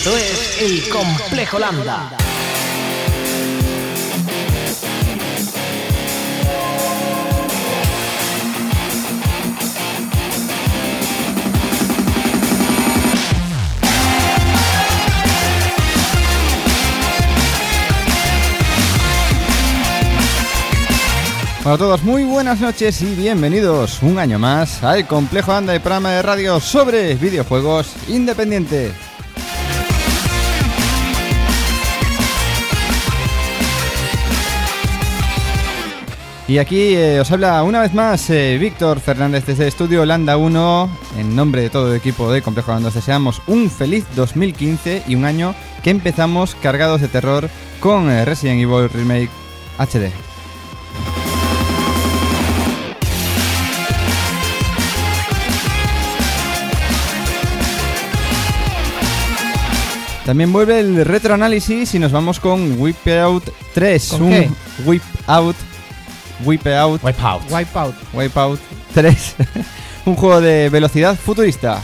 Esto es El Complejo Lambda. Hola a todos, muy buenas noches y bienvenidos un año más al Complejo Lambda, el programa de radio sobre videojuegos independiente. Y aquí os habla una vez más Víctor Fernández desde el estudio Lambda 1. En nombre de todo el equipo de Complejo Lambda os deseamos un feliz 2015 y un año que empezamos cargados de terror con Resident Evil Remake HD. También vuelve el retroanálisis y nos vamos con Wipeout 3. ¿Con qué? Wipeout 3. Un juego de velocidad futurista.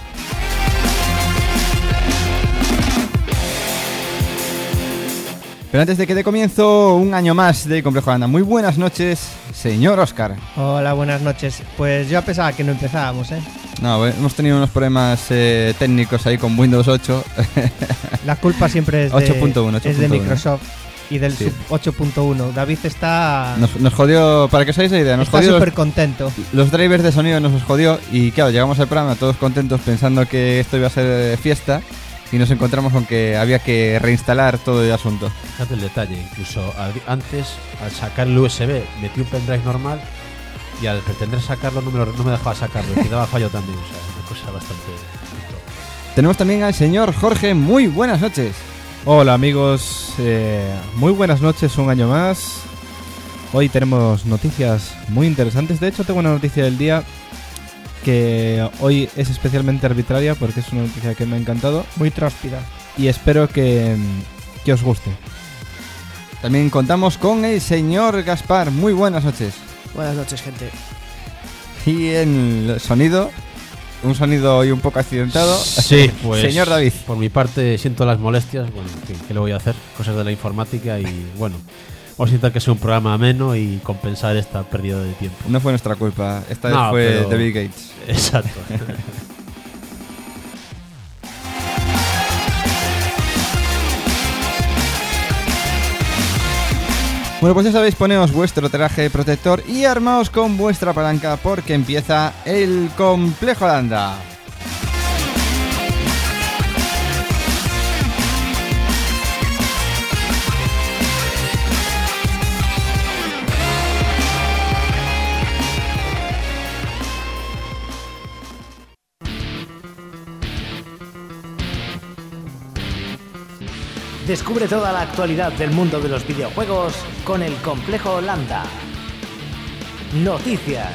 Pero antes de que dé comienzo un año más de Complejo Lambda, muy buenas noches, señor Óscar. Hola, buenas noches. Pues yo pensaba que no empezábamos, ¿eh? No, hemos tenido unos problemas técnicos ahí con Windows 8. La culpa siempre es 8.1, es de Microsoft y del sí. 8.1. David está... Nos jodió, para que os hagáis la idea, nos está jodió súper contento. Los drivers de sonido nos jodió y claro, llegamos al programa todos contentos pensando que esto iba a ser fiesta y nos encontramos con que había que reinstalar todo el asunto. Fíjate el detalle, incluso antes al sacar el USB metí un pendrive normal y al pretender sacarlo no me dejaba sacarlo, y daba fallo también, o sea, una cosa bastante... Tenemos también al señor Jorge, muy buenas noches. Hola amigos, muy buenas noches, un año más. Hoy tenemos noticias muy interesantes. De hecho tengo una noticia del día que hoy es especialmente arbitraria porque es una noticia que me ha encantado. Muy tróspida. Y espero que os guste. También contamos con el señor Gaspar, muy buenas noches. Buenas noches, gente. Y en el sonido, un sonido hoy un poco accidentado. Sí, pues señor David. Por mi parte siento las molestias, bueno, en fin, ¿qué le voy a hacer? Cosas de la informática y bueno, vamos a intentar que sea un programa ameno y compensar esta pérdida de tiempo. No fue nuestra culpa, esta vez No, fue pero... de Bill Gates. Exacto. Bueno, pues ya sabéis, poneos vuestro traje protector y armaos con vuestra palanca porque empieza el Complejo Lambda. Descubre toda la actualidad del mundo de los videojuegos con El Complejo Lambda. Noticias.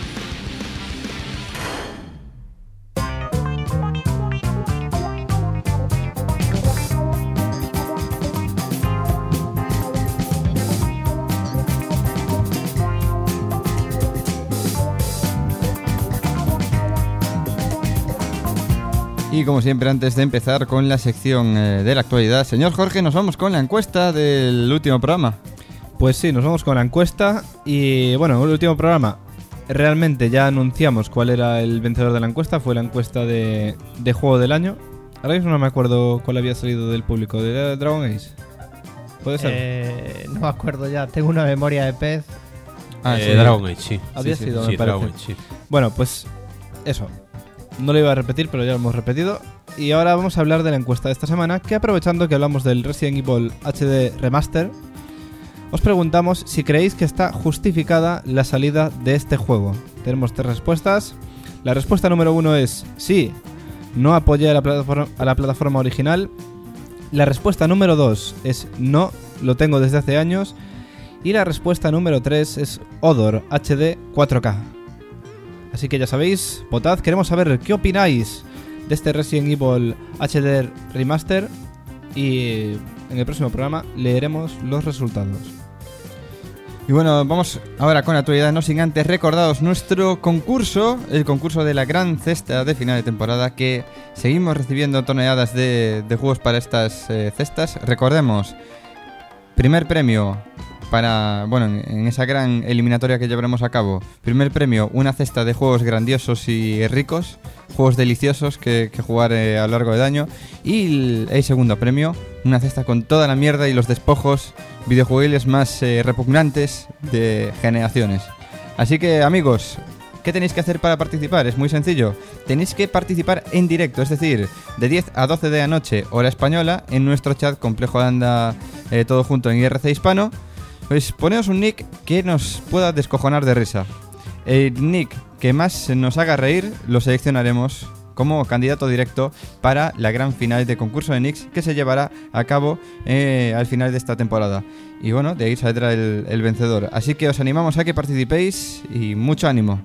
Y como siempre, antes de empezar con la sección de la actualidad, señor Jorge, nos vamos con la encuesta del último programa. Pues sí, nos vamos con la encuesta. Y bueno, el último programa realmente ya anunciamos cuál era el vencedor de la encuesta. Fue la encuesta de juego del año. Ahora mismo no me acuerdo cuál había salido del público. ¿De Dragon Age? ¿Puede ser? No me acuerdo ya, tengo una memoria de pez. Sí. Dragon Age, sí. Había Sí, sido, sí, me parece. Dragon Age, sí. Bueno, pues eso. No lo iba a repetir, pero ya lo hemos repetido. Y ahora vamos a hablar de la encuesta de esta semana, que aprovechando que hablamos del Resident Evil HD Remaster, os preguntamos si creéis que está justificada la salida de este juego. Tenemos 3 respuestas. La respuesta número 1 es sí, no apoyé a la plataforma original. La respuesta número 2 es no, lo tengo desde hace años. Y la respuesta número 3 es Odor HD 4K. Así que ya sabéis, votad, queremos saber qué opináis de este Resident Evil HD Remaster y en el próximo programa leeremos los resultados. Y bueno, vamos ahora con la actualidad, no sin antes recordaros nuestro concurso, el concurso de la gran cesta de final de temporada, que seguimos recibiendo toneladas de juegos para estas cestas. Recordemos, primer premio para, bueno, en esa gran eliminatoria que llevaremos a cabo, primer premio, una cesta de juegos grandiosos y ricos, juegos deliciosos que jugar a lo largo del año, y el segundo premio, una cesta con toda la mierda y los despojos videojuegos más repugnantes de generaciones. Así que, amigos, ¿qué tenéis que hacer para participar? Es muy sencillo. Tenéis que participar en directo, es decir, de 10 a 12 de la noche, hora española, en nuestro chat Complejo Holanda, todo junto en IRC Hispano. Pues poneos un nick que nos pueda descojonar de risa. El nick que más nos haga reír lo seleccionaremos como candidato directo para la gran final de concurso de nicks que se llevará a cabo al final de esta temporada. Y bueno, de ahí saldrá el vencedor. Así que os animamos a que participéis y mucho ánimo.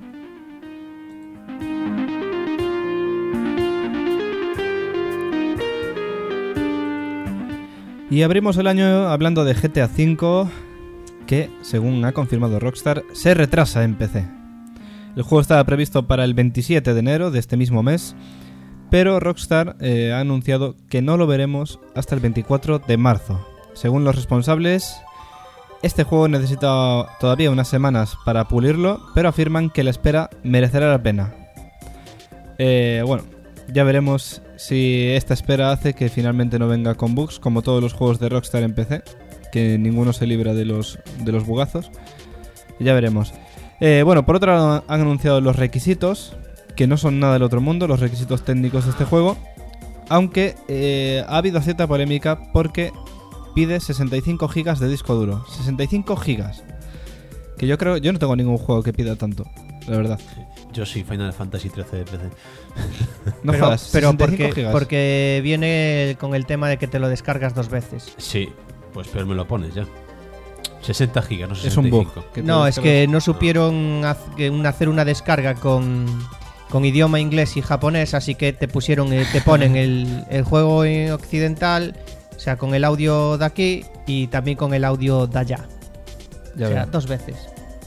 Y abrimos el año hablando de GTA V, que, según ha confirmado Rockstar, se retrasa en PC. El juego estaba previsto para el 27 de enero de este mismo mes, pero Rockstar ha anunciado que no lo veremos hasta el 24 de marzo. Según los responsables, este juego necesita todavía unas semanas para pulirlo, pero afirman que la espera merecerá la pena. Bueno, ya veremos si esta espera hace que finalmente no venga con bugs, como todos los juegos de Rockstar en PC, que ninguno se libra de los bugazos. Ya veremos. Bueno, por otro lado han anunciado los requisitos, que no son nada del otro mundo, los requisitos técnicos de este juego, aunque ha habido cierta polémica porque pide 65 GB de disco duro. 65 GB. Que yo no tengo ningún juego que pida tanto, la verdad. Yo sí, Final Fantasy 13 de PC. No jodas, pero 65 gigas. porque viene con el tema de que te lo descargas 2 veces. Sí, pues pero me lo pones ya. 60 gigas, no 65. Es un bug. No, es que no supieron hacer una descarga con idioma inglés y japonés, así que te ponen el juego occidental, o sea, con el audio de aquí y también con el audio de allá. Ya o sea, veo. 2 veces.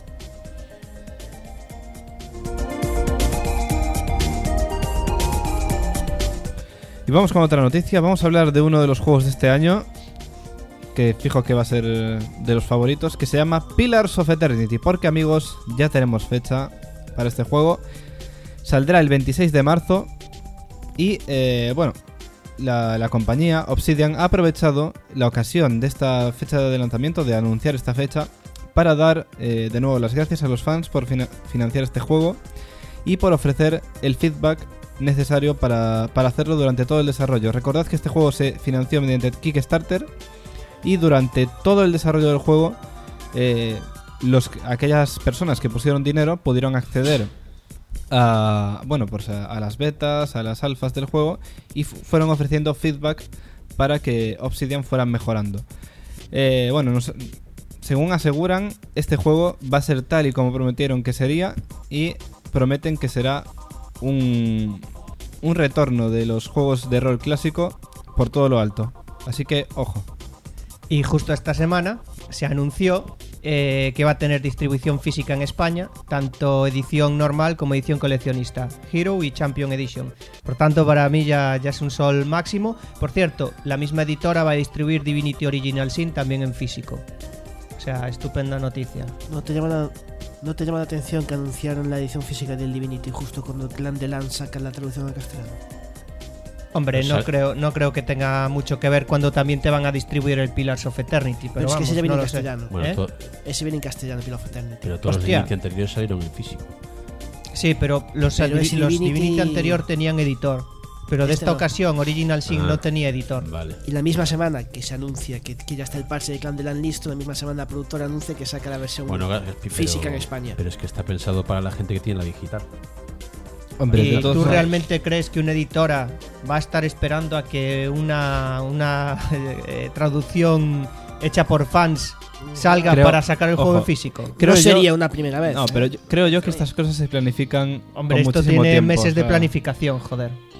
Y vamos con otra noticia. Vamos a hablar de uno de los juegos de este año, que fijo que va a ser de los favoritos, que se llama Pillars of Eternity. Porque, amigos, ya tenemos fecha para este juego. Saldrá el 26 de marzo. Y, bueno, la compañía Obsidian ha aprovechado la ocasión de esta fecha de lanzamiento, de anunciar esta fecha, para dar de nuevo las gracias a los fans por financiar este juego y por ofrecer el feedback necesario para hacerlo durante todo el desarrollo. Recordad que este juego se financió mediante Kickstarter y durante todo el desarrollo del juego aquellas personas que pusieron dinero pudieron acceder a las betas, a las alfas del juego y fueron ofreciendo feedback para que Obsidian fueran mejorando. Según aseguran, este juego va a ser tal y como prometieron que sería, y prometen que será un retorno de los juegos de rol clásico por todo lo alto. Así que, ojo. Y justo esta semana se anunció que va a tener distribución física en España, tanto edición normal como edición coleccionista, Hero y Champion Edition. Por tanto, para mí ya es un sol máximo. Por cierto, la misma editora va a distribuir Divinity Original Sin también en físico. O sea, estupenda noticia. ¿No te llama la atención que anunciaron la edición física del Divinity justo cuando el Clan de Lan saca la traducción al castellano? Hombre, no creo que tenga mucho que ver cuando también te van a distribuir el Pillars of Eternity. Pero es que ese ya viene no en lo sé. castellano. Bueno, Ese viene en castellano, Pillars of Eternity. pero todos Hostia. los Divinity anteriores salieron en físico. Sí, pero los ese Divinity anterior tenían editor. Pero de Este esta no. ocasión Original Sin Ah. no tenía editor. Vale. Y la misma semana que se anuncia que ya está el parche de Clan de Lan listo, la misma semana la productora anuncia que saca la versión Bueno, física en España. Pero es que está pensado para la gente que tiene la digital. Hombre, ¿Y de todos tú modos- realmente crees que una editora va a estar esperando a que una traducción hecha por fans salga Creo- para sacar el juego ojo. en físico? creo no yo- sería una primera vez. No, pero creo yo que estas cosas se planifican Hombre, con esto muchísimo tiene tiempo, meses o de sea, planificación, joder.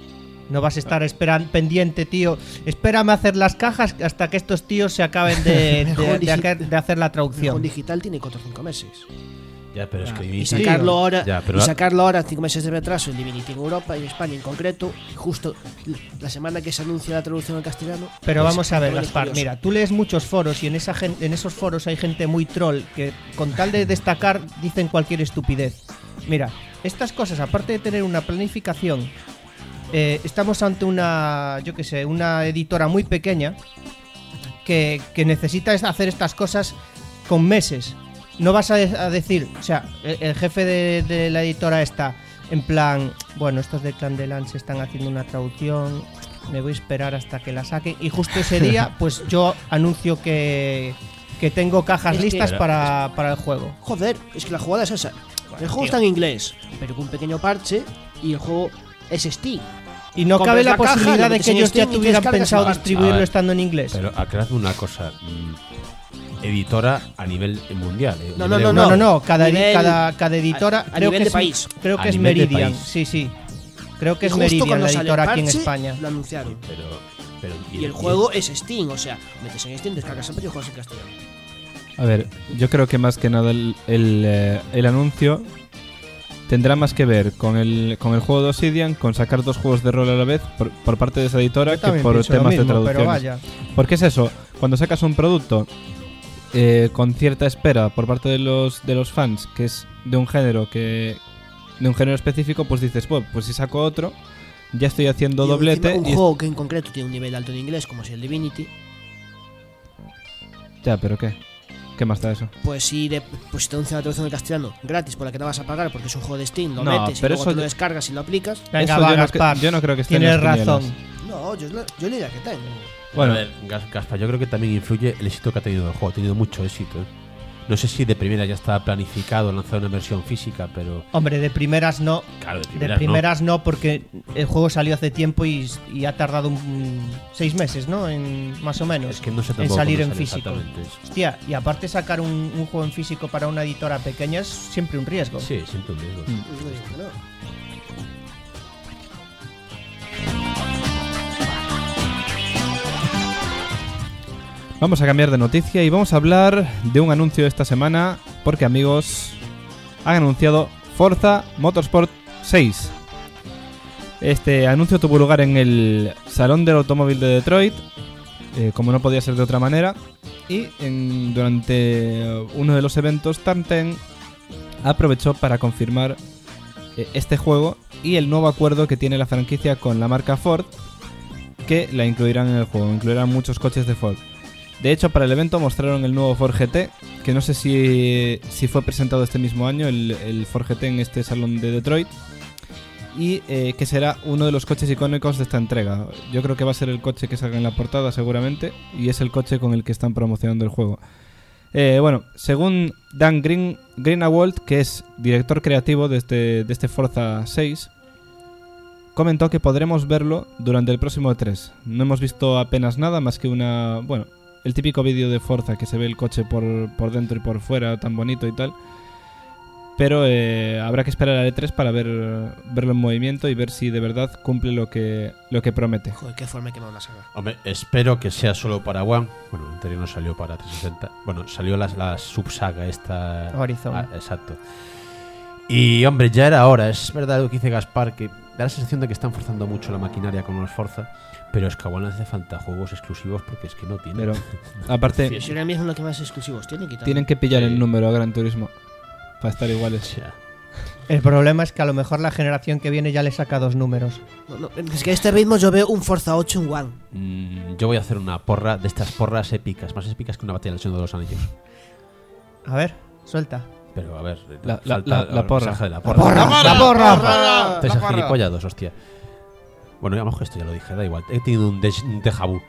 No vas a estar pendiente, tío. Espérame a hacer las cajas hasta que estos tíos se acaben de hacer la El traducción. juego digital tiene 4 o 5 meses. Ya, pero es que Y Divinity- sacarlo ahora, Ya, pero- y sacarlo ahora 5 meses de retraso en Divinity en Europa y en España en concreto, justo la semana que se anuncia la traducción al castellano. Pero pues, vamos a ver, todo es Gaspar, curioso. mira, tú lees muchos foros y en esos foros hay gente muy troll que con tal de destacar dicen cualquier estupidez. Mira, estas cosas, aparte de tener una planificación, estamos ante una editora muy pequeña que necesita hacer estas cosas con meses. No vas a decir, o sea, el jefe de la editora está en plan, bueno, estos de Clan de Lance están haciendo una traducción, me voy a esperar hasta que la saquen y justo ese día pues yo anuncio que tengo cajas Es que- listas para el juego. Joder, es que la jugada es esa. El juego tío. está en inglés, pero con un pequeño parche y el juego es Steam. Y no Compras cabe la la caja, posibilidad lo de metes que en ellos ya Steam y te tuvieran descargas pensado el parche. distribuirlo A ver, estando en inglés. Pero aclarad una cosa. Editora a nivel mundial. No, A nivel no, Europa. No, cada Nivel- editora a nivel de es, país. creo A que es nivel de Meridian. país. Sí. Creo que Y es justo Meridian cuando la sale el editora aquí en parche, España. Lo anunciaron. Pero, Y el juego es Steam, o sea, metes en Steam, descargas el parche y juegas en castellano. A ver, yo creo que más que nada el anuncio tendrá más que ver con el juego de Obsidian, con sacar 2 juegos de rol a la vez por parte de esa editora Yo que también por pienso lo temas mismo, de traducciones. pero vaya. Porque es eso, cuando sacas un producto con cierta espera por parte de los fans, que es de un género específico, pues dices, bueno, pues si saco otro, ya estoy haciendo Y doblete encima un y juego que en concreto tiene un nivel alto en inglés, como si el Divinity, ya, pero ¿qué? ¿Qué más da eso? pues si te anuncia la traducción en castellano gratis por la que no vas a pagar porque es un juego de Steam, lo No, metes y pero luego eso te lo ya- descargas y lo aplicas. Venga, Eso va, yo no Gaspar. yo no creo que esté en Tienes las quinielas. razón. No, yo la idea que tengo. Bueno. A ver, Gaspar, yo creo que también influye el éxito que ha tenido el juego. Ha tenido mucho éxito. No sé si de primera ya estaba planificado lanzar una versión física, pero. Hombre, de primeras no. Claro, De primeras no, porque el juego salió hace tiempo y ha tardado 6 meses, ¿no? Más o menos. Es que no sé en tampoco salir cuándo en sale físico. exactamente. Hostia, y aparte sacar un juego en físico para una editora pequeña es siempre un riesgo. Sí, siempre un riesgo. No digo que no. Vamos a cambiar de noticia y vamos a hablar de un anuncio de esta semana, porque amigos, han anunciado Forza Motorsport 6. Este anuncio tuvo lugar en el Salón del Automóvil de Detroit, como no podía ser de otra manera, y durante uno de los eventos Tartan aprovechó para confirmar este juego y el nuevo acuerdo que tiene la franquicia con la marca Ford, que la incluirán en el juego, incluirán muchos coches de Ford. De hecho, para el evento mostraron el nuevo Ford GT, que no sé si fue presentado este mismo año, el Ford GT en este salón de Detroit, y que será uno de los coches icónicos de esta entrega. Yo creo que va a ser el coche que salga en la portada seguramente, y es el coche con el que están promocionando el juego. Bueno, según Dan Greenawald, que es director creativo de este Forza 6, comentó que podremos verlo durante el próximo E3. No hemos visto apenas nada más que el típico vídeo de Forza que se ve el coche por dentro y por fuera tan bonito y tal. Pero habrá que esperar al E3 para verlo en movimiento y ver si de verdad cumple lo que promete. Joder, qué forma que me van a sacar. Hombre, espero que sea solo para One. Bueno, anterior no salió para 360. Bueno, salió la subsaga esta. Horizon. Exacto. Y hombre, ya era hora. Es verdad lo que dice Gaspar, que da la sensación de que están forzando mucho la maquinaria con los Forza. Pero es que a One le hace falta juegos exclusivos porque es que no tiene. Pero aparte, Si ahora mismo lo que más exclusivos tiene, quitar. tienen que pillar Sí. el número a Gran Turismo para estar iguales. O sea, El problema es que a lo mejor la generación que viene ya le saca 2 números. No, es que a este ritmo yo veo un Forza 8 en One. yo voy a hacer una porra de estas porras épicas, más épicas que una batalla del Señor de los Anillos. A ver, suelta. Pero a ver, La falta el porra. mensaje de la ¡La porra. porra! ¡La porra! Estáis agilipollados, hostia. Bueno, a lo mejor esto ya lo dije, da igual. He tenido un déjà vu.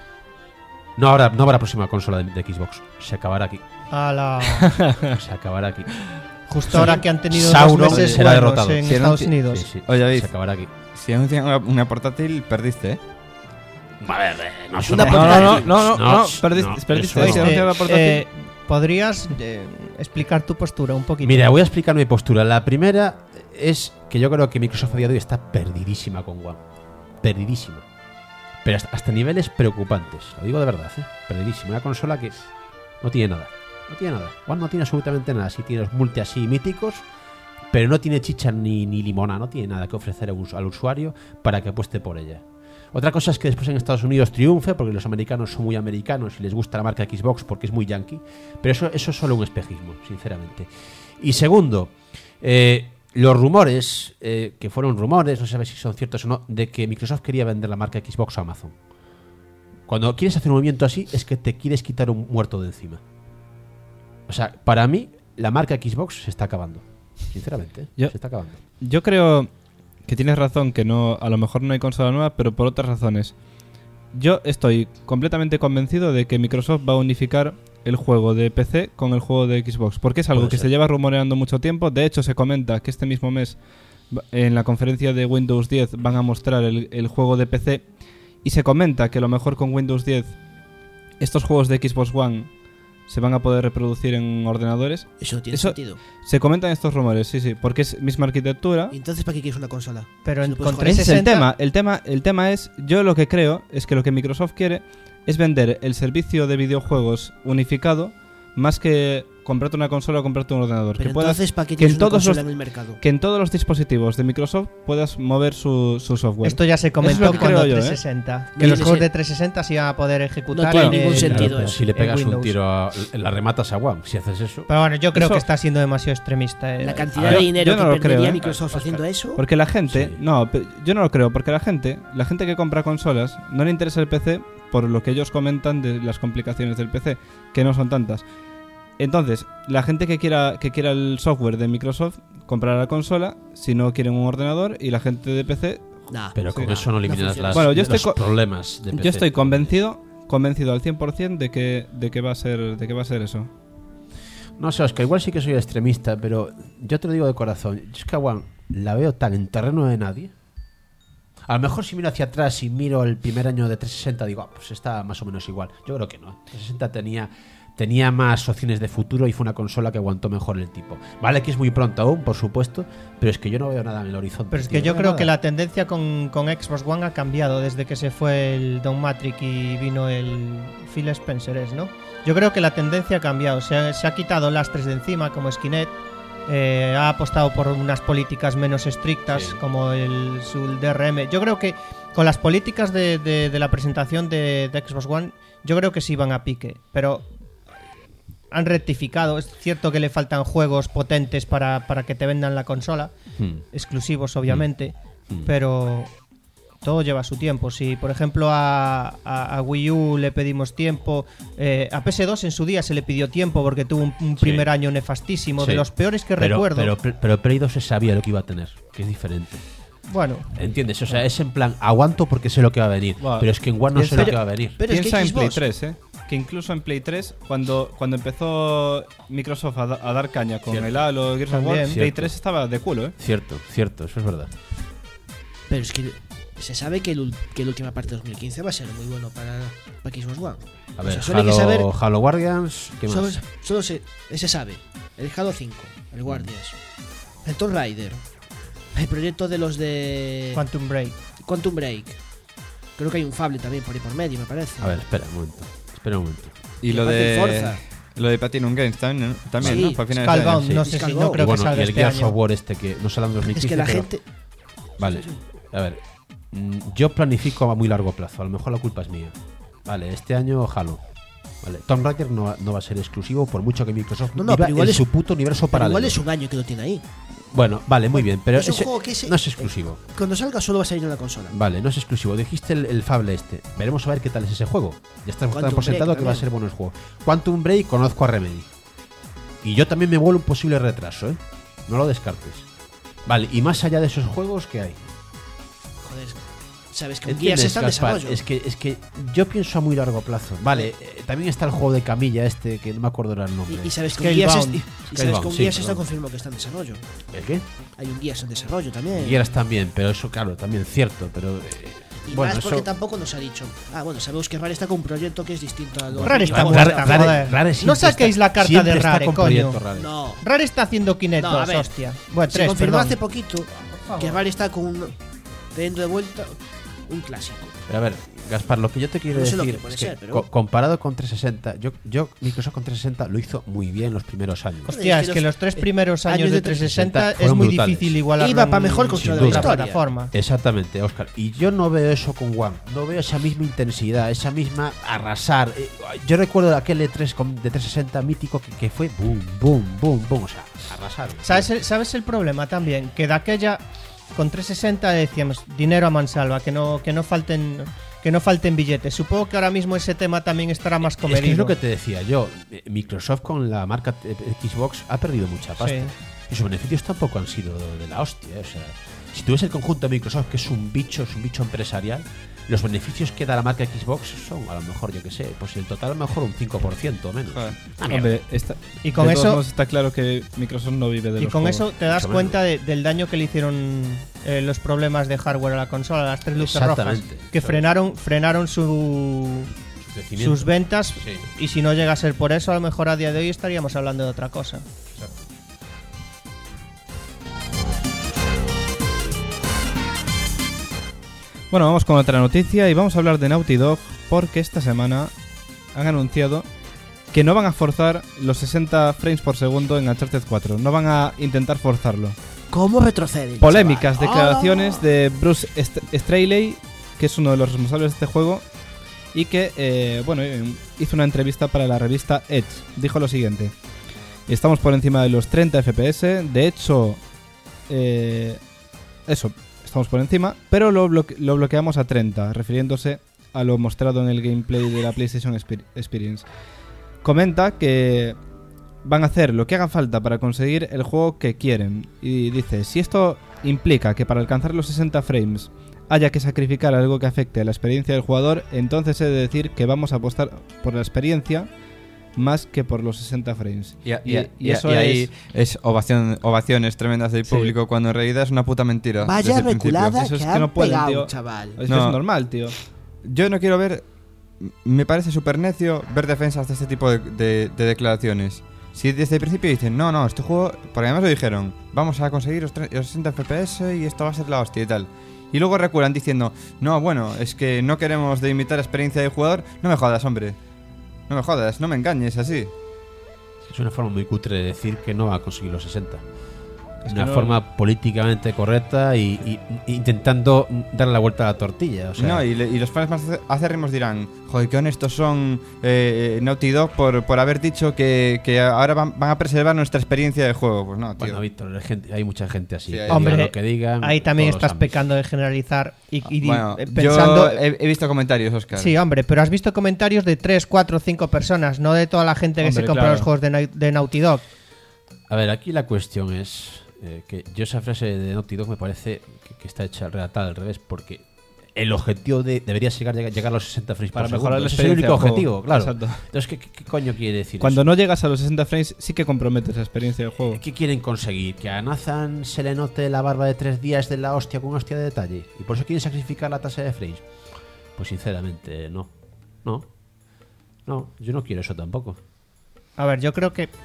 No habrá próxima consola de Xbox. Se acabará aquí. ¡Hala! Se acabará aquí. Justo ahora que han tenido Sauron 2 meses será buenos derrotado. en Sí, Estados sí. Unidos. Sí, sí. Oye, David. Se acabará aquí. Si anuncian una portátil, perdiste, ¿eh? A ver, no Una perdiste. eso Se no. anuncia la portátil. ¿Podrías explicar tu postura un poquito? Mira, voy a explicar mi postura. La primera es que yo creo que Microsoft a día de hoy está perdidísima con One. perdidísima. Pero hasta niveles preocupantes. Lo digo de verdad, perdidísima. Una consola que no tiene nada. No tiene nada. One no tiene absolutamente nada. Sí tiene los multi así míticos, pero no tiene chicha ni limona. No tiene nada que ofrecer al usuario para que apueste por ella. Otra cosa es que después en Estados Unidos triunfe, porque los americanos son muy americanos y les gusta la marca Xbox porque es muy yankee. Pero eso es solo un espejismo, sinceramente. Y segundo, los rumores, que fueron rumores, no se sabe si son ciertos o no, de que Microsoft quería vender la marca Xbox a Amazon. Cuando quieres hacer un movimiento así, es que te quieres quitar un muerto de encima. O sea, para mí, la marca Xbox se está acabando. Sinceramente, se está acabando. Yo creo que tienes razón, que no, a lo mejor no hay consola nueva, pero por otras razones. Yo estoy completamente convencido de que Microsoft va a unificar el juego de PC con el juego de Xbox, porque es algo que se lleva rumoreando mucho tiempo. De hecho, se comenta que este mismo mes, en la conferencia de Windows 10, van a mostrar el juego de PC, y se comenta que a lo mejor con Windows 10 estos juegos de Xbox One se van a poder reproducir en ordenadores. Eso no tiene sentido. Se comentan estos rumores, sí, porque es misma arquitectura. ¿Y entonces para qué quieres una consola? Pero Si no puedes con jugar. Ese es el 360, tema. El tema es, yo lo que creo es que lo que Microsoft quiere es vender el servicio de videojuegos unificado, más que comprarte una consola o comprarte un ordenador. Pero que puedas, entonces ¿para qué que tienes en una todos consola los- en el mercado? que en todos los dispositivos de Microsoft puedas mover su software. esto ya se Eso comentó es lo que cuando creo yo, 360. Que Tiene los juegos que- de 360 se iban a poder ejecutar No tiene en ningún el- sentido pero eso. si le en pegas un Windows. tiro la rematas a One, si haces eso. Pero bueno, yo creo Eso- que está siendo demasiado extremista. La A cantidad ver, de dinero yo no que lo perdería creo, Microsoft haciendo eso. Porque la gente, Sí. yo no lo creo, porque la gente que compra consolas no le interesa el PC por lo que ellos comentan de las complicaciones del PC, que no son tantas. Entonces, la gente que quiera el software de Microsoft comprará la consola si no quieren un ordenador, y la gente de PC. Nah, Pero con Sí. eso no eliminas funciona. Bueno, yo los estoy problemas de PC. Yo estoy convencido al 100% de que va a ser eso. No sé, Oscar, igual sí que soy extremista, pero yo te lo digo de corazón. Yo es que a One la veo tan en terreno de nadie. A lo mejor si miro hacia atrás y miro el primer año de 360, digo, pues está más o menos igual. Yo creo que no. 360 tenía más opciones de futuro y fue una consola que aguantó mejor el tipo. Vale que es muy pronto aún, por supuesto, pero es que yo no veo nada en el horizonte. Pero es que tío. yo creo que la tendencia con Xbox One ha cambiado desde que se fue el Don Matrix y vino el Phil Spencer, ¿no? Yo creo que la tendencia ha cambiado. Se ha quitado lastres de encima, como Skynet. Ha apostado por unas políticas menos estrictas, Sí. como su DRM. Yo creo que con las políticas de la presentación de Xbox One, yo creo que sí van a pique. Pero han rectificado. Es cierto que le faltan juegos potentes para que te vendan la consola, exclusivos obviamente, pero todo lleva su tiempo. Si por ejemplo a Wii U le pedimos tiempo, a PS2 en su día se le pidió tiempo porque tuvo un primer año nefastísimo, Sí. de los peores que Pero- recuerdo. Pero Play 2 se sabía lo que iba a tener, que es diferente. Bueno, ¿Entiendes? O sea, es en plan, aguanto porque sé lo que va a venir. Bueno, Pero es que en One no sé lo que va a venir. Pero es que Piensa en Play Xbox, 3, que incluso en Play 3, cuando empezó Microsoft a dar caña con Cierto. el Halo, Gears of War, También. Play Cierto. 3 estaba de culo, Cierto, eso es verdad. pero es que se sabe que la última parte de 2015 va a ser muy bueno para Xbox One. A O ver, sea, solo hay que saber. Halo Guardians, ¿qué Solo, más? solo se sabe. El Halo 5, el Guardians, el Tomb Raider, el proyecto de los de Quantum Break. Quantum Break. Creo que hay un Fable también por ahí por medio, me parece. A ver, espera un momento. Y Y lo aparte de Forza. lo de Platinum Games también, Sí, ¿no? Para finales de año. Skullbound, sí. no sé si Skullbound. no creo Y bueno, que salga y el este Gears año. of War este que no sale en 2015. Es que la pero- gente. Vale, a ver, yo planifico a muy largo plazo, a lo mejor la culpa es mía. Vale, este año Halo. Vale, Tomb Raider no va a ser exclusivo por mucho que Microsoft No, viva pero igual en es- su puto universo Pero paralelo. igual es un año que lo tiene ahí. Bueno, vale, muy bien, pero Es un ese juego que ese- no es exclusivo. Cuando salga solo va a salir en la consola. Vale, no es exclusivo. Dijiste el Fable este. Veremos a ver qué tal es ese juego. Ya está Quantum por sentado Break que va a también. ser bueno el juego. Quantum Break conozco a Remedy. Y yo también me vuelo un posible retraso, ¿eh? No lo descartes. Vale, y más allá de esos juegos, ¿qué hay? Joder, sabes que un ¿Entiendes, Gears está en Gaspar? desarrollo. Es que yo pienso a muy largo plazo. Vale, también está el juego de camilla este, que no me acuerdo ahora el nombre. Y sabes que un Gears, Scalebound. y sabes que Scalebound, un sí, Gears está perdón. confirmado que está en desarrollo. ¿El qué? Hay un Gears en desarrollo también. Gears también, pero eso, claro, también cierto, pero... Y bueno, más porque eso... tampoco nos ha dicho. Ah, bueno, sabemos que Rare está con un proyecto que es distinto a lo Rare está Vamos, muerta, Rare- joder. Rare No siempre saquéis está- la carta siempre de está Rare, con coño. proyecto Rare. No. Rare está haciendo Kinect No, a 2, ver. hostia. Bueno, Se 3, confirmó perdón. hace poquito que Rare está con teniendo de vuelta un clásico. Pero a ver, Gaspar, lo que yo te quiero No sé lo decir que puede es que ser, pero- comparado con 360, yo Microsoft con 360 lo hizo muy bien los primeros años. Hostia, es que los 3 primeros años de 360 es fueron muy brutales. difícil igualar. Iba pa' mejor consola de la otra historia. plataforma. Exactamente, Oscar. Y yo no veo eso con One. No veo esa misma intensidad, esa misma arrasar. Yo recuerdo aquel E3 de 360 mítico que fue boom, boom, boom, boom. O sea, arrasaron. ¿Sabes el problema también? Que de aquella con 360 decíamos dinero a mansalva, que no falten billetes. Supongo que ahora mismo ese tema también estará más Es comedido. que es lo que te decía yo. Microsoft con la marca Xbox ha perdido mucha pasta. Sí. Y sus beneficios tampoco han sido de la hostia. O sea, si tú ves el conjunto de Microsoft, que es un bicho empresarial, los beneficios que da la marca Xbox son, a lo mejor, yo que sé, pues en total a lo mejor un 5% o menos. Joder. Ah, mierda. Hombre, Y con de todos eso- modos está claro que Microsoft no vive de Y los con juegos. eso te das Mucho cuenta del daño que le hicieron los problemas de hardware a la consola, las 3 luces rojas, Exactamente. que frenaron sus Crecimiento. ventas. Sí. Y si no llega a ser por eso, a lo mejor a día de hoy estaríamos hablando de otra cosa. Bueno, vamos con otra noticia y vamos a hablar de Naughty Dog porque esta semana han anunciado que no van a forzar los 60 frames por segundo en Uncharted 4. No van a intentar forzarlo. ¿Cómo retrocede? el Polémicas chaval? declaraciones de Bruce Straley, que es uno de los responsables de este juego, y que hizo una entrevista para la revista Edge. Dijo lo siguiente: estamos por encima de los 30 FPS, de hecho, estamos por encima, pero lo bloqueamos a 30, refiriéndose a lo mostrado en el gameplay de la PlayStation Experience. Comenta que van a hacer lo que haga falta para conseguir el juego que quieren. Y dice, si esto implica que para alcanzar los 60 frames haya que sacrificar algo que afecte a la experiencia del jugador, entonces he de decir que vamos a apostar por la experiencia más que por los 60 frames. Y ahí es ovaciones tremendas del Sí. público, cuando en realidad es una puta mentira. Vaya desde el principio. reculada Eso es que que han no pueden, pegado, tío. chaval. Es que No. es normal, tío. Yo no quiero ver. Me parece súper necio ver defensas de este tipo de declaraciones. Si desde el principio dicen, no, este juego. Porque además lo dijeron, vamos a conseguir los 60 FPS y esto va a ser la hostia y tal. Y luego reculan diciendo, no, bueno, es que no queremos delimitar la experiencia del jugador. No me jodas, hombre. No me jodas, no me engañes así. Es una forma muy cutre de decir que no va a conseguir los 60. Es Una que no- forma políticamente correcta y intentando darle la vuelta a la tortilla. O sea, No, y los fans más acérrimos dirán, joder, qué honestos son Naughty Dog por haber dicho que ahora van a preservar nuestra experiencia de juego. Pues no, tío. bueno, Víctor, hay mucha gente así. Sí, que hay- digan Hombre, lo que digan, ahí también todos los estás ámbitos. pecando de generalizar y Bueno, pensando... yo he visto comentarios, Oscar. Sí, hombre, pero has visto comentarios de 3, 4, 5 personas, no de toda la gente que Hombre, se compra claro. los juegos de Naughty Dog. A ver, aquí la cuestión es que yo esa frase de Naughty Dog me parece que está hecha redactada al revés, porque el objetivo debería ser llegar a los 60 frames Para por mejorar segundo. la Ese es el único experiencia del objetivo, juego. claro. Exacto. Entonces, ¿qué coño quiere decir Cuando eso? no llegas a los 60 frames, sí que comprometes la experiencia del juego. ¿Qué quieren conseguir? ¿Que a Nathan se le note la barba de 3 días de la hostia con hostia de detalle? ¿Y por eso quieren sacrificar la tasa de frames? Pues sinceramente, no. No, yo no quiero eso tampoco. A ver, yo creo que...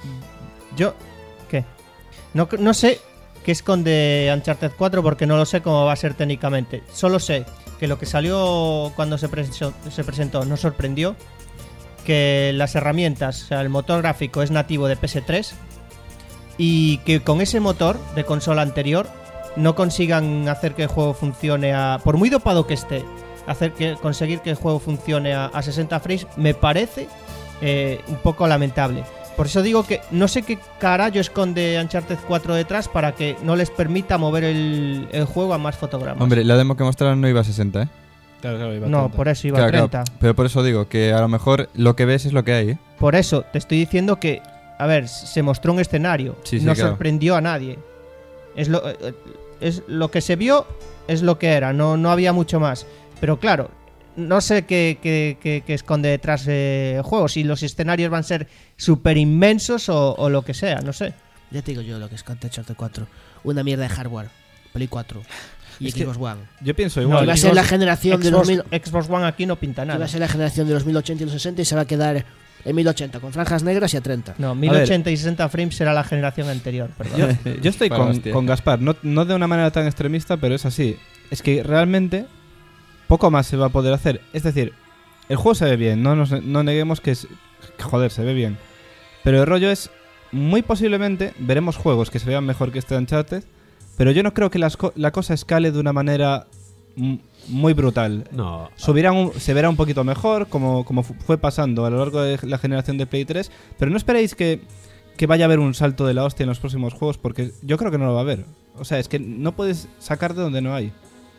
¿Qué? No sé qué esconde Uncharted 4 porque no lo sé cómo va a ser técnicamente. Solo sé que lo que salió cuando se presentó nos sorprendió. Que las herramientas, o sea, el motor gráfico es nativo de PS3 y que con ese motor de consola anterior no consigan hacer que el juego funcione por muy dopado que esté, conseguir que el juego funcione a 60 frames me parece un poco lamentable. Por eso digo que no sé qué carajo esconde Uncharted 4 detrás para que no les permita mover el juego a más fotogramas. Hombre, la demo que mostraron no iba a 60, ¿eh? Claro, iba a No, 30. por eso iba Claro, a 30. claro, pero por eso digo que a lo mejor lo que ves es lo que hay, ¿eh? Por eso te estoy diciendo que, a ver, se mostró un escenario, Sí, sí, no claro. sorprendió a nadie. Es lo que se vio, es lo que era, no había mucho más. Pero claro, no sé qué esconde detrás el juego, si los escenarios van a ser súper inmensos o lo que sea, no sé. Ya te digo yo lo que es Uncharted 4. Una mierda de hardware. Play 4 y Es que- Xbox One. Yo pienso No, igual. iba a ser la generación de Xbox, 2000. Xbox One aquí no pinta Iba nada. a ser la generación de los 1080 y los 60 y se va a quedar en 1080 con franjas negras y a 30. No, 1080 y 60 frames será la generación anterior, perdón. Yo estoy Para con hostia. Gaspar, no de una manera tan extremista, pero es así. Es que realmente poco más se va a poder hacer. Es decir, el juego se ve bien, no neguemos que joder, se ve bien. Pero el rollo es, muy posiblemente veremos juegos que se vean mejor que este Uncharted, pero yo no creo que la cosa escale de una manera muy brutal. No. Se verá un poquito mejor, como fue pasando a lo largo de la generación de Play 3, pero no esperéis que vaya a haber un salto de la hostia en los próximos juegos, porque yo creo que no lo va a haber. O sea, es que no puedes sacar de donde no hay. De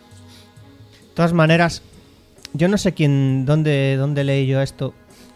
todas maneras, yo no sé dónde leí yo esto.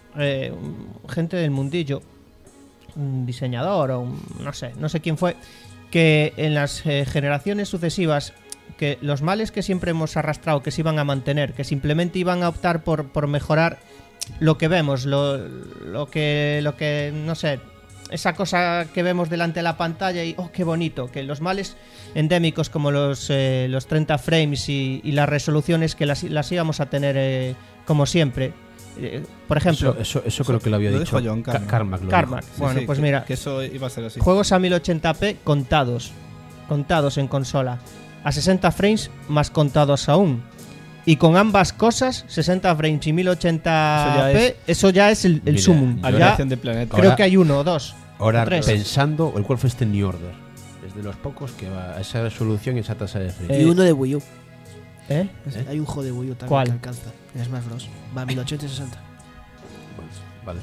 Gente del mundillo, un diseñador o no sé quién fue, que en las generaciones sucesivas, que los males que siempre hemos arrastrado, que se iban a mantener, que simplemente iban a optar por mejorar lo que vemos, lo que no sé, esa cosa que vemos delante de la pantalla y ¡oh, qué bonito! Que los males endémicos como los 30 frames y las resoluciones que las íbamos a tener como siempre. Por ejemplo... Eso creo que lo había dicho Carmack. Bueno, sí, pues mira, que eso iba a ser así. juegos a 1080p contados en consola. A 60 frames más contados aún. Y con ambas cosas, 60 frames y 1080p, eso ya es el sumum. Alineación de planeta. Creo que hay uno o dos. Ahora, o tres. pensando, el Wolfenstein New Order es de los pocos que va a esa resolución y esa tasa de frame. Y uno de Wii U. ¿Eh? Hay un juego de Wii U también ¿Cuál? que alcanza en Smash Bros. Va a 1080 y 60. Vale.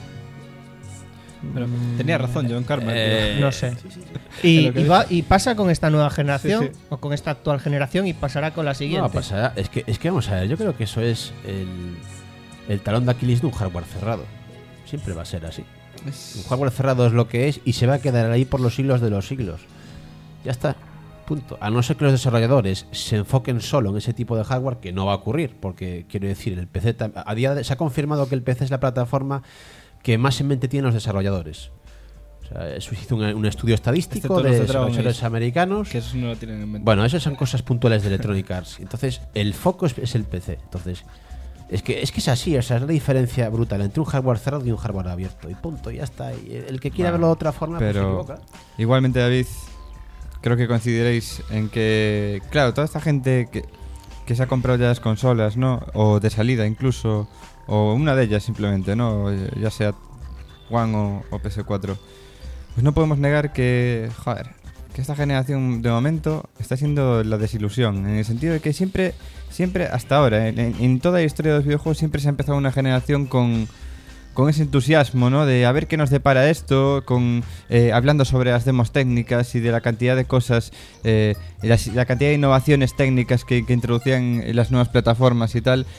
Pero tenía razón John Carmack. No sé. Sí, sí. Y pasa con esta nueva generación, Sí. o con esta actual generación, y pasará con la siguiente. No, pasará. Es que vamos a ver, yo creo que eso es el talón de Aquiles de un hardware cerrado. Siempre va a ser así. Un hardware cerrado es lo que es y se va a quedar ahí por los siglos de los siglos. Ya está. Punto. A no ser que los desarrolladores se enfoquen solo en ese tipo de hardware, que no va a ocurrir, porque quiero decir, el PC a día de, se ha confirmado que el PC es la plataforma que más en mente tienen los desarrolladores. O sea, eso hizo un estudio estadístico de desarrolladores americanos. Que eso no lo tienen en mente. Bueno, esas son cosas puntuales de Electronic Arts. Entonces, el foco es el PC. Entonces, es que es así, o sea, es la diferencia brutal entre un hardware cerrado y un hardware abierto. Y punto, ya está. Y el que quiera verlo de otra forma, pues se equivoca. Igualmente, David, creo que coincidiréis en que, claro, toda esta gente que se ha comprado ya las consolas, ¿no? O de salida incluso, o una de ellas simplemente, ¿no? Ya sea One o PS4. Pues no podemos negar que, joder, que esta generación de momento está siendo la desilusión, en el sentido de que siempre hasta ahora, en toda la historia de los videojuegos, siempre se ha empezado una generación con ese entusiasmo, ¿no? De a ver qué nos depara esto, hablando sobre las demos técnicas y de la cantidad de cosas, la cantidad de innovaciones técnicas que introducían en las nuevas plataformas y tal.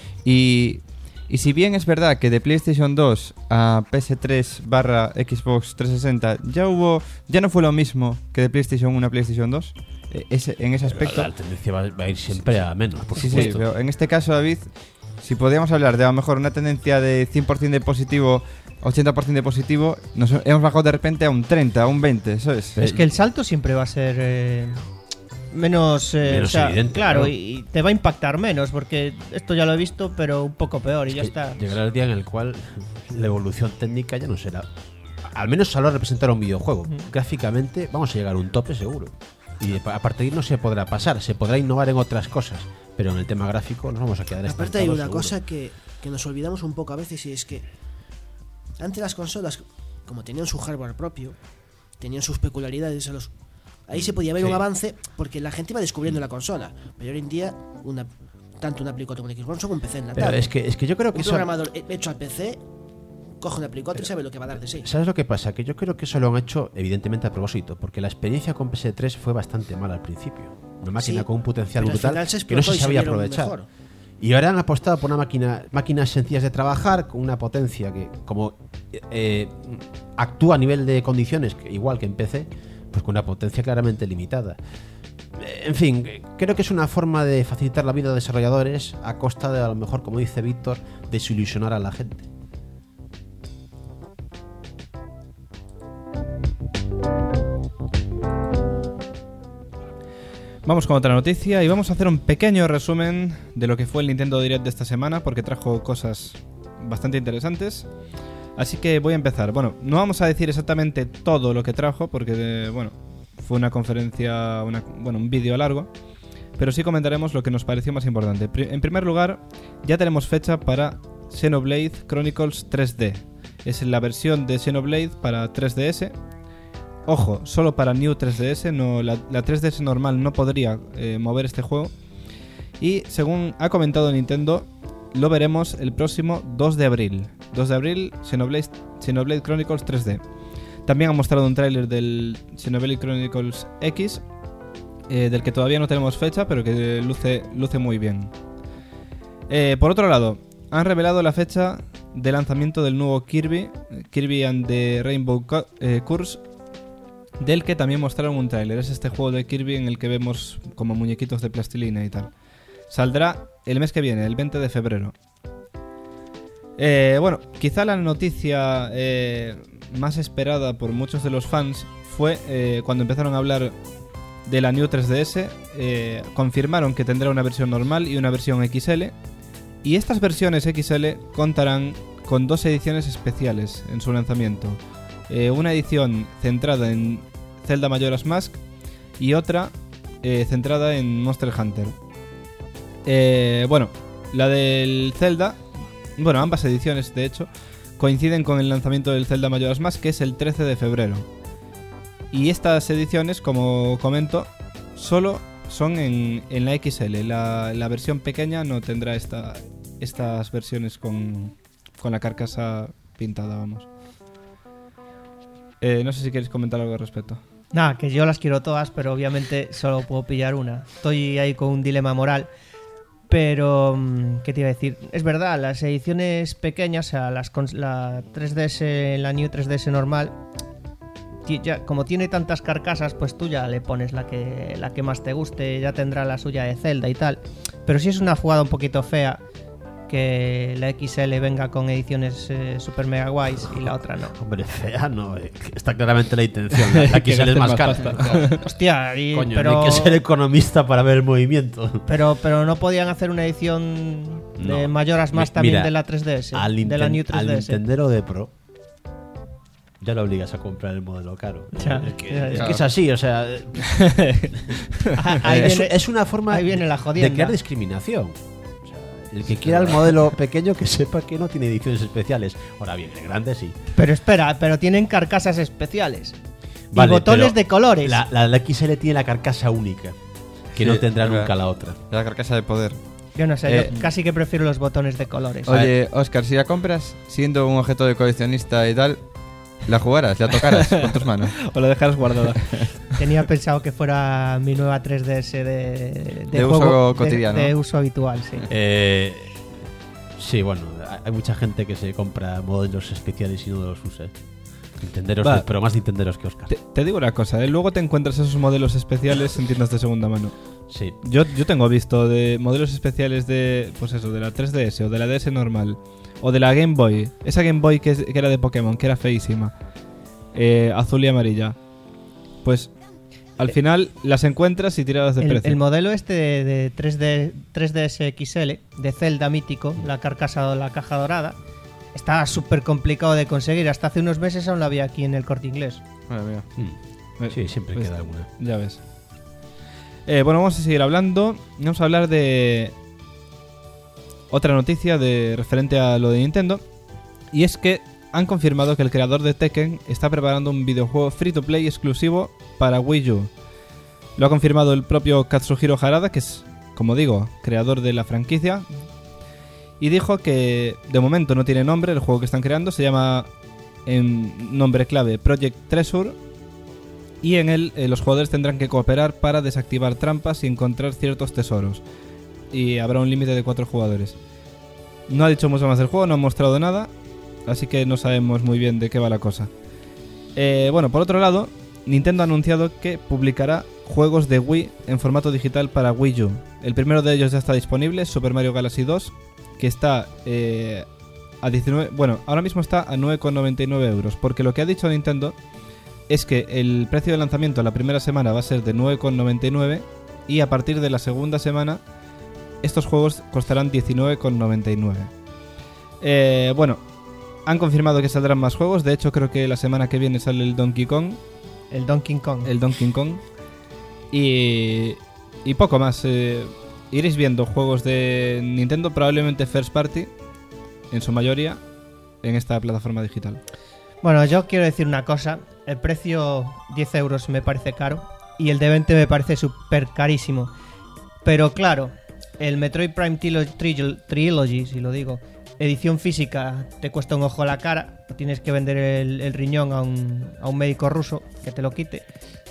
Y si bien es verdad que de PlayStation 2 a PS3/Xbox 360 ya no fue lo mismo que de PlayStation 1 a PlayStation 2, en ese aspecto. La tendencia va a ir siempre a menos, por Sí, supuesto. pero en este caso, David, si podríamos hablar de a lo mejor una tendencia de 100% de positivo, 80% de positivo, nos hemos bajado de repente a un 30, a un 20, eso es. Es que el salto siempre va a ser menos evidente, claro, claro. y te va a impactar menos, porque esto ya lo he visto, pero un poco peor, y ya está. Llegará el día en el cual la evolución técnica ya no será, al menos a la hora de representar un videojuego. Gráficamente vamos a llegar a un tope seguro. Y a partir de ahí no se podrá pasar, se podrá innovar en otras cosas, pero en el tema gráfico nos vamos a quedar estancados. Aparte hay una seguro. cosa que nos olvidamos un poco a veces, y es que antes las consolas, como tenían su hardware propio, tenían sus peculiaridades, ahí se podía ver un avance porque la gente iba descubriendo la consola. Pero hoy en día, tanto una Play 4 como un Xbox son un PC en la Pero tarde. es que yo creo que Un eso... programador hecho al PC coge una Play 4 y sabe lo que va a dar de sí. ¿Sabes lo que pasa? Que yo creo que eso lo han hecho evidentemente a propósito, porque la experiencia con PS3 fue bastante mala al principio. Una máquina Sí, con un potencial pero al brutal final se que no se explotó y sabía salieron aprovechar. mejor. Y ahora han apostado por máquinas sencillas de trabajar, con una potencia que, como actúa a nivel de condiciones, igual que en PC, pues con una potencia claramente limitada. En fin, creo que es una forma de facilitar la vida de desarrolladores a costa de, a lo mejor, como dice Víctor, desilusionar a la gente. Vamos con otra noticia y vamos a hacer un pequeño resumen de lo que fue el Nintendo Direct de esta semana, porque trajo cosas bastante interesantes. Así que voy a empezar. Bueno, no vamos a decir exactamente todo lo que trajo, porque fue una conferencia, un vídeo largo. pero sí comentaremos lo que nos pareció más importante. En primer lugar, ya tenemos fecha para Xenoblade Chronicles 3D. Es la versión de Xenoblade para 3DS. Ojo, solo para New 3DS, no, la 3DS normal no podría mover este juego. Y según ha comentado Nintendo, lo veremos el próximo 2 de abril. 2 de abril, Xenoblade Chronicles 3D. También ha mostrado un tráiler del Xenoblade Chronicles X, del que todavía no tenemos fecha, pero que luce muy bien. Por otro lado, han revelado la fecha de lanzamiento del nuevo Kirby and the Rainbow Curse, del que también mostraron un tráiler. Es este juego de Kirby en el que vemos como muñequitos de plastilina y tal. Saldrá el mes que viene, el 20 de febrero. Bueno, quizá la noticia más esperada por muchos de los fans fue cuando empezaron a hablar de la New 3DS. Confirmaron que tendrá una versión normal y una versión XL. Y estas versiones XL contarán con 2 ediciones especiales en su lanzamiento. Una edición centrada en Zelda Majora's Mask y otra centrada en Monster Hunter. Bueno, la del Zelda, bueno, ambas ediciones de hecho coinciden con el lanzamiento del Zelda Majora's Mask, que es el 13 de febrero. Y estas ediciones, como comento, solo son en la XL. La versión pequeña no tendrá estas versiones con la carcasa pintada, vamos. No sé si queréis comentar algo al respecto. Nada, que yo las quiero todas, pero obviamente solo puedo pillar una. Estoy ahí con un dilema moral. Pero, ¿qué te iba a decir? Es verdad, las ediciones pequeñas, o sea, la 3DS, la New 3DS normal, ya, como tiene tantas carcasas, pues tú ya le pones la que más te guste, ya tendrá la suya de Zelda y tal. Pero sí es una jugada un poquito fea que la XL venga con ediciones super mega guays y la otra no. Hombre, fea no, está claramente la intención. La XL es más cara. Hostia, coño, pero no hay que ser economista para ver el movimiento. Pero no podían hacer una edición de Majora's Mask también. Mira, de la 3DS, de la New 3DS. Al Nintendero de Pro ya lo obligas a comprar el modelo caro. Ya, es que es así, o sea, es una forma de crear discriminación. El que quiera el modelo pequeño que sepa que no tiene ediciones especiales. Ahora bien, el grande sí. Pero espera, pero tienen carcasas especiales. Vale, y botones de colores. La XL tiene la carcasa única, que sí, no tendrá nunca la otra. La carcasa de poder. Yo no sé, yo casi que prefiero los botones de colores. Oye, Óscar, si la compras siendo un objeto de coleccionista y tal, la jugaras, la tocaras con tus manos. O la dejaras guardada. Tenía pensado que fuera mi nueva 3DS de juego, uso cotidiano. De uso habitual, sí. Sí, bueno, hay mucha gente que se compra modelos especiales y no los usa. Nintenderos, pero más nintenderos que Óscar. Te digo una cosa, luego te encuentras esos modelos especiales en tiendas de segunda mano. Sí. Yo tengo visto de modelos especiales de, pues eso, de la 3DS o de la DS normal. O de la Game Boy. Esa Game Boy que era de Pokémon, que era feísima. Azul y amarilla. Pues al final las encuentras y tiradas de precio. El modelo este de 3DS XL, de Zelda mítico, la caja dorada, está súper complicado de conseguir. Hasta hace unos meses aún la había aquí en el Corte Inglés. Sí, siempre queda alguna. Ya ves. Bueno, vamos a seguir hablando. Vamos a hablar de otra noticia referente a lo de Nintendo. Y es que han confirmado que el creador de Tekken está preparando un videojuego free to play exclusivo para Wii U. Lo ha confirmado el propio Katsuhiro Harada, que es, como digo, creador de la franquicia. Y dijo que de momento no tiene nombre el juego que están creando. Se llama, en nombre clave, Project Treasure. Y en él los jugadores tendrán que cooperar para desactivar trampas y encontrar ciertos tesoros. Y habrá un límite de 4 jugadores. No ha dicho mucho más del juego, no ha mostrado nada, así que no sabemos muy bien de qué va la cosa. Bueno, por otro lado, Nintendo ha anunciado que publicará juegos de Wii en formato digital para Wii U. El primero de ellos ya está disponible, Super Mario Galaxy 2, que está a 19... Bueno, ahora mismo está a 9,99 euros, porque lo que ha dicho Nintendo es que el precio de lanzamiento la primera semana va a ser de 9,99 y a partir de la segunda semana estos juegos costarán 19,99. Bueno, han confirmado que saldrán más juegos. De hecho, creo que la semana que viene sale el Donkey Kong. El Donkey Kong. El Donkey Kong. Y Y poco más. Iréis viendo juegos de Nintendo, probablemente first party, en su mayoría, en esta plataforma digital. Bueno, yo quiero decir una cosa. El precio 10 euros me parece caro y el de 20 me parece súper carísimo. Pero claro, el Metroid Prime Trilogy, si lo digo, edición física, te cuesta un ojo a la cara. Tienes que vender el riñón a un médico ruso que te lo quite.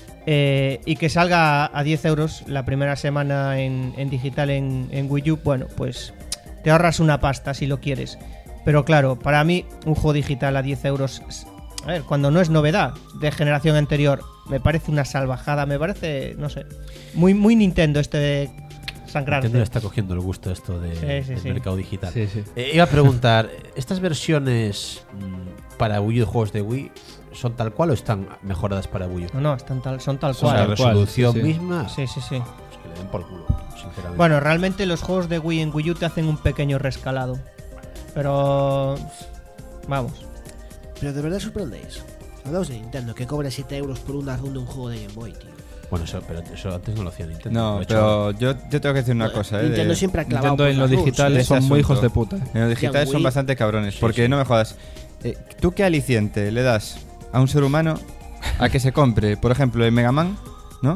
Y que salga a 10 euros la primera semana en digital en Wii U, bueno, pues te ahorras una pasta si lo quieres. Pero claro, para mí un juego digital a 10 euros, a ver, cuando no es novedad de generación anterior, me parece una salvajada, me parece, no sé, muy Nintendo de sangrante. Nintendo le está cogiendo el gusto esto del Sí. mercado digital. Sí, sí. Iba a preguntar, ¿estas versiones para Wii U de juegos de Wii son tal cual o están mejoradas para Wii U? No, son tal O sea, la cual. resolución sí, sí. misma, Sí. pues que le den por culo, sinceramente. Bueno, realmente los juegos de Wii en Wii U te hacen un pequeño rescalado. Pero... vamos. Pero de verdad sorprendéis. Hablamos de Nintendo, que cobra 7 euros por una run de un juego de Game Boy, tío. Bueno, pero eso antes no lo hacía Nintendo. No, Lo ha hecho- pero yo tengo que decir una cosa, Nintendo de- siempre ha clavado Nintendo por en lo las runs, digital ese son muy hijos asunto. de puta. En los digitales Wii- son bastante cabrones. Sí, Porque sí. no me jodas. ¿Tú qué aliciente le das a un ser humano a que se compre, por ejemplo, el Mega Man, ¿no?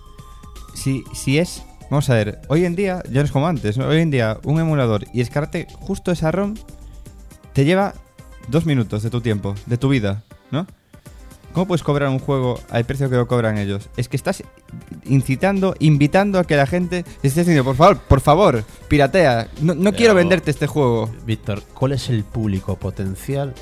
Si es... Vamos a ver, hoy en día, ya no es como antes, ¿no? Hoy en día un emulador y descargarte justo esa ROM te lleva 2 minutos de tu tiempo, de tu vida, ¿no? ¿Cómo puedes cobrar un juego al precio que lo cobran ellos? Es que estás invitando a que la gente esté diciendo, por favor, piratea. No quiero venderte este juego. Víctor, ¿cuál es el público potencial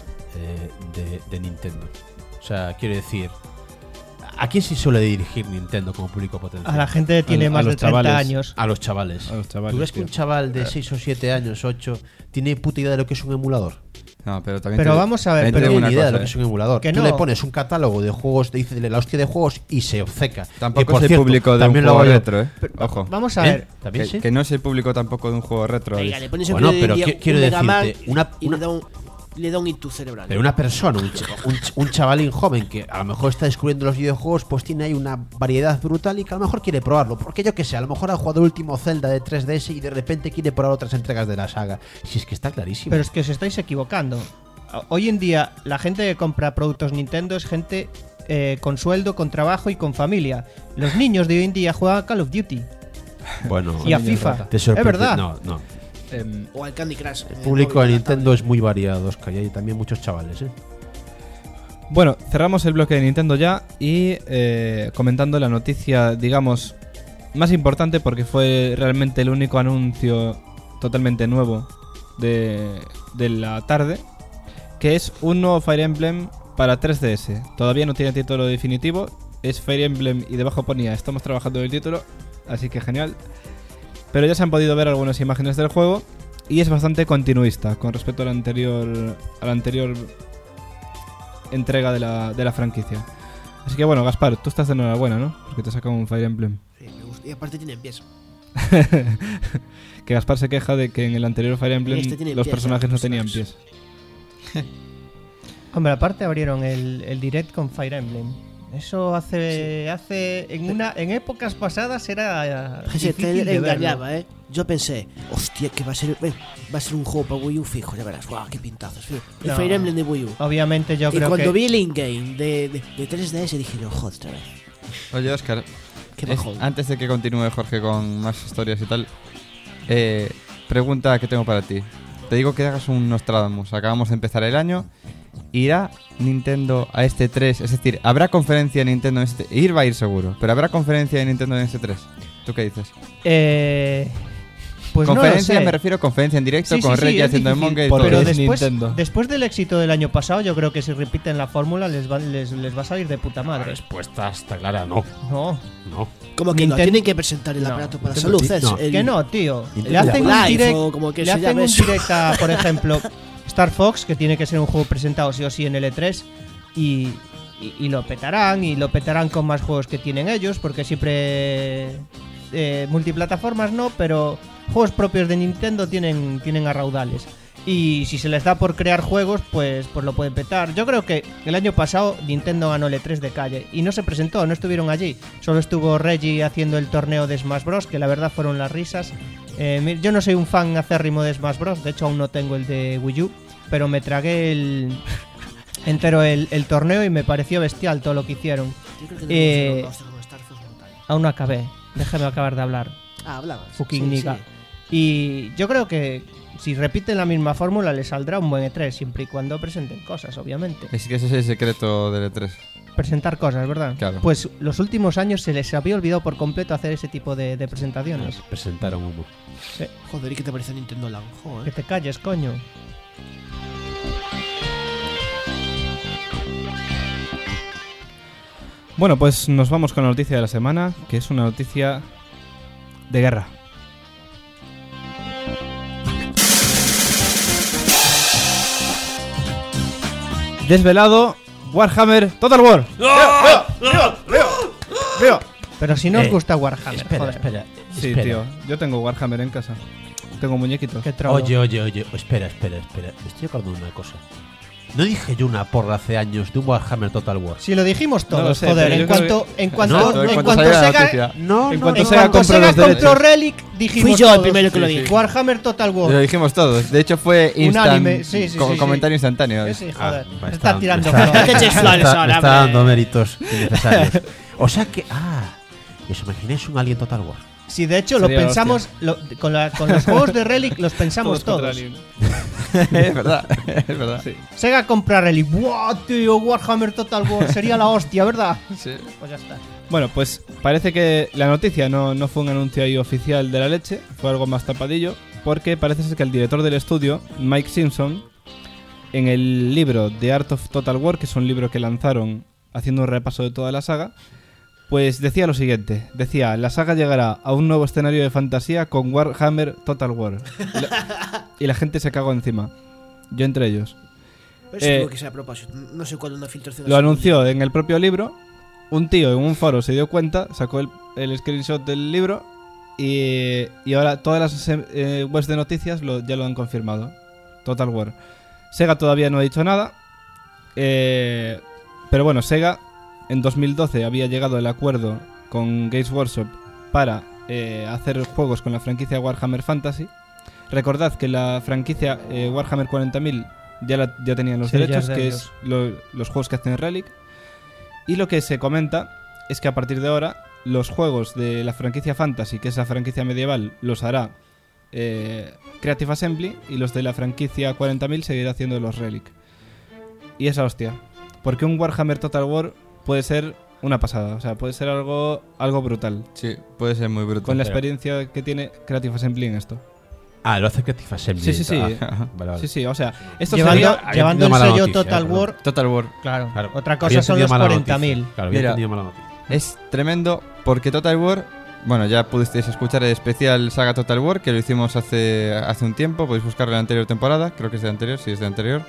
de Nintendo? O sea, quiero decir, ¿a quién se suele dirigir Nintendo como público potencial? A la gente que tiene A más de los 30 chavales. años. A los chavales. A los chavales, ¿Tú ves que tío. un chaval de 6 o 7 años, 8, tiene puta idea de lo que es un emulador? No, pero también Pero vamos a ver, también pero- te digo No tiene una ni idea de cosa, lo que es un emulador. Que Tú no. le pones un catálogo de juegos, dice la hostia de juegos y se obceca. Tampoco Que, por es el cierto, público de un también lo juego hago yo. retro, Ojo. Vamos a ver. ¿También sí? Que no es el público tampoco de un juego retro. Venga, Alex. le pones Bueno, un pero día quiero un Mega Man decirte, y una- le da un hito cerebral. Pero una persona, un chavalín joven que a lo mejor está descubriendo los videojuegos, pues tiene ahí una variedad brutal y que a lo mejor quiere probarlo. Porque yo qué sé, a lo mejor ha jugado el último Zelda de 3DS y de repente quiere probar otras entregas de la saga. Si es que está clarísimo. Pero es que os estáis equivocando. Hoy en día la gente que compra productos Nintendo es gente con sueldo, con trabajo y con familia. Los niños de hoy en día juegan a Call of Duty Bueno, y a FIFA. te Es sorprende. verdad. No. O al Candy Crush. El público de Nintendo es muy variado, Oscar, y hay también muchos chavales, Bueno, cerramos el bloque de Nintendo ya y comentando la noticia, digamos, más importante porque fue realmente el único anuncio totalmente nuevo de la tarde, que es un nuevo Fire Emblem para 3DS. Todavía no tiene título definitivo, es Fire Emblem y debajo ponía estamos trabajando en el título, así que genial. Pero ya se han podido ver algunas imágenes del juego y es bastante continuista con respecto a la anterior entrega de la franquicia. Así que bueno, Gaspar, tú estás de enhorabuena, ¿no? Porque te saca un Fire Emblem. Sí, me gusta. Y aparte tienen pies. Que Gaspar se queja de que en el anterior Fire Emblem Este tiene los pies, personajes ya, no tenían personajes. pies. Hombre, aparte abrieron el direct con Fire Emblem. Eso en épocas pasadas era Ese difícil trailer de verlo. engañaba, Yo pensé, hostia, que va a ser un juego para Wii U fijo, ya verás. Guau, qué pintazos. El No. Fire Emblem de Wii U. Obviamente yo Y creo cuando que vi el in-game de 3DS dije, no, joder, otra vez. Oye, Oscar, Qué bajón. antes de que continúe Jorge con más historias y tal, pregunta que tengo para ti. Te digo que hagas un Nostradamus. Acabamos de empezar el año. ¿Irá Nintendo a este 3? Es decir, ¿habrá conferencia de Nintendo en este? Ir va a ir seguro, pero ¿habrá conferencia de Nintendo en este 3? ¿Tú qué dices? pues no lo conferencia, sé. me refiero a conferencia en directo Sí, con sí, Reggie es haciendo el difícil, Monkey y porque todo. Pero es después, Nintendo. del éxito del año pasado, yo creo que si repiten la fórmula les va a salir de puta La madre. respuesta está clara, no. No, Como que no, Nintendo- tienen que presentar el No. aparato para Nintendo- salud. ¿sabes? no. El- que no, tío. Nintendo Le hacen un Live direct, o como que le se hacen llame un eso. direct a, por ejemplo, Star Fox, que tiene que ser un juego presentado sí o sí en el E3, y lo petarán con más juegos que tienen ellos, porque siempre multiplataformas no, pero juegos propios de Nintendo tienen a raudales. Y si se les da por crear juegos, pues lo pueden petar. Yo creo que el año pasado Nintendo ganó el E3 de calle y no se presentó, no estuvieron allí. Solo estuvo Reggie haciendo el torneo de Smash Bros, que la verdad fueron las risas. Yo no soy un fan acérrimo de Smash Bros, de hecho aún no tengo el de Wii U, pero me tragué entero el torneo y me pareció bestial todo lo que hicieron. Yo creo que no con Star Fox brutal. Aún no acabé, déjame acabar de hablar. Hablabas. Fucking Sí, nigga. sí. Y yo creo que si repiten la misma fórmula les saldrá un buen E3, siempre y cuando presenten cosas, obviamente. Es que ese es el secreto del E3. Presentar cosas, ¿verdad? Claro. Pues los últimos años se les había olvidado por completo hacer ese tipo de presentaciones. Presentaron humo. Joder, ¿y qué te parece Nintendo Land? Que Joder. te calles, coño. Bueno, pues nos vamos con la noticia de la semana, que es una noticia de guerra. Desvelado Warhammer Total War. ¡Viva! Pero si no os gusta Warhammer, Espera, joder. espera. Sí, espera. tío. Yo tengo Warhammer en casa. Tengo muñequitos. Qué troll. Oye. Espera. Me estoy acordando de una cosa. ¿No dije yo una porra hace años de un Warhammer Total War? Si lo dijimos todos, No lo sé, joder. pero En yo cuanto, creo en cuanto, No, en en cuanto cuanto salió la Sega, noticia. No, En cuanto en Sega cuanto compró Sega los compró derechos. Relic, dijimos Fui yo el todos, primero que lo sí, dije. Warhammer Total War. Lo dijimos todos. De hecho, fue Unánime, sí, sí, sí. comentario instantáneo. Sí, joder. Ah, Me está tirando me está- flores. ¿Qué eches flores me ahora, está hombre? dando méritos innecesarios. O sea que... ¿os imagináis un Alien Total War? Si de hecho Sería lo la pensamos con los juegos de Relic los pensamos contra todos. Alien. Es verdad, es verdad. Sí. Sega compra Relic. ¡Buah, tío! Warhammer Total War sería la hostia, ¿verdad? Sí. Pues ya está. Bueno, pues parece que la noticia no fue un anuncio ahí oficial de la leche, fue algo más tapadillo, porque parece ser que el director del estudio, Mike Simpson, en el libro The Art of Total War, que es un libro que lanzaron haciendo un repaso de toda la saga, pues decía lo siguiente. Decía, la saga llegará a un nuevo escenario de fantasía con Warhammer Total War. Y la gente se cagó encima. Yo entre ellos. Pero eso tuvo que ser a propósito. No sé cuándo una filtración. Lo así. anunció en el propio libro. Un tío en un foro se dio cuenta, sacó el screenshot del libro y ahora todas las webs de noticias ya lo han confirmado. Total War. Sega todavía no ha dicho nada. Pero bueno, Sega en 2012 había llegado el acuerdo con Games Workshop para hacer juegos con la franquicia Warhammer Fantasy. Recordad que la franquicia Warhammer 40.000 ya tenían los Sí, ya derechos, es de que ellos. es los juegos que hacen Relic. Y lo que se comenta es que a partir de ahora los juegos de la franquicia Fantasy, que es la franquicia medieval, los hará Creative Assembly, y los de la franquicia 40.000 seguirá haciendo los Relic. Y esa hostia. Porque un Warhammer Total War puede ser una pasada, o sea, puede ser algo brutal. Sí, puede ser muy brutal. Con la Pero- experiencia que tiene Creative Assembly en esto. Lo hace Creative Assembly. Sí. Vale. Sí, sí, o sea, esto Llevando, sería... llevando el mala sello noticia, Total perdón. War, Total War. claro. Claro. Otra Había cosa son entendido los mala 40.000. noticia. Claro, había Mira. entendido mala noticia. Es tremendo porque Total War, bueno, ya pudisteis escuchar el especial Saga Total War, que lo hicimos hace un tiempo, podéis buscarlo en la anterior temporada, creo que es de anterior, sí es de anterior.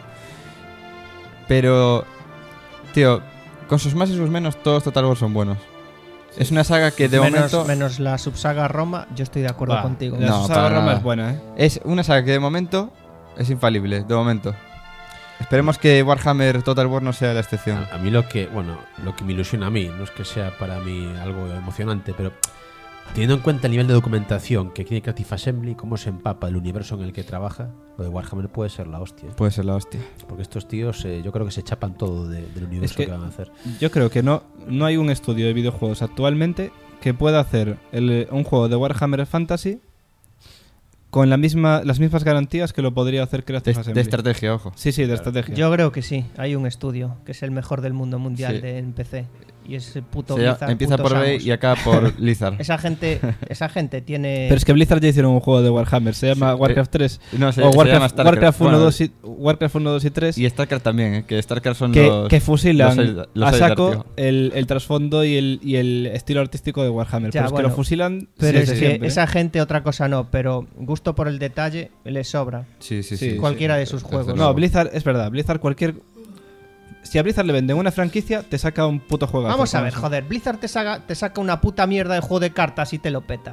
Pero, tío, con sus más y sus menos, todos Total War son buenos. Es una saga que de momento... menos la subsaga Roma, yo estoy de acuerdo Va, contigo. La No, Susana para Roma nada. es buena, ¿eh? Es una saga que de momento es infalible, de momento. Esperemos que Warhammer Total War no sea la excepción. A mí lo que me ilusiona a mí, no es que sea para mí algo emocionante, pero teniendo en cuenta el nivel de documentación que tiene Creative Assembly, cómo se empapa el universo en el que trabaja, lo de Warhammer puede ser la hostia. Puede ser la hostia. Porque estos tíos yo creo que se chapan todo del universo que- que van a hacer. Yo creo que no hay un estudio de videojuegos actualmente que pueda hacer un juego de Warhammer Fantasy con las mismas garantías que lo podría hacer Creative De Assembly. estrategia, ojo. Sí, de estrategia. Yo creo que sí, hay un estudio que es el mejor del mundo mundial Sí. en PC. Y es el puto Se llama- Blizzard, empieza putos por B amos. y acaba por Blizzard. Esa gente tiene... Pero es que Blizzard ya hicieron un juego de Warhammer, se llama Sí, Warcraft 3 No, se o llama Warcraft 1, Bueno, 2 Warcraft 1, 2 y 3 y StarCraft también, que StarCraft son que fusilan los a Eldar, saco tío. el trasfondo y el estilo artístico de Warhammer. Ya, pero es que bueno, lo fusilan Pero desde es que siempre. esa gente otra cosa no, pero gusto por el detalle le sobra. Sí, Sí, Cualquiera de sus desde juegos. luego. No, Blizzard, es verdad, Blizzard si a Blizzard le venden una franquicia, te saca un puto juego. Vamos a ver, joder, Blizzard te saca una puta mierda de juego de cartas y te lo peta.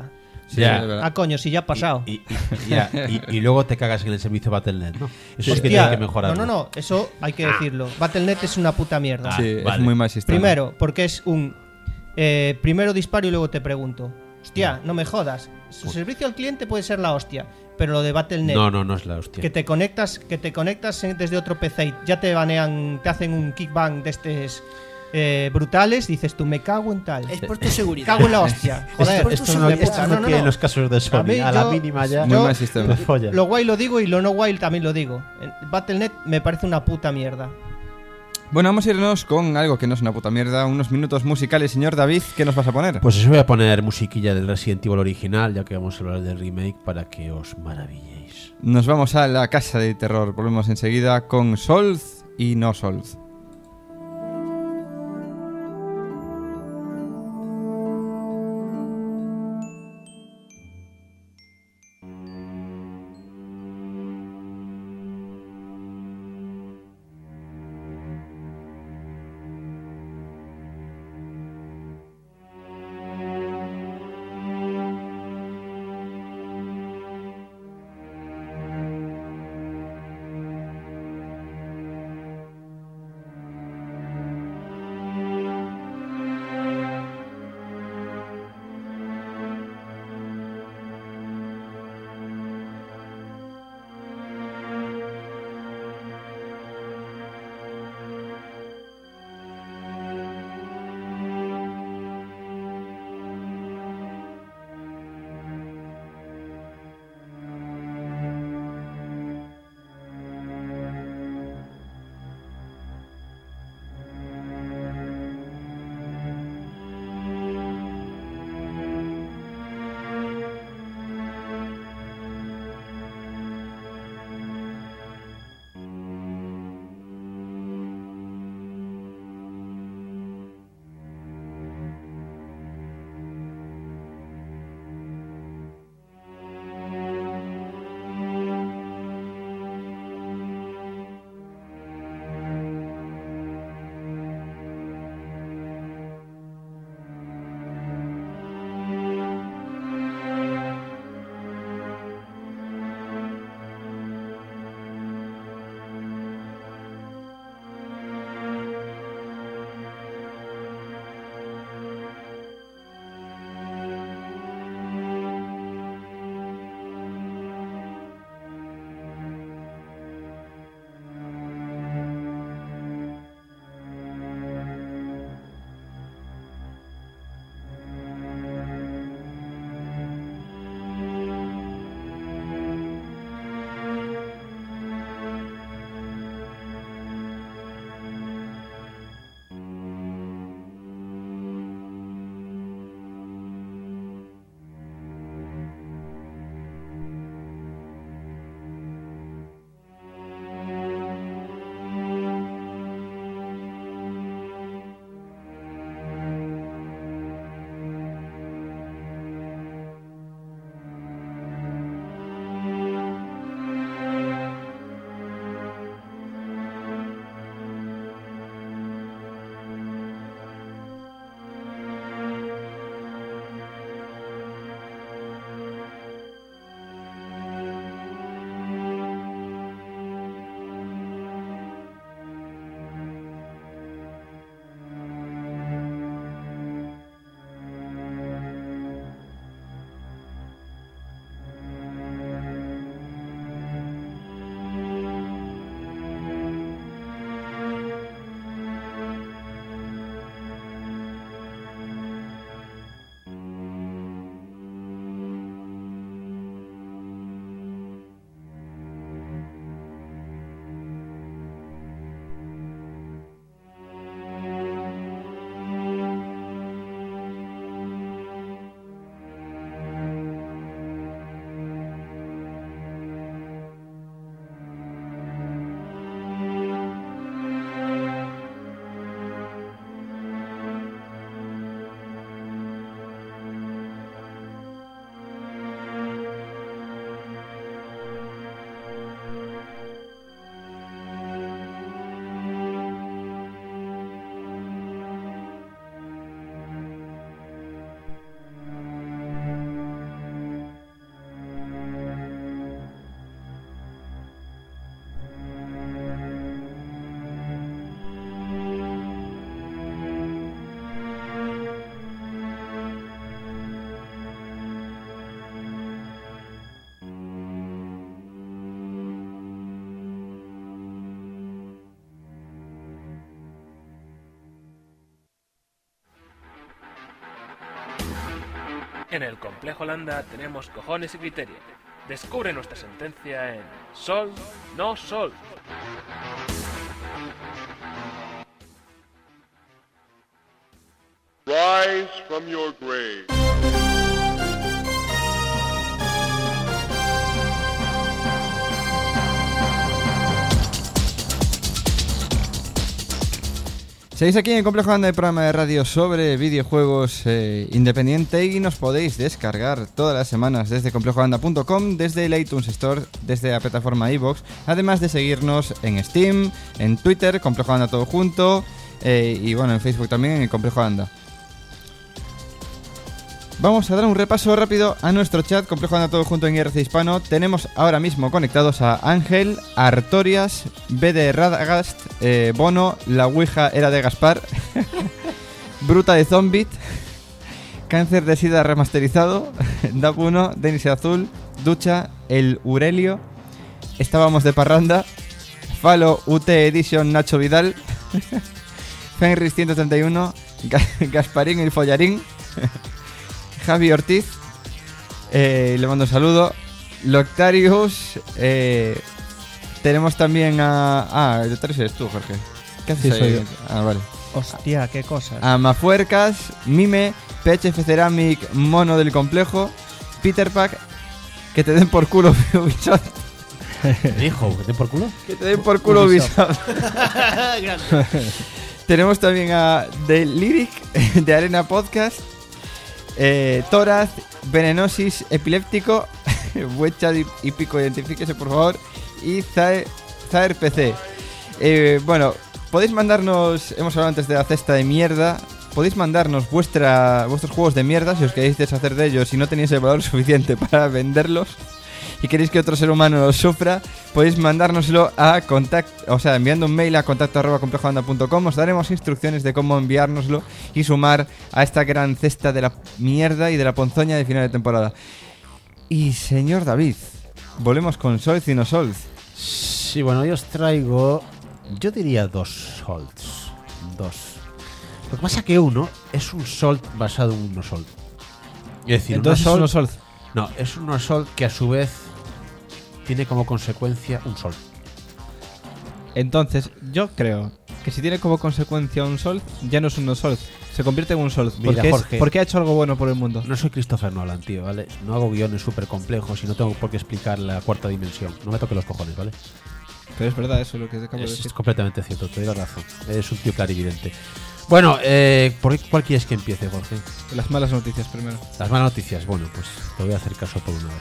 Sí, Ya. es verdad. Ah, coño, si ya ha pasado. Y luego te cagas en el servicio Battle.net, ¿no? Eso es que Hostia, tiene que mejorar. no, eso hay que decirlo. Battle.net es una puta mierda. Sí, vale. es muy mal sistema. Primero, porque es un primero disparo y luego te pregunto. Hostia, no me jodas. Su servicio al cliente puede ser la hostia, pero lo de Battle.net, No es la hostia. que te conectas desde otro PC y ya te banean, te hacen un kickback de estos brutales, dices tú, me cago en tal. Es por tu seguridad. Cago en la hostia. Joder, Esto hijos no, de esto puta. no quiere en los casos de A Sony. mí A la yo- mínima ya. Muy yo- mal sistema. te follan. Lo guay lo digo y lo no guay también lo digo. Battle.net me parece una puta mierda. Bueno, vamos a irnos con algo que no es una puta mierda. Unos minutos musicales, señor David. ¿Qué nos vas a poner? Pues eso voy a poner musiquilla del Resident Evil original, ya que vamos a hablar del remake, para que os maravilléis. Nos vamos a la casa de terror. Volvemos enseguida con Souls y no Souls. En el Complejo Landa tenemos cojones y criterio. Descubre nuestra sentencia en Sol, no Sol. Rise from your grave. Seguís aquí en Complejo Landa, el programa de radio sobre videojuegos independiente, y nos podéis descargar todas las semanas desde complejolanda.com, desde el iTunes Store, desde la plataforma iVoox, además de seguirnos en Steam, en Twitter, Complejo Landa todo junto, y bueno, en Facebook también, en Complejo Landa. Vamos a dar un repaso rápido a nuestro chat, Complejo Landa todo junto en IRC Hispano. Tenemos ahora mismo conectados a Ángel, Artorias, BD Radagast, Bono, La Ouija era de Gaspar, Bruta de Zombit, Cáncer de Sida remasterizado, Dap1, Denis Azul, Ducha, El Urelio, Estábamos de Parranda, Falo UT Edition Nacho Vidal, Fenris 131, Gasparín el Follarín, Javi Ortiz, le mando un saludo. Loctarius, tenemos también a... Loctarius eres tú, Jorge. ¿Qué haces Sí, ahí? soy yo. Ah, vale. Hostia, qué cosas. A Mafuercas, Mime, PHF Ceramic, Mono del Complejo, Peter Pack, que te den por culo Ubisoft. Dijo, ¿que te por culo? Que te den por culo Ubisoft. Tenemos también a The Lyric, de Arena Podcast, Toraz, Venenosis, Epiléptico, Huecha y Pico, identifíquese por favor, y Zaer PC. Bueno, podéis mandarnos, hemos hablado antes de la cesta de mierda, podéis mandarnos vuestros juegos de mierda si os queréis deshacer de ellos y no tenéis el valor suficiente para venderlos y queréis que otro ser humano los sufra, podéis mandárnoslo a enviando un mail a contacto@complejolanda.com. Os daremos instrucciones de cómo enviárnoslo y sumar a esta gran cesta de la mierda y de la ponzoña de final de temporada. Y señor David, volvemos con Solz y no Solz. Sí, bueno, yo os traigo, yo diría 2 Solts. 2. Lo que pasa que uno es un Solt basado en un no Solt. Es decir, Entonces es una unos Sols. No, es un no Solt que a su vez tiene como consecuencia un Solt. Entonces, yo creo que si tiene como consecuencia un Sol, ya no es un no Sol. Se convierte en un Sol. Mira, Jorge, Porque ha hecho algo bueno por el mundo. No soy Christopher Nolan, tío, ¿vale? No hago guiones súper complejos y no tengo por qué explicar la cuarta dimensión. No me toque los cojones, ¿vale? Pero es verdad eso lo que te acabo de Es decir. completamente cierto, te doy la razón. Es un tío clarividente. Bueno, ¿cuál quieres que empiece, Jorge? Las malas noticias primero. Las malas noticias. Bueno, pues te voy a hacer caso por una vez.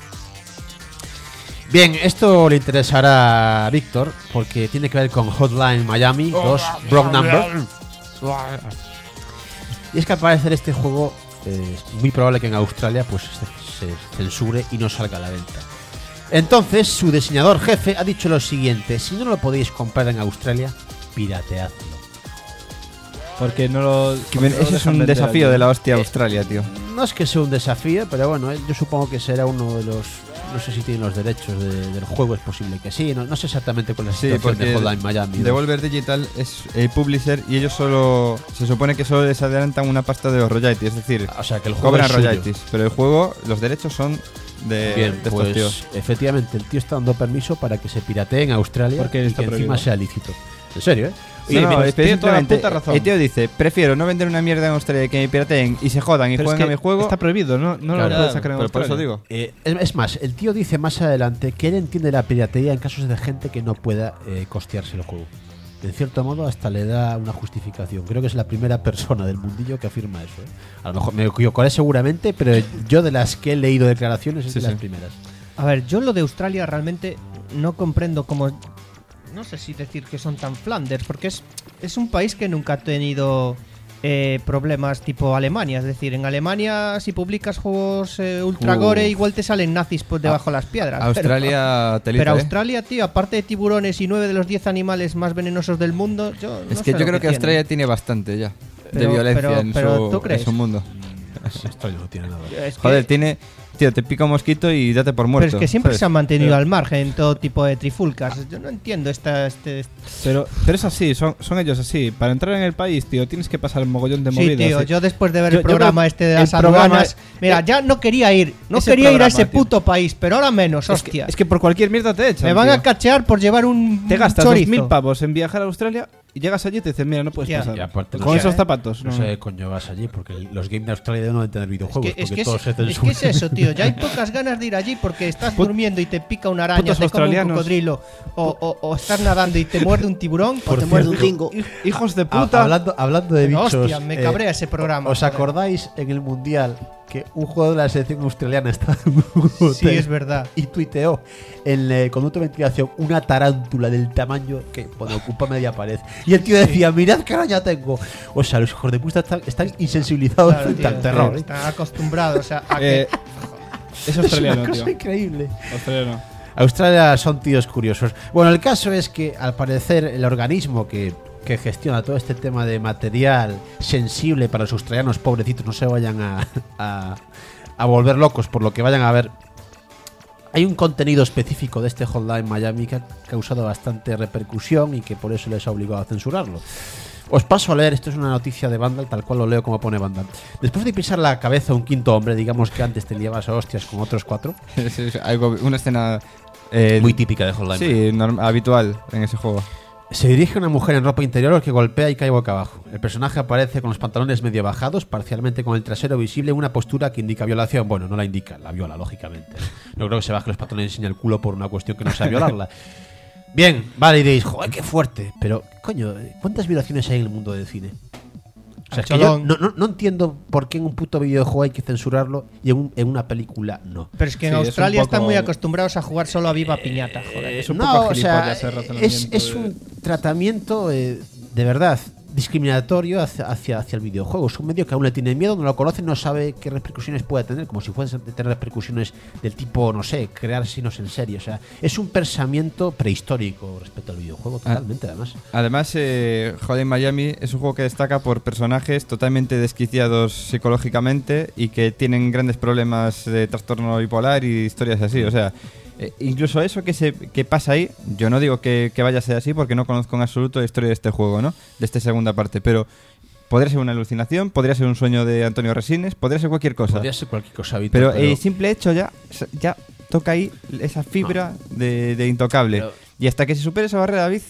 Bien, esto le interesará a Víctor porque tiene que ver con Hotline Miami 2 Wrong Number. Y es que al parecer este juego es muy probable que en Australia pues se censure y no salga a la venta. Entonces su diseñador jefe ha dicho lo siguiente: si no lo podéis comprar en Australia, pirateadlo. Porque no lo. Ese es un desafío de la hostia Australia, tío. No es que sea un desafío, pero bueno, yo supongo que será uno de los... No sé si tienen los derechos del juego, es posible que sí. No sé exactamente cuál es la situación de Hotline Miami. Devolver Digital es el publisher y ellos solo... Se supone que solo les adelantan una pasta de los royalties, es decir, O sea, que el juego cobran es suyo. royalties. Pero el juego, los derechos son de Bien, estos pues tíos. efectivamente el tío está dando permiso para que se piratee en Australia Porque y está que encima prohibido. sea lícito. En serio, ¿eh? Sí, mira, tiene toda la específicamente, puta razón. el tío dice, prefiero no vender una mierda en Australia que me pirateen y se jodan y Pero es jueguen que a mi juego. está prohibido, no Claro, lo puedes sacar en pero por eso Australia. digo. Es más, el tío dice más adelante que él entiende la piratería en casos de gente que no pueda costearse el juego. En cierto modo hasta le da una justificación. Creo que es la primera persona del mundillo que afirma eso, ¿eh? A lo mejor me equivocaré seguramente, pero yo de las que he leído declaraciones es Sí, de las sí. primeras. A ver, yo lo de Australia realmente no comprendo cómo... No sé si decir que son tan Flanders, porque es un país que nunca ha tenido problemas tipo Alemania. Es decir, en Alemania si publicas juegos ultra gore igual te salen nazis por debajo de las piedras. Australia telita, Pero ¿eh? Australia, tío, aparte de tiburones y 9 de los 10 animales más venenosos del mundo, yo no Es sé que lo yo creo que tiene. Australia tiene bastante ya de Pero- violencia pero ¿tú en crees? su mundo. Esto no tiene nada. Es que- Joder, tío, te pica un mosquito y date por muerto. pero es que siempre ¿sabes? se han mantenido al margen en todo tipo de trifulcas. Yo no entiendo Pero es así, son ellos así. Para entrar en el país, tío, tienes que pasar un mogollón de Sí, movidas. tío, yo después de ver Yo- el yo programa creo- este de el las programa- aduanas, mira, ya no quería ir, no ese quería ir a programa, ese tío. puto país, pero ahora menos, hostia. Es que por cualquier mierda te echan. me van tío. a cachear por llevar un Te gastas chorizo. 2.000 pavos en viajar a Australia y llegas allí y te dicen, mira, no puedes Ya. pasar. Y aparte, Con no sé, esos zapatos. No no. sé qué coño vas allí, porque los games de Australia deben de tener videojuegos, Es porque que todos se es que censuran. es eso, tío. Ya hay pocas ganas de ir allí porque estás durmiendo y te pica una araña, putos te come un australianos. cocodrilo, o estás nadando y te muerde un tiburón. O te muerde un dingo. Hijos de Ah, puta. hablando de bichos. Hostia, me cabrea ese programa. ¿Os joder. acordáis en el Mundial que un jugador de la selección australiana estaba en un hotel Sí, es verdad. y tuiteó en conducto de ventilación una tarántula del tamaño que ocupa media pared? Y el tío decía, mirad qué araña tengo. O sea, los hijos de puta están insensibilizados Claro, frente tío, al terror. Están acostumbrados a que... Es Es australiano, una cosa tío. increíble. Australiano. Australia son tíos curiosos. Bueno, el caso es que al parecer el organismo que gestiona todo este tema de material sensible para los australianos pobrecitos no se vayan a volver locos por lo que vayan a ver. Hay un contenido específico de este Hotline Miami que ha causado bastante repercusión y que por eso les ha obligado a censurarlo. Os paso a leer, esto es una noticia de Vandal, tal cual lo leo como pone Vandal. Después de pisar la cabeza a un quinto hombre, digamos que antes te liabas a hostias con otros 4, Es una escena muy típica de Hotline Miami. sí, habitual en ese juego. Se dirige una mujer en ropa interior que golpea y cae boca abajo. El personaje aparece con los pantalones medio bajados, parcialmente con el trasero visible, en una postura que indica violación. Bueno, no la indica, la viola, lógicamente. No creo que se baje los pantalones y enseñe el culo por una cuestión que no sea violarla. Bien, vale, diréis, joder, qué fuerte. Pero, coño, ¿cuántas violaciones hay en el mundo del cine? O sea, es que yo no entiendo por qué en un puto videojuego hay que censurarlo y en una película no. Pero es que en Sí, es un Australia poco- están muy acostumbrados a jugar solo a viva piñata, joder. Es un no, poco o sea, gilipollas el razonamiento es un tratamiento de verdad discriminatorio hacia el videojuego. Es un medio que aún le tiene miedo, no lo conoce, no sabe qué repercusiones puede tener, como si fuesen tener repercusiones del tipo, no sé, crear asesinos en serie. O sea, es un pensamiento prehistórico respecto al videojuego, totalmente, además. Además, Hotline Miami es un juego que destaca por personajes totalmente desquiciados psicológicamente y que tienen grandes problemas de trastorno bipolar y historias así. O sea, incluso eso que pasa ahí, yo no digo que vaya a ser así porque no conozco en absoluto la historia de este juego, ¿no? De esta segunda parte, pero podría ser una alucinación, podría ser un sueño de Antonio Resines, podría ser cualquier cosa. Podría ser cualquier cosa habitual. Pero el simple hecho ya toca ahí esa fibra de intocable. Pero- Y hasta que se supere esa barrera, David,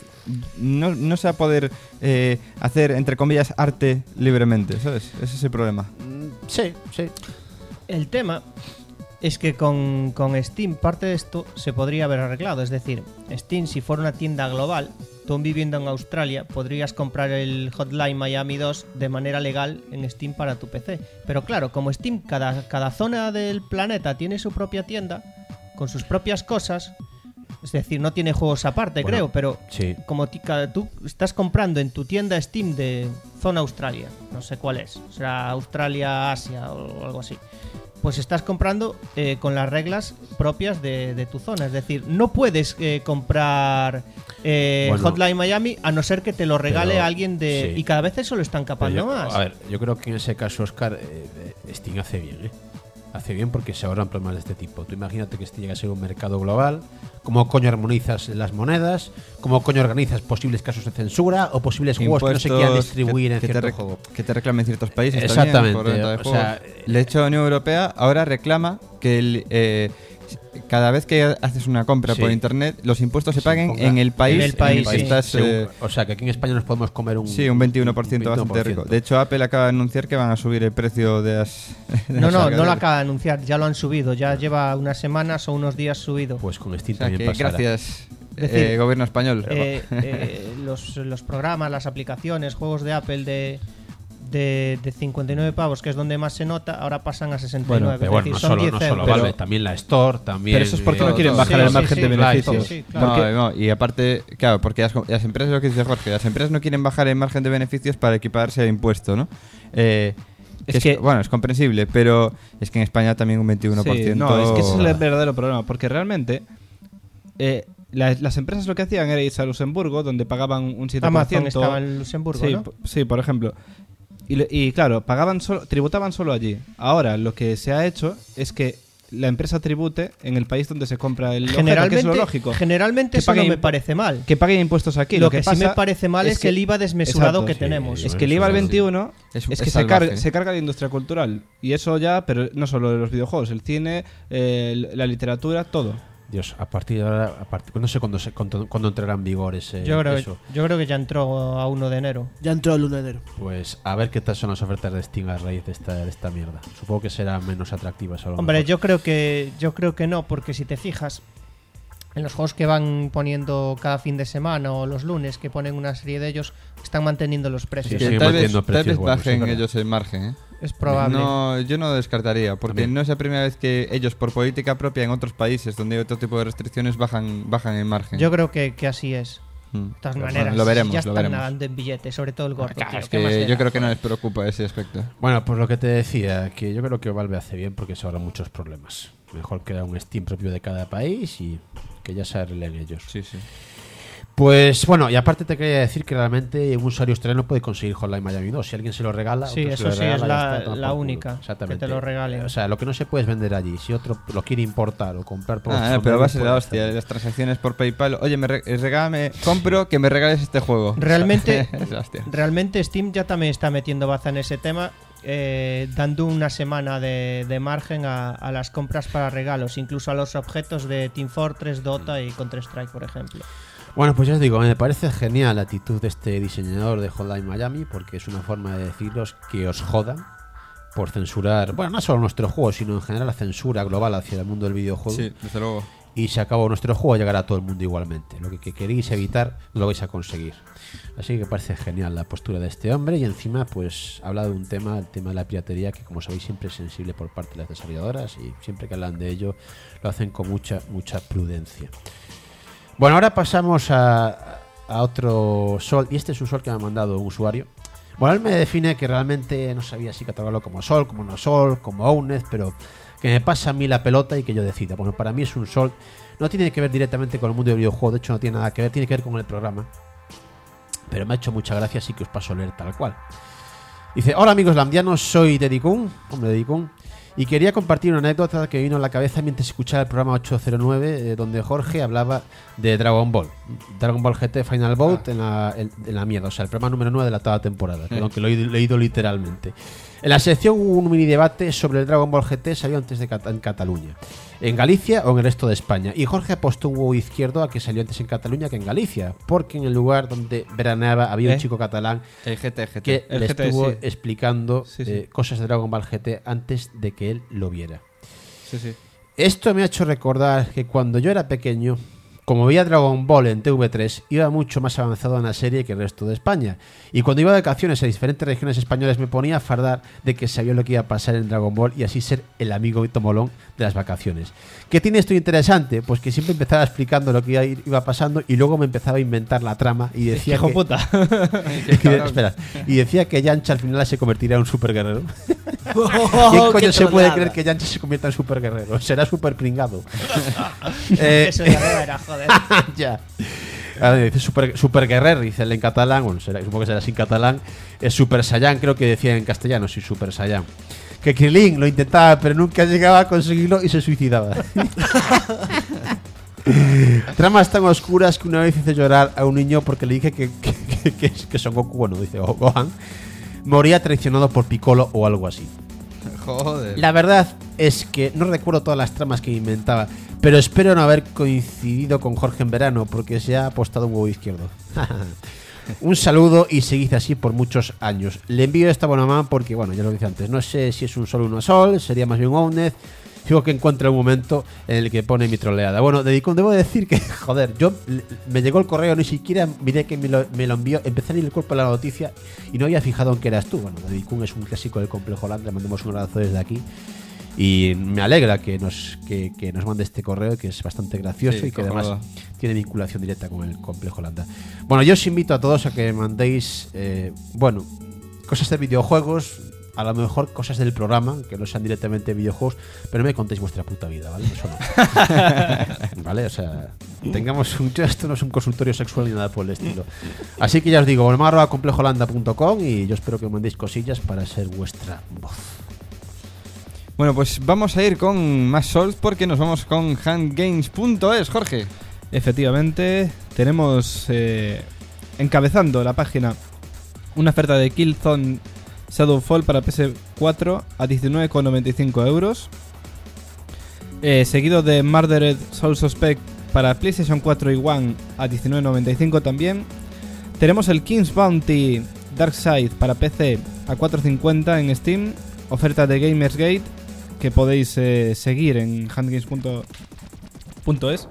no se va a poder hacer, entre comillas, arte libremente, ¿sabes? Ese es el problema. Sí, sí. El tema es que con Steam parte de esto se podría haber arreglado. Es decir, Steam, si fuera una tienda global, tú viviendo en Australia podrías comprar el Hotline Miami 2 de manera legal en Steam para tu PC. Pero claro, como Steam, cada zona del planeta tiene su propia tienda, con sus propias cosas. Es decir, no tiene juegos aparte, Bueno, creo, pero sí. como tú estás comprando en tu tienda Steam de zona Australia, no sé cuál es, será Australia, Asia o algo así, pues estás comprando con las reglas propias de tu zona. Es decir, no puedes comprar Bueno, Hotline Miami a no ser que te lo regale pero, alguien de... sí. Y cada vez eso lo están Pero capando yo, más. a ver, yo creo que en ese caso, Oscar, Steam hace bien, ¿eh? Hace bien porque se ahorran problemas de este tipo. Tú imagínate que este llega a ser un mercado global. ¿Cómo coño armonizas las monedas? ¿Cómo coño organizas posibles casos de censura o posibles juegos que no se quieran distribuir en cierto juego? Que te reclamen ciertos países. Exactamente, También, por venta de o juegos. sea, de hecho, la Unión Europea ahora reclama que cada vez que haces una compra Sí. por internet, los impuestos se Se paguen ponga en el país en el país, que sí. estás. Según- o sea, que aquí en España nos podemos comer un... Sí, un 21% bastante 21%. rico. De hecho, Apple acaba de anunciar que van a subir el precio de las. de No las lo cargadores. acaba de anunciar, ya lo han subido, ya lleva unas semanas o unos días subido. Pues con Steam O sea, también que pasará. gracias, Decir, gobierno español. Los programas, las aplicaciones, juegos de Apple de 59 pavos, que es donde más se nota, ahora pasan a 69. Bueno, Pero es bueno, decir, no son solo, 10 no solo euros. Valve, también la Store, también... Pero eso es porque no todo, quieren todo. bajar Sí, el sí, margen sí, de claro, beneficios. sí, claro. No, y aparte, claro, porque las empresas, lo que dice Jorge, las empresas no quieren bajar el margen de beneficios para equiparse al impuesto, ¿no? Bueno, es comprensible, pero es que en España también un 21%. Sí, no, es que ese es el verdadero problema, porque realmente las empresas lo que hacían era irse a Luxemburgo, donde pagaban un 7%. Amazon estaba en Luxemburgo, Sí, ¿no? sí, por ejemplo. Y claro, tributaban solo allí. Ahora lo que se ha hecho es que la empresa tribute en el país donde se compra el objeto, que es lo lógico. Generalmente eso no me parece mal. Que paguen impuestos aquí. Lo que sí me parece mal es que el IVA desmesurado que tenemos. Es que el IVA al 21 es que se salvaje. carga de industria cultural. Y eso ya, pero no solo de los videojuegos, el cine, la literatura, todo. Dios, a partir de ahora, no sé cuándo entrará en vigor ese. Yo eso. creo que ya entró a 1 de enero. Ya entró el 1 de enero. Pues a ver qué tal son las ofertas de Steam a raíz de esta mierda. Supongo que serán menos atractivas. Hombre, yo creo que no, porque si te fijas en los juegos que van poniendo cada fin de semana o los lunes, que ponen una serie de ellos, están manteniendo los precios. Sí, Que tal vez bajen ellos el margen, ¿eh? Es probable. No, yo no descartaría, porque no es la primera vez que ellos, por política propia en otros países donde hay otro tipo de restricciones, bajan el margen. Yo creo que así es. De todas maneras, lo veremos, ya están lo veremos. nadando en billetes, sobre todo el gordo. Claro, tío, es ¿qué más que le yo da? creo que no les preocupa ese aspecto. Bueno, pues lo que te decía, que yo creo que Valve hace bien porque se ahorran muchos problemas. Mejor que un Steam propio de cada país y que ya se arreglen ellos. Sí, sí. Pues bueno, y aparte te quería decir que realmente un usuario australiano puede conseguir Hotline Miami 2. Si alguien se lo regala, Sí, otro se eso lo sí, regala, es ya está, la por única culo. Exactamente. que te lo regalen. O sea, lo que no se puede es vender allí. Si otro lo quiere importar o comprar por Pero va a ser la hostia. Las transacciones por PayPal. Oye, regálame, compro que me regales este juego. Realmente, Es la hostia. realmente Steam ya también está metiendo baza en ese tema, dando una semana de margen a las compras para regalos, incluso a los objetos de Team Fortress, Dota y Counter-Strike, por ejemplo. Bueno, pues ya os digo, me parece genial la actitud de este diseñador de Hotline Miami, porque es una forma de deciros que os jodan por censurar, bueno, no solo nuestro juego, sino en general la censura global hacia el mundo del videojuego. Sí, desde luego. Y se acabó nuestro juego, llegará a todo el mundo igualmente. Lo que queréis evitar lo vais a conseguir. Así que parece genial la postura de este hombre. Y encima pues habla de un tema, el tema de la piratería, que como sabéis siempre es sensible por parte de las desarrolladoras, y siempre que hablan de ello lo hacen con mucha prudencia. Bueno, ahora pasamos a otro sol, y este es un sol que me ha mandado un usuario. Bueno, él me define que realmente no sabía si catalogarlo como sol, como no sol, como owned, pero que me pasa a mí la pelota y que yo decida. Bueno, para mí es un sol, no tiene que ver directamente con el mundo del videojuego, de hecho no tiene nada que ver, tiene que ver con el programa. Pero me ha hecho mucha gracia, así que os paso a leer tal cual. Dice: hola amigos lamdianos, soy Dedicun, hombre Dedicun, y quería compartir una anécdota que me vino a la cabeza mientras escuchaba el programa 809, donde Jorge hablaba de Dragon Ball GT Final Bout en la mierda, o sea, el programa número 9 de la octava temporada, aunque lo he leído literalmente. En la sección hubo un mini debate sobre el Dragon Ball GT, salió antes en Cataluña, en Galicia o en el resto de España, y Jorge apostó un huevo izquierdo a que salió antes en Cataluña que en Galicia, porque en el lugar donde veraneaba había un chico catalán El GT. que El le GT, estuvo sí. explicando Sí. cosas de Dragon Ball GT antes de que él lo viera. Sí. Esto me ha hecho recordar que cuando yo era pequeño, como veía Dragon Ball en TV3, iba mucho más avanzado en la serie que el resto de España. Y cuando iba de vacaciones a diferentes regiones españolas me ponía a fardar de que sabía lo que iba a pasar en Dragon Ball y así ser el amigo tomolón de las vacaciones. ¿Qué tiene esto interesante? Pues que siempre empezaba explicando lo que iba pasando y luego me empezaba a inventar la trama y decía Hijo que... puta. Espera, y decía que Yancha al final se convertiría en un super guerrero. ¿Quién coño se puede creer que Yancha se convierta en super guerrero? Será super pringado. Eso ya no era, joder. Ya. Ahora dice super guerrer, dice él en catalán, bueno, supongo que será así en catalán. Es Super Saiyan, creo que decía en castellano, sí, Super Saiyan. Que Krilin lo intentaba, pero nunca llegaba a conseguirlo y se suicidaba. Tramas tan oscuras que una vez hice llorar a un niño porque le dije que Son Goku, bueno, dice Gohan, moría traicionado por Piccolo o algo así. Joder. La verdad es que no recuerdo todas las tramas que inventaba, pero espero no haber coincidido con Jorge en verano porque se ha apostado un huevo izquierdo. Un saludo y seguid así por muchos años. Le envío esta buena mano porque, bueno, ya lo dije antes, no sé si es un sol o un sol, sería más bien un owned. Digo que encuentre un momento en el que pone mi troleada. Bueno, debo decir que, joder, me llegó el correo, ni siquiera miré que me lo envió, empecé a leer el cuerpo de la noticia y no había fijado en que eras tú. Bueno, Dedicun es un clásico del complejo Land, le mandamos un abrazo desde aquí. Y me alegra que nos mande este correo, que es bastante gracioso, Sí, y que cojonudo. además tiene vinculación directa con el complejo Landa. Bueno, yo os invito a todos a que mandéis, cosas de videojuegos, a lo mejor cosas del programa, que no sean directamente videojuegos, pero no me contéis vuestra puta vida, ¿vale? Eso no. ¿Vale? O sea, esto no es un consultorio sexual ni nada por el estilo. Así que ya os digo, complejolanda.com y yo espero que me mandéis cosillas para ser vuestra voz. Bueno, pues vamos a ir con más Souls porque nos vamos con handgames.es, Jorge. Efectivamente, tenemos encabezando la página una oferta de Killzone Shadowfall para PS4 a 19,95 euros. Seguido de Murdered Soul Suspect para PlayStation 4 y One a 19,95 también. Tenemos el King's Bounty Darkside para PC a 4,50 en Steam. Oferta de Gamersgate que podéis seguir en handgames.es.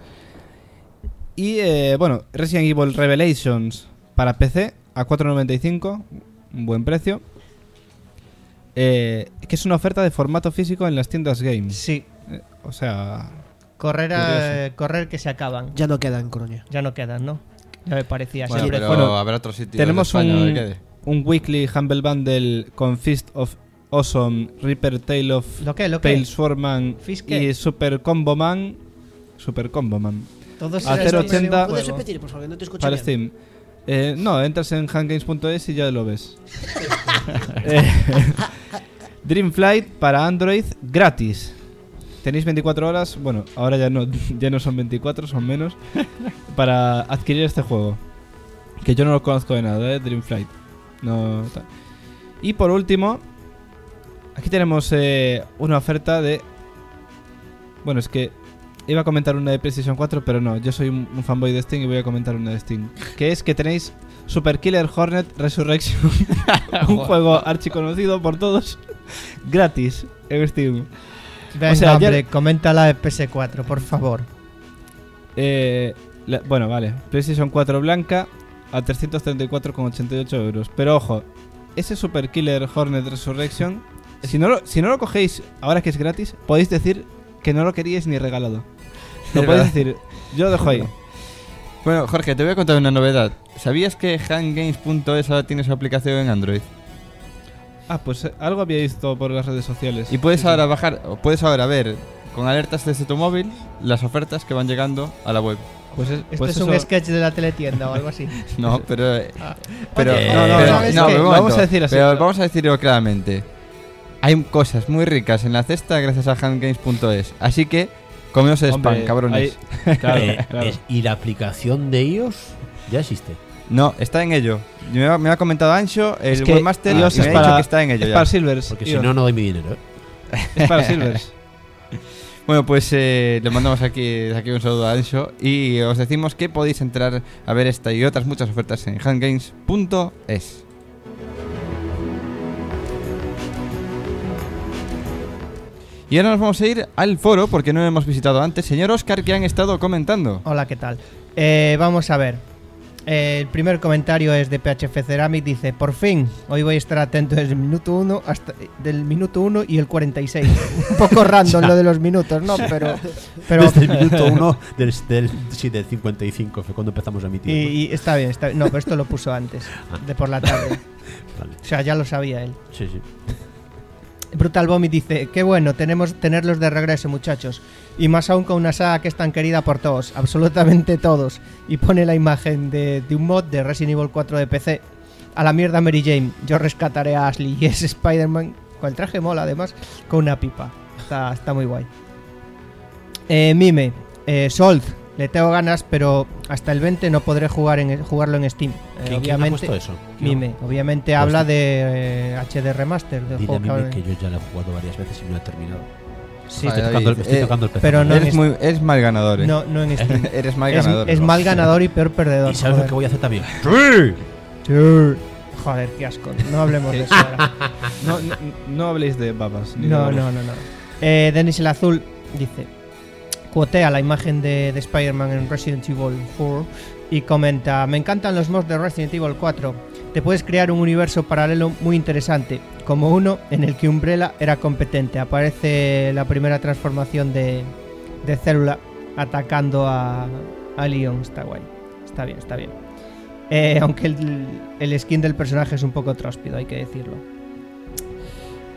Y bueno, Resident Evil Revelations para PC a 4,95, un buen precio. Que es una oferta de formato físico en las tiendas Games. Sí. O sea, correr que se acaban. Ya no queda en Coruña. Ya no quedan, ¿no? Ya me parecía. Bueno, siempre. pero Bueno, habrá otro sitio tenemos de España donde quede. un weekly Humble Bundle con Fist of Awesome, Reaper Tale of ¿Lo qué? Pale Swordman ¿Fist qué? y Super Combo Man. Todos a eran 0,80 juego. ¿Puedes repetir, por favor? No te escucho para bien. Steam. No, entras en handgames.es y ya lo ves. Dreamflight para Android gratis. Tenéis 24 horas, bueno, ahora ya no son 24, son menos, para adquirir este juego. Que yo no lo conozco de nada, Dreamflight. No, tal. Y por último, aquí tenemos una oferta de... Bueno, es que iba a comentar una de PlayStation 4, pero no, yo soy un fanboy de Steam y voy a comentar una de Steam. Que es que tenéis Super Killer Hornet Resurrection, un juego archiconocido por todos, gratis en Steam. Venga, O sea, hombre, comenta la de PS4, por favor. Bueno, vale, PlayStation 4 blanca a 334,88 euros. Pero ojo, ese Super Killer Hornet Resurrection, si no lo cogéis ahora que es gratis, podéis decir que no lo queríais ni regalado. Lo podéis decir, yo lo dejo ahí. Bueno, Jorge, te voy a contar una novedad. ¿Sabías que handgames.es ahora tiene su aplicación en Android? Ah, pues algo había visto por las redes sociales. Y puedes Sí, ahora bajar, o puedes ahora ver con alertas desde tu móvil las ofertas que van llegando a la web. Pues Esto es un sketch de la teletienda o algo así. No, pero Oye, pero ¿sabes no, qué? un Lo momento. vamos a decir así. Pero vamos a decirlo claramente. Hay cosas muy ricas en la cesta gracias a handgames.es. Así que comeos el spam, Hombre, cabrones. ahí- claro, claro. ¿Y la aplicación de iOS ya existe? No, está en ello. Me ha comentado Ancho, el Es que webmaster, y me ha iOS es dicho que está en ello es ya. para Silvers. Porque si iOS. no, no doy mi dinero, ¿eh? Es para Silvers. Bueno, pues le mandamos aquí un saludo a Ancho y os decimos que podéis entrar a ver esta y otras muchas ofertas en handgames.es. Y ahora nos vamos a ir al foro porque no hemos visitado antes. Señor Oscar, ¿qué han estado comentando? Hola, ¿qué tal? Vamos a ver. El primer comentario es de PHF Ceramic. Dice: por fin, hoy voy a estar atento desde el minuto 1 hasta del minuto 1 y el 46. Un poco random lo de los minutos, ¿no? Pero Desde el minuto 1 del 55 fue cuando empezamos a emitir. y está bien, está bien. No, pero esto lo puso antes, de por la tarde. Vale. O sea, ya lo sabía él. Sí, sí. Brutal Vomit dice: qué bueno, tenerlos de regreso, muchachos. Y más aún con una saga que es tan querida por todos, absolutamente todos. Y pone la imagen de un mod de Resident Evil 4 de PC. A la mierda Mary Jane, yo rescataré a Ashley. Y es Spider-Man, con el traje mola además, con una pipa. Está muy guay. Mime, Sold, le tengo ganas, pero hasta el 20 no podré jugarlo en Steam. ¿Quién ha puesto eso? Mime, obviamente habla de HD Remaster del Dile juego a que mí ahora- que yo ya lo he jugado varias veces y no he terminado. Sí, Joder, Estoy tocando David, el PC. pero no Eres mal ganador, ¿eh? no en Steam. Eres mal Es, ganador. es mal ganador y peor perdedor. ¿Y sabes lo joder. que voy a hacer también? Sí. Joder, qué asco. No hablemos de eso ahora. No habléis de babas. ni de No, babas. no. Denis el Azul dice: cuotea la imagen de Spider-Man en Resident Evil 4 y comenta: me encantan los mods de Resident Evil 4. Te puedes crear un universo paralelo muy interesante, como uno en el que Umbrella era competente. Aparece la primera transformación de Célula atacando a Leon. Está guay. Está bien. Aunque el skin del personaje es un poco tróspido, hay que decirlo.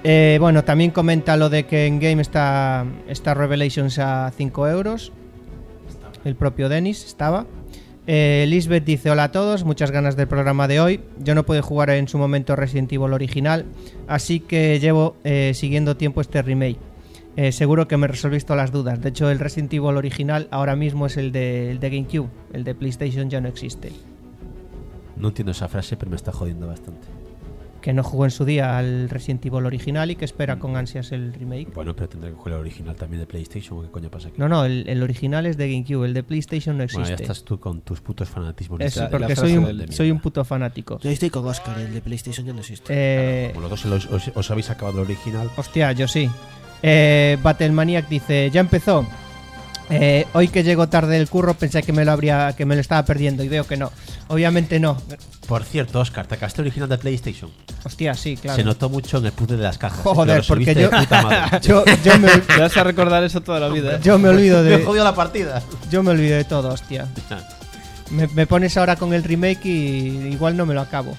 Bueno, también comenta lo de que en Game está Revelations a 5 euros. El propio Denis estaba. Lisbeth dice: hola a todos, muchas ganas del programa de hoy. Yo no pude jugar en su momento Resident Evil original, así que llevo siguiendo tiempo este remake. Seguro que me resolvís todas las dudas. De hecho, el Resident Evil original ahora mismo es el de GameCube. El de PlayStation ya no existe. No entiendo esa frase, pero me está jodiendo bastante. Que no jugó en su día al Resident Evil original y que espera con ansias el remake. Bueno, pero tendré que jugar el original también de PlayStation. ¿O qué coño pasa aquí? No, el original es de GameCube, el de PlayStation no existe. Bueno, ya estás tú con tus putos fanatismos. Es La porque frase soy un puto fanático. Yo estoy con Oscar, el de PlayStation ya no existe. Como los dos os habéis acabado el original. Hostia, yo sí. Battlemaniac dice: ya empezó. Hoy que llego tarde del curro pensé que me lo estaba perdiendo y veo que no. Obviamente no. Por cierto, Oscar, ¿te acabaste el original de PlayStation? Hostia, sí, claro. Se notó mucho en el puzzle de las cajas. Joder, porque yo de puta madre. yo me Te vas a recordar eso toda la vida. yo me olvido Me de jodió la partida. yo me olvido de todo, hostia. Me pones ahora con el remake y igual no me lo acabo.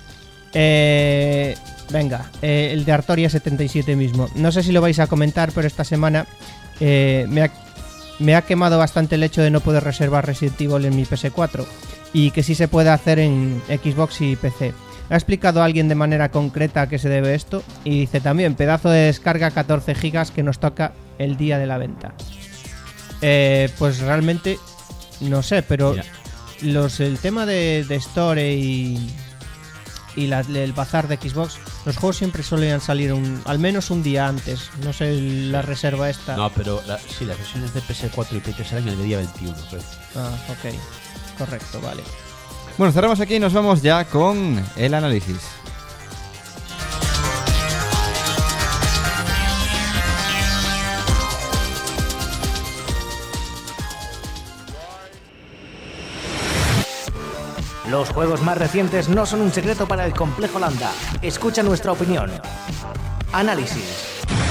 Venga, el de Artoria 77 mismo. No sé si lo vais a comentar, pero esta semana me ha quemado bastante el hecho de no poder reservar Resident Evil en mi PS4 y que sí se puede hacer en Xbox y PC. Ha explicado alguien de manera concreta a qué se debe esto y dice también: pedazo de descarga 14 gigas que nos toca el día de la venta. Pues realmente no sé, pero mira, el tema de Store y el bazar de Xbox, los juegos siempre solían salir al menos un día antes. No sé, la reserva esta. No, pero sí, las versiones de PS4 y PS3 eran el día 21, creo. Ah, ok. Correcto, vale. Bueno, cerramos aquí y nos vamos ya con el análisis. Los juegos más recientes no son un secreto para el complejo Landa. Escucha nuestra opinión. Análisis.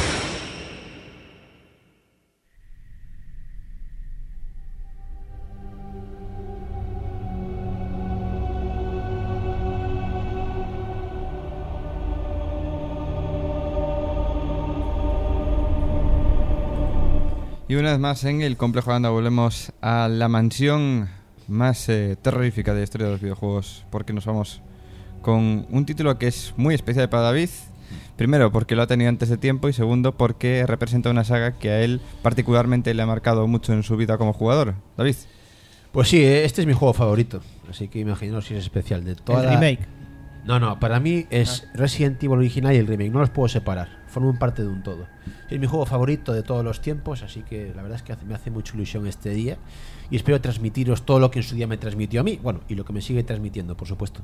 Y una vez más en el complejo Landa volvemos a la mansión más terrorífica de la historia de los videojuegos, porque nos vamos con un título que es muy especial para David. Primero, porque lo ha tenido antes de tiempo, y segundo, porque representa una saga que a él particularmente le ha marcado mucho en su vida como jugador. David. Pues sí, este es mi juego favorito, así que imaginaos si es especial de toda ¿El remake? No, para mí es Resident Evil original y el remake, no los puedo separar, forman parte de un todo. Es mi juego favorito de todos los tiempos, así que la verdad es que me hace mucha ilusión este día y espero transmitiros todo lo que en su día me transmitió a mí, bueno, y lo que me sigue transmitiendo, por supuesto.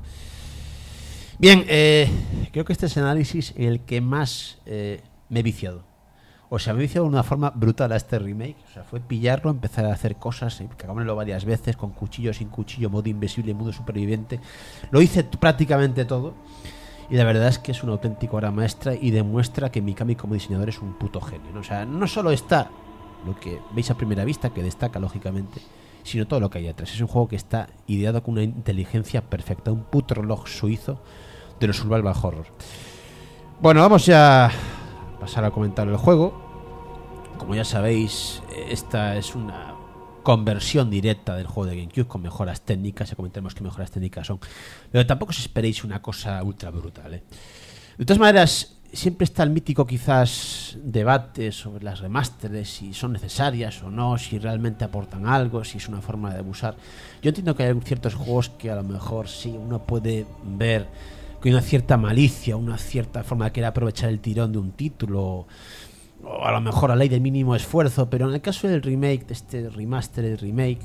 Bien, creo que este es el análisis en el que más me he viciado. O sea, me he viciado de una forma brutal a este remake. O sea, fue pillarlo, empezar a hacer cosas, cagármelo varias veces, con cuchillo, sin cuchillo, modo invisible, modo superviviente. Lo hice prácticamente todo. Y la verdad es que es una auténtica obra maestra y demuestra que Mikami como diseñador es un puto genio, ¿no? O sea, no solo está lo que veis a primera vista, que destaca lógicamente, sino todo lo que hay detrás. Es un juego que está ideado con una inteligencia perfecta, un puto reloj suizo de los survival horror. Bueno, vamos ya a pasar a comentar el juego. Como ya sabéis, esta es una conversión directa del juego de GameCube con mejoras técnicas. Ya comentaremos qué mejoras técnicas son, pero tampoco os esperéis una cosa ultra brutal, ¿eh? De todas maneras, siempre está el mítico quizás debate sobre las remasteres, si son necesarias o no, si realmente aportan algo, si es una forma de abusar. Yo entiendo que hay ciertos juegos que a lo mejor sí uno puede ver que hay una cierta malicia, una cierta forma de querer aprovechar el tirón de un título, o a lo mejor la ley del mínimo esfuerzo, pero en el caso del remake, de este remaster, remake,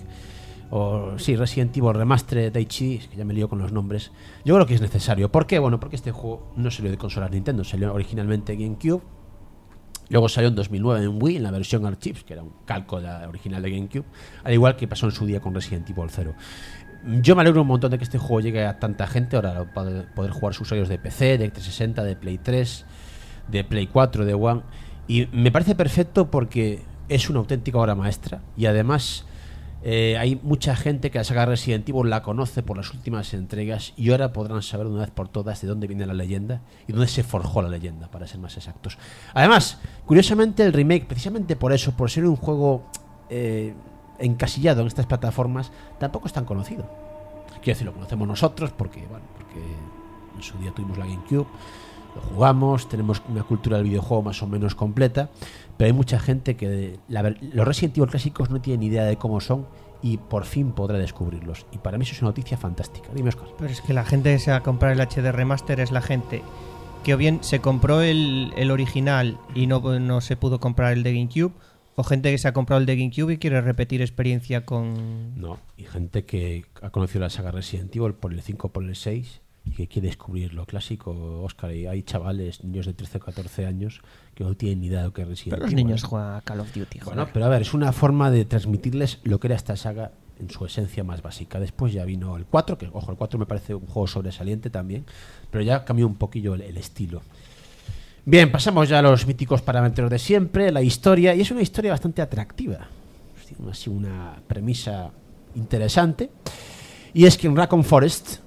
o sí, Resident Evil Remastered HD, que ya me lío con los nombres, yo creo que es necesario. ¿Por qué? Bueno, porque este juego no salió de consolas Nintendo, salió originalmente en GameCube, luego salió en 2009 en Wii, en la versión Archives, que era un calco de la original de GameCube, al igual que pasó en su día con Resident Evil 0. Yo me alegro un montón de que este juego llegue a tanta gente. Ahora poder jugar sus usuarios de PC, de 360, de Play 3, de Play 4, de One. Y me parece perfecto porque es una auténtica obra maestra. Y además Hay mucha gente que la saga Resident Evil la conoce por las últimas entregas y ahora podrán saber de una vez por todas de dónde viene la leyenda y dónde se forjó la leyenda, para ser más exactos. Además, curiosamente el remake, precisamente por eso, por ser un juego encasillado en estas plataformas, tampoco es tan conocido. Quiero decir, lo conocemos nosotros porque en su día tuvimos la GameCube, lo jugamos, tenemos una cultura del videojuego más o menos completa, pero hay mucha gente que los Resident Evil clásicos no tienen ni idea de cómo son y por fin podrá descubrirlos. Y para mí eso es una noticia fantástica. Dime, Oscar. Pero es que la gente que se va a comprar el HD Remaster es la gente que o bien se compró el original y no se pudo comprar el de GameCube, o gente que se ha comprado el de GameCube y quiere repetir experiencia con... No, y gente que ha conocido la saga Resident Evil por el 5 o por el 6 y que quiere descubrir lo clásico, Oscar. Y hay chavales, niños de 13 o 14 años que no tienen ni idea de lo que es Resident Evil. Pero los niños juegan a Call of Duty. Bueno, joder. pero a ver, es una forma de transmitirles lo que era esta saga en su esencia más básica. Después ya vino el 4, que ojo, el 4 me parece un juego sobresaliente también, pero ya cambió un poquillo el estilo. Bien, pasamos ya a los míticos parámetros de siempre, la historia, y es una historia bastante atractiva. Tiene así una premisa interesante, y es que en Raccoon Forest,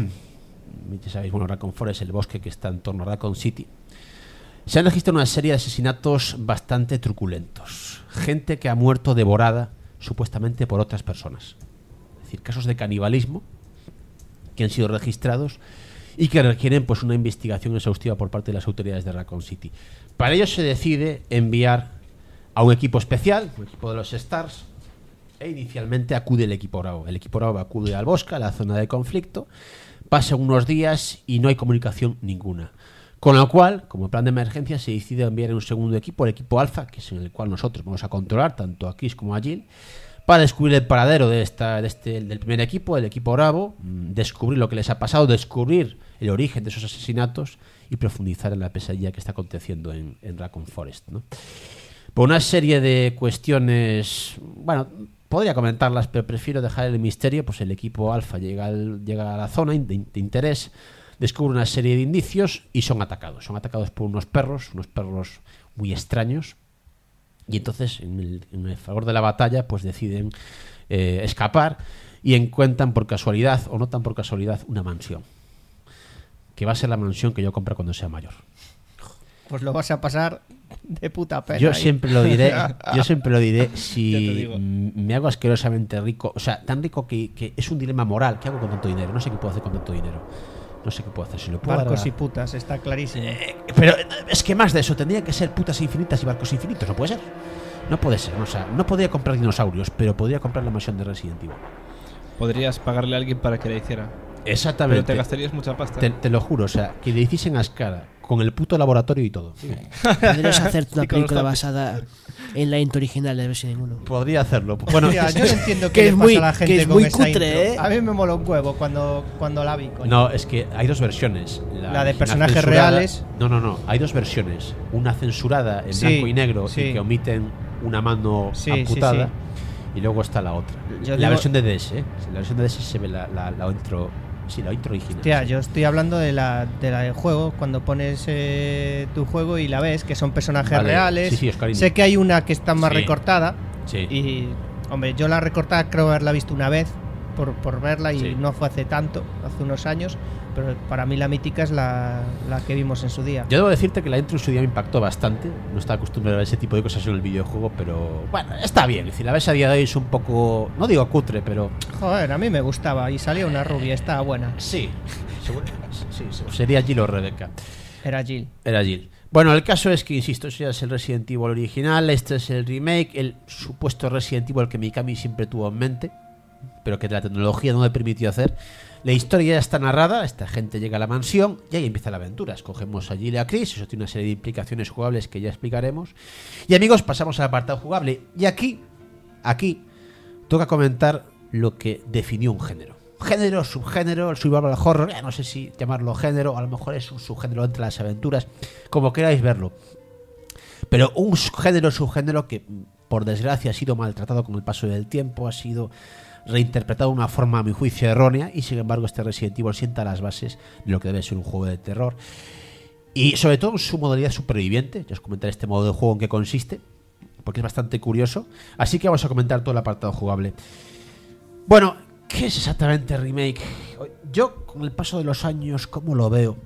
ya sabéis, bueno, Raccoon Forest es el bosque que está en torno a Raccoon City, se han registrado una serie de asesinatos bastante truculentos. Gente que ha muerto devorada supuestamente por otras personas. Es decir, casos de canibalismo que han sido registrados y que requieren pues una investigación exhaustiva por parte de las autoridades de Raccoon City. Para ello se decide enviar a un equipo especial, un equipo de los Stars, e inicialmente acude el equipo Bravo. El equipo Bravo acude al bosque, a la zona de conflicto, pasan unos días y no hay comunicación ninguna. Con lo cual, como plan de emergencia, se decide enviar un segundo equipo, el equipo Alpha, que es en el cual nosotros vamos a controlar tanto a Chris como a Jill, para descubrir el paradero del primer equipo, el equipo Bravo, descubrir lo que les ha pasado, descubrir el origen de esos asesinatos y profundizar en la pesadilla que está aconteciendo en Raccoon Forest, ¿no? Por una serie de cuestiones, bueno, podría comentarlas, pero prefiero dejar el misterio. Pues el equipo Alpha llega a la zona de interés, descubre una serie de indicios y son atacados. Son atacados por unos perros muy extraños. Y entonces, en el favor de la batalla, pues deciden escapar y encuentran por casualidad, o no tan por casualidad, una mansión. Que va a ser la mansión que yo compre cuando sea mayor. Pues lo vas a pasar de puta pena. Yo siempre lo diré, si me hago asquerosamente rico, o sea, tan rico que es un dilema moral. ¿Qué hago con tanto dinero? No sé qué puedo hacer con tanto dinero. No sé qué puedo hacer. Si lo puedo barcos y putas, está clarísimo. Pero es que más de eso, tendría que ser putas infinitas y barcos infinitos. No puede ser. No puede ser. O sea, no podría comprar dinosaurios, pero podría comprar la mansión de Resident Evil. Podrías pagarle a alguien para que la hiciera. Exactamente. Pero te gastarías mucha pasta. Te lo juro, o sea, que le hiciesen a escala con el puto laboratorio y todo. Podrías hacerte una película basada en la intro original de Resident Evil 1. Podría hacerlo. Bueno, Mira, yo no entiendo que qué es le muy- pasa a la gente que es con muy esa cutre, intro. A mí me moló un huevo cuando la vi, coño. no, es que hay dos versiones. La de original personajes censurada- reales. No. Hay dos versiones. Una censurada en Sí, blanco y negro sí. y que omiten una mano Sí, amputada. sí. Y luego está la otra. Yo La digo- versión de DS, ¿eh? En la versión de DS se ve la intro. Sí, la intro original. Hostia, yo estoy hablando de la del juego, cuando pones tu juego y la ves, que son personajes Vale. reales. Sí, Oscarín. Sé que hay una que está más Sí. recortada. Sí. Y, hombre, yo la recortada creo haberla visto una vez por verla y Sí. no fue hace tanto, hace unos años. Pero para mí la mítica es la que vimos en su día. Yo debo decirte que la intro en su día me impactó bastante. No estaba acostumbrado a ver ese tipo de cosas en el videojuego, pero bueno, está bien. Es decir, la ves a día de hoy es un poco, no digo cutre, pero Joder, a mí me gustaba y salía una rubia, estaba buena. sí, sí, sería Jill o Rebecca. Era Jill. Era Jill. Bueno, el caso es que, insisto, ese ya es el Resident Evil original, este es el remake, el supuesto Resident Evil que Mikami siempre tuvo en mente, pero que la tecnología no le permitió hacer. La historia ya está narrada, esta gente llega a la mansión y ahí empieza la aventura. Escogemos a Jill y a Chris, eso tiene una serie de implicaciones jugables que ya explicaremos. Y amigos, pasamos al apartado jugable. Y aquí toca comentar lo que definió un género. Género, subgénero, el survival horror, no sé si llamarlo género, a lo mejor es un subgénero entre las aventuras, como queráis verlo. Pero un género, subgénero que por desgracia ha sido maltratado con el paso del tiempo, ha sido reinterpretado de una forma a mi juicio errónea, y sin embargo este Resident Evil sienta las bases de lo que debe ser un juego de terror, y sobre todo en su modalidad superviviente. Ya os comentaré este modo de juego en qué consiste, porque es bastante curioso. Así que vamos a comentar todo el apartado jugable. Bueno, ¿qué es exactamente remake? Yo, con el paso de los años, ¿cómo lo veo?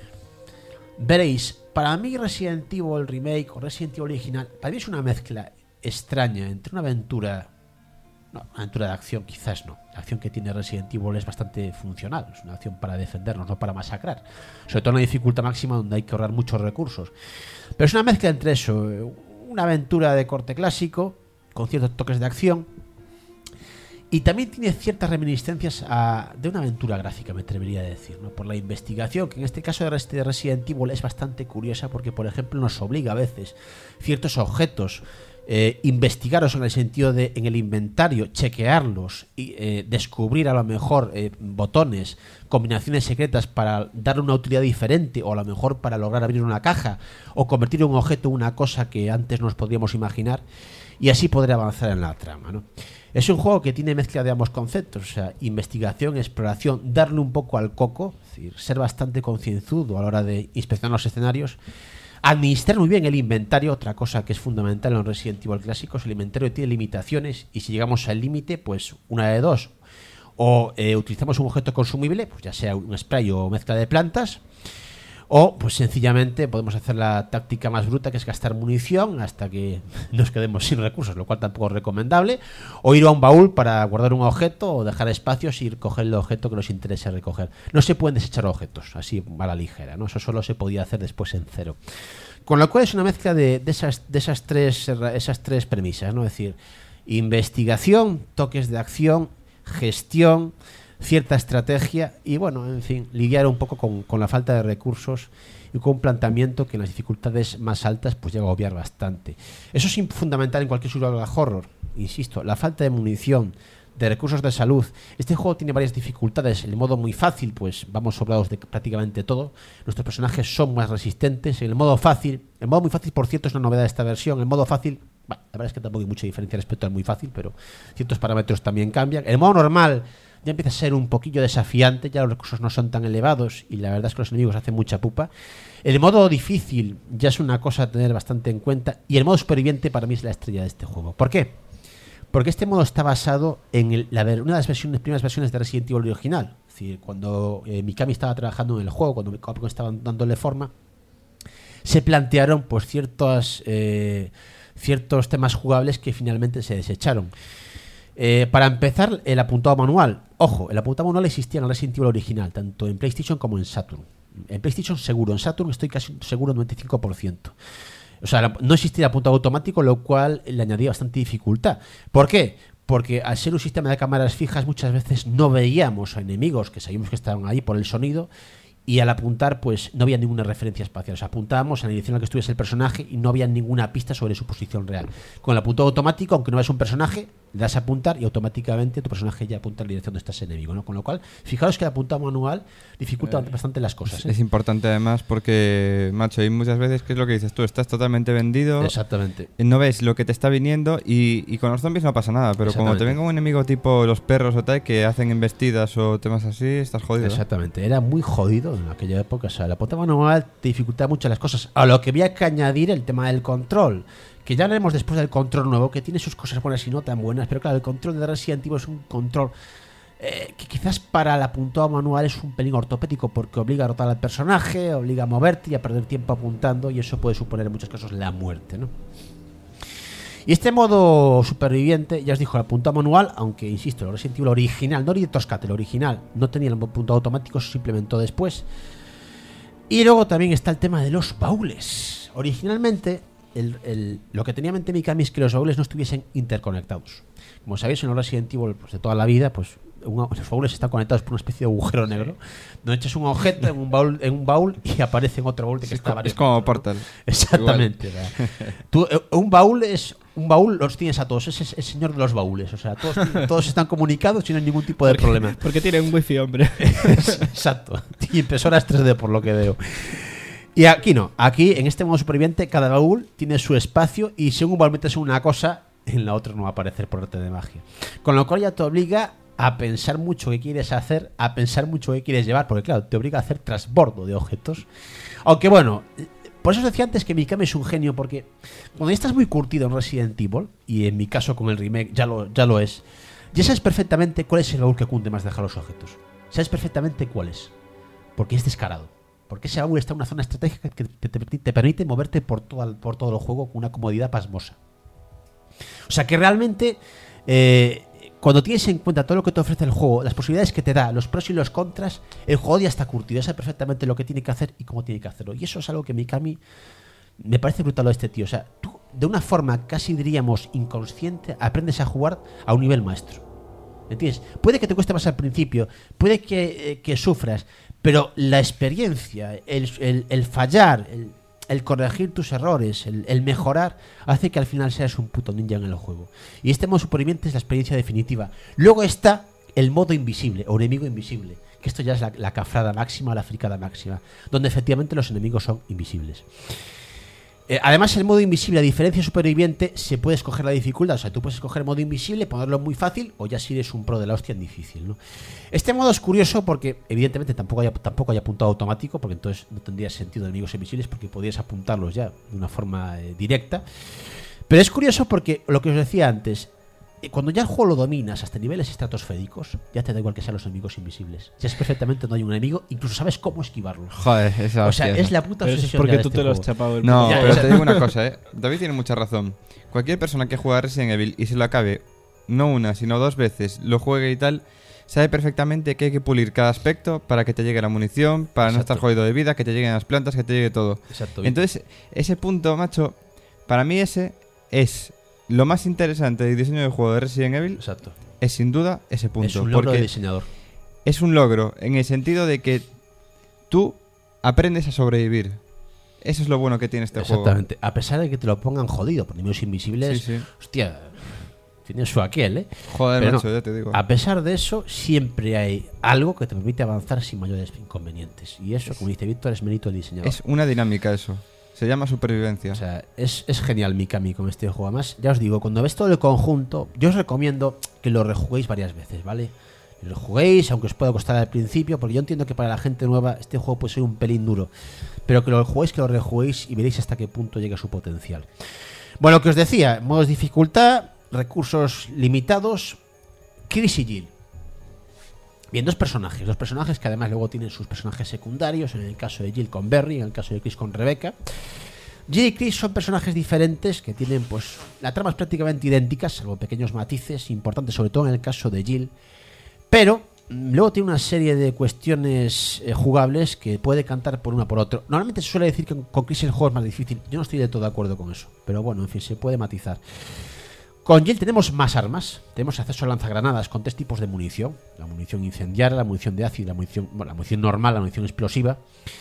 Veréis, para mí Resident Evil Remake o Resident Evil original, para mí es una mezcla extraña entre una aventura... No, una aventura de acción quizás no. La acción que tiene Resident Evil es bastante funcional. Es una acción para defendernos, no para masacrar. Sobre todo en la dificultad máxima donde hay que ahorrar muchos recursos. Pero es una mezcla entre eso, una aventura de corte clásico, con ciertos toques de acción. Y también tiene ciertas reminiscencias de una aventura gráfica, me atrevería a decir, ¿no? Por la investigación, que en este caso de Resident Evil es bastante curiosa porque, por ejemplo, nos obliga a veces ciertos objetos investigarlos en el sentido de en el inventario, chequearlos y descubrir a lo mejor botones, combinaciones secretas para darle una utilidad diferente o a lo mejor para lograr abrir una caja o convertir un objeto en una cosa que antes nos podríamos imaginar y así poder avanzar en la trama, ¿no? Es un juego que tiene mezcla de ambos conceptos, o sea, investigación, exploración, darle un poco al coco, es decir, ser bastante concienzudo a la hora de inspeccionar los escenarios, administrar muy bien el inventario, otra cosa que es fundamental en los Resident Evil clásicos. El inventario tiene limitaciones y si llegamos al límite, pues una de dos, o utilizamos un objeto consumible, pues ya sea un spray o mezcla de plantas, o pues sencillamente podemos hacer la táctica más bruta, que es gastar munición hasta que nos quedemos sin recursos, lo cual tampoco es recomendable, o ir a un baúl para guardar un objeto o dejar espacios y ir a coger el objeto que nos interese recoger. No se pueden desechar objetos así a la ligera, ¿no? Eso solo se podía hacer después en cero. Con lo cual es una mezcla de esas tres premisas, ¿no? Es decir, investigación, toques de acción, gestión, cierta estrategia y bueno, en fin, lidiar un poco con la falta de recursos y con un planteamiento que en las dificultades más altas pues llega a obviar bastante. Eso es fundamental en cualquier survival horror, insisto, la falta de munición, de recursos de salud. Este juego tiene varias dificultades. El modo muy fácil, pues vamos sobrados de prácticamente todo. Nuestros personajes son más resistentes. En el modo muy fácil, por cierto, es una novedad de esta versión. El modo fácil, bueno, la verdad es que tampoco hay mucha diferencia respecto al muy fácil, pero ciertos parámetros también cambian. El modo normal ya empieza a ser un poquillo desafiante, ya los recursos no son tan elevados y la verdad es que los enemigos hacen mucha pupa. El modo difícil ya es una cosa a tener bastante en cuenta y el modo superviviente para mí es la estrella de este juego. ¿Por qué? Porque este modo está basado en una de las primeras versiones de Resident Evil original. Es decir, cuando Mikami estaba trabajando en el juego, cuando Capcom estaban dándole forma, se plantearon pues ciertos temas jugables que finalmente se desecharon. Para empezar, el apuntado manual. Ojo, el apuntado manual existía en el Resident Evil original, tanto en PlayStation como en Saturn. En PlayStation seguro, en Saturn estoy casi seguro 95%. O sea, no existía apuntado automático, lo cual le añadía bastante dificultad. ¿Por qué? Porque al ser un sistema de cámaras fijas muchas veces no veíamos a enemigos que sabíamos que estaban ahí por el sonido y al apuntar pues no había ninguna referencia espacial. O sea, apuntábamos a la dirección en la que estuviese el personaje y no había ninguna pista sobre su posición real. Con el apuntado automático, aunque no ves un personaje, le das a apuntar y automáticamente tu personaje ya apunta en la dirección donde está ese enemigo, ¿no? Con lo cual, fijaros que el apuntado manual dificulta bastante las cosas. Es importante además porque, macho, hay muchas veces que es lo que dices tú, estás totalmente vendido. Exactamente. No ves lo que te está viniendo y con los zombies no pasa nada, pero como te venga un enemigo tipo los perros o tal que hacen embestidas o temas así, estás jodido. Exactamente, era muy jodido en aquella época. O sea, el apuntado manual te dificultaba mucho las cosas. A lo que había que añadir el tema del control, que ya hablaremos después del control nuevo, que tiene sus cosas buenas y no tan buenas, pero claro, el control de Resident Evil es un control que quizás para el apuntado manual es un pelín ortopédico porque obliga a rotar al personaje, obliga a moverte y a perder tiempo apuntando y eso puede suponer en muchos casos la muerte, ¿no? Y este modo superviviente, ya os dijo, el apuntado manual, aunque insisto, el Resident Evil original, no Director's Cut, el original, no tenía el apuntado automático, se implementó después. Y luego también está el tema de los baúles. Originalmente lo que tenía en mente Mikami es que los baúles no estuviesen interconectados. Como sabéis, en los Resident Evil pues, de toda la vida, pues los baúles están conectados por una especie de agujero negro. Donde echas un objeto en un baúl y aparece en otro baúl de que está varios. Es como Portal. Exactamente. Tú, un baúl los tienes a todos. Es el señor de los baúles. O sea, todos están comunicados sin ningún tipo de problema. Porque tiene un wifi, hombre. Exacto. Y impresoras 3D por lo que veo. Y aquí no. Aquí, en este modo superviviente, cada baúl tiene su espacio y si en un baúl metes una cosa, en la otra no va a aparecer por arte de magia. Con lo cual ya te obliga a pensar mucho qué quieres hacer, a pensar mucho qué quieres llevar, porque claro, te obliga a hacer transbordo de objetos. Aunque bueno, Por eso os decía antes que Mikami es un genio, porque cuando ya estás muy curtido en Resident Evil, y en mi caso con el remake ya lo es, ya sabes perfectamente cuál es el baúl que cunde más dejar los objetos. Sabes perfectamente cuál es. Porque es descarado. Porque ese baúl está en una zona estratégica que te permite moverte por todo el juego con una comodidad pasmosa. O sea que realmente, cuando tienes en cuenta todo lo que te ofrece el juego, las posibilidades que te da, los pros y los contras, el juego ya está curtido, sabe perfectamente lo que tiene que hacer y cómo tiene que hacerlo. Y eso es algo que Mikami me parece brutal de este tío. O sea, tú de una forma casi diríamos inconsciente aprendes a jugar a un nivel maestro. ¿Entiendes? Puede que te cueste más al principio, puede que sufras, pero la experiencia, el fallar, el corregir tus errores, el mejorar, hace que al final seas un puto ninja en el juego. Y este modo superviviente es la experiencia definitiva. Luego está el modo invisible o enemigo invisible, que esto ya es la cafrada máxima, la fricada máxima, donde efectivamente los enemigos son invisibles. Además, el modo invisible, a diferencia de superviviente, se puede escoger la dificultad. O sea, tú puedes escoger el modo invisible, ponerlo muy fácil, o ya si eres un pro de la hostia en difícil, ¿no? Este modo es curioso porque, evidentemente, tampoco hay apuntado automático, porque entonces no tendría sentido de enemigos invisibles, porque podrías apuntarlos ya de una forma directa. Pero es curioso porque, lo que os decía antes, cuando ya el juego lo dominas hasta niveles estratosféricos, ya te da igual que sean los enemigos invisibles. Ya es perfectamente no hay un enemigo, incluso sabes cómo esquivarlo. Joder, esa o sea, hostia, es la puta Pero eso es obsesión porque de tú este te lo has juego. chapado el No, Ya, pero ya. te digo una cosa, David tiene mucha razón. Cualquier persona que juega a Resident Evil y se lo acabe, no una, sino 2 veces, lo juegue y tal, sabe perfectamente que hay que pulir cada aspecto para que te llegue la munición, para no Exacto. estar jodido de vida, que te lleguen las plantas, que te llegue todo. Exacto. Entonces, ese punto, macho, para mí ese es lo más interesante del diseño del juego de Resident Evil, Exacto. es sin duda ese punto. Es un logro porque de diseñador. es un logro en el sentido de que tú aprendes a sobrevivir. Eso es lo bueno que tiene este juego. Exactamente. A pesar de que te lo pongan jodido por enemigos invisibles, Sí, sí. hostia, tiene su aquel, ¿eh? Joder, Pero macho, no, ya te digo. a pesar de eso, siempre hay algo que te permite avanzar sin mayores inconvenientes. Y eso, como dice Víctor, es mérito del diseñador. Es una dinámica eso. Se llama supervivencia. O sea, es genial Mikami con este juego. Además, ya os digo, cuando ves todo el conjunto, yo os recomiendo que lo rejuguéis varias veces, ¿vale? Lo rejuguéis, aunque os pueda costar al principio, porque yo entiendo que para la gente nueva este juego puede ser un pelín duro. Pero que lo juguéis, que lo rejuguéis y veréis hasta qué punto llega su potencial. Bueno, lo que os decía, modos de dificultad, recursos limitados, Chris y Jill. Bien, dos personajes que además luego tienen sus personajes secundarios, en el caso de Jill con Berry, en el caso de Chris con Rebecca. Jill y Chris son personajes diferentes que tienen, pues, la trama es prácticamente idéntica, salvo pequeños matices importantes, sobre todo en el caso de Jill. Pero luego tiene una serie de cuestiones jugables que puede cantar por uno o por otro. Normalmente se suele decir que con Chris el juego es más difícil. Yo no estoy del todo de acuerdo con eso, pero bueno, en fin, se puede matizar. Con Jill tenemos más armas, tenemos acceso a lanzagranadas con 3 tipos de munición: la munición incendiaria, la munición de ácido, la munición normal, la munición explosiva,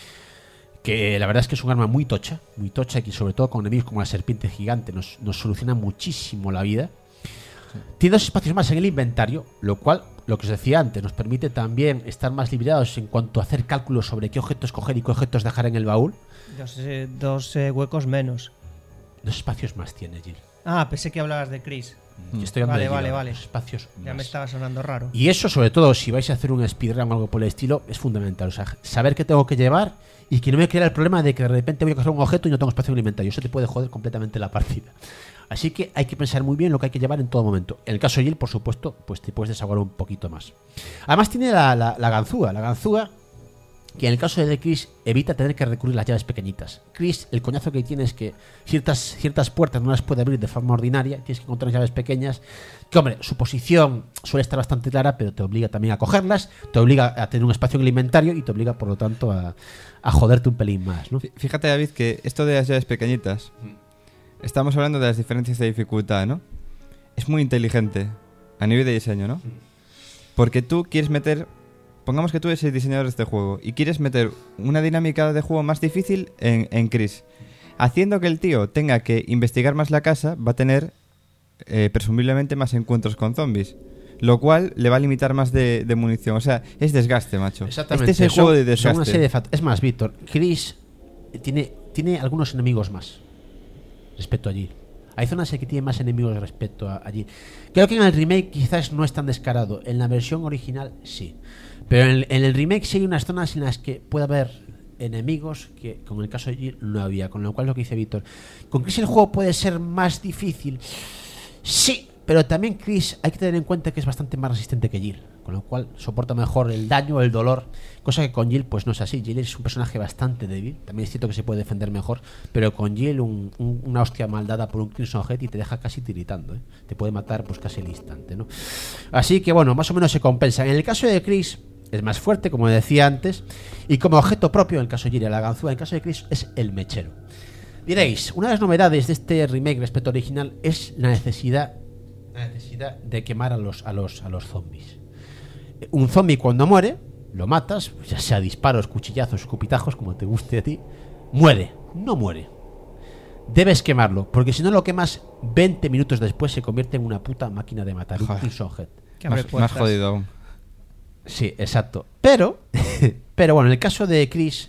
que la verdad es que es un arma muy tocha y que sobre todo con enemigos como la serpiente gigante nos soluciona muchísimo la vida. Tiene 2 espacios más en el inventario, lo cual, lo que os decía antes, nos permite también estar más liberados en cuanto a hacer cálculos sobre qué objetos coger y qué objetos dejar en el baúl. Dos huecos menos. 2 espacios más tiene Jill. Ah, pensé que hablabas de Chris. Yo estoy hablando de Jill, Vale. 2 espacios Ya más. me estaba sonando raro. Y eso, sobre todo, si vais a hacer un speedrun o algo por el estilo, es fundamental. O sea, saber qué tengo que llevar y que no me crea el problema de que de repente voy a coger un objeto y no tengo espacio en el inventario. Eso te puede joder completamente la partida. Así que hay que pensar muy bien lo que hay que llevar en todo momento. En el caso de Jill, por supuesto, pues te puedes desahogar un poquito más. Además tiene la ganzúa. La ganzúa, que en el caso de Chris evita tener que recurrir a las llaves pequeñitas. Chris, el coñazo que tiene es que ciertas puertas no las puede abrir de forma ordinaria, tienes que encontrar llaves pequeñas, que hombre, su posición suele estar bastante clara, pero te obliga también a cogerlas, te obliga a tener un espacio en el inventario y te obliga por lo tanto a joderte un pelín más, ¿no? Fíjate, David, que esto de las llaves pequeñitas, estamos hablando de las diferencias de dificultad, ¿no? Es muy inteligente a nivel de diseño, ¿no? Porque tú quieres meter... Pongamos que tú eres el diseñador de este juego y quieres meter una dinámica de juego más difícil en Chris. Haciendo que el tío tenga que investigar más la casa, va a tener presumiblemente más encuentros con zombies. Lo cual le va a limitar más de munición. O sea, es desgaste, macho. Exactamente. Este es el juego de desgaste. Son una serie de es más, Víctor, Chris tiene algunos enemigos más respecto a Jill. Hay zonas en que tiene más enemigos respecto a Jill. Creo que en el remake quizás no es tan descarado. En la versión original sí. Pero en el remake sí hay unas zonas en las que puede haber enemigos que con el caso de Jill no había, con lo cual lo que dice Víctor, con Chris el juego puede ser más difícil, sí, pero también Chris hay que tener en cuenta que es bastante más resistente que Jill, con lo cual soporta mejor el daño, el dolor, cosa que con Jill pues no es así. Jill es un personaje bastante débil, también es cierto que se puede defender mejor, pero con Jill una hostia mal dada por un Crimson Head y te deja casi tiritando, te puede matar pues casi al instante, ¿no? Así que bueno, más o menos se compensa. En el caso de Chris es más fuerte, como decía antes, y como objeto propio, en el caso de Jill, la ganzúa, en el caso de Chris es el mechero. Diréis, una de las novedades de este remake respecto al original es la necesidad de quemar a los zombies. Un zombie cuando muere, lo matas, ya sea disparos, cuchillazos, escupitajos, como te guste a ti, muere, no muere. Debes quemarlo, porque si no lo quemas, 20 minutos después se convierte en una puta máquina de matar, un Crimson Head. Más jodido aún. Sí, exacto. Pero bueno, en el caso de Chris,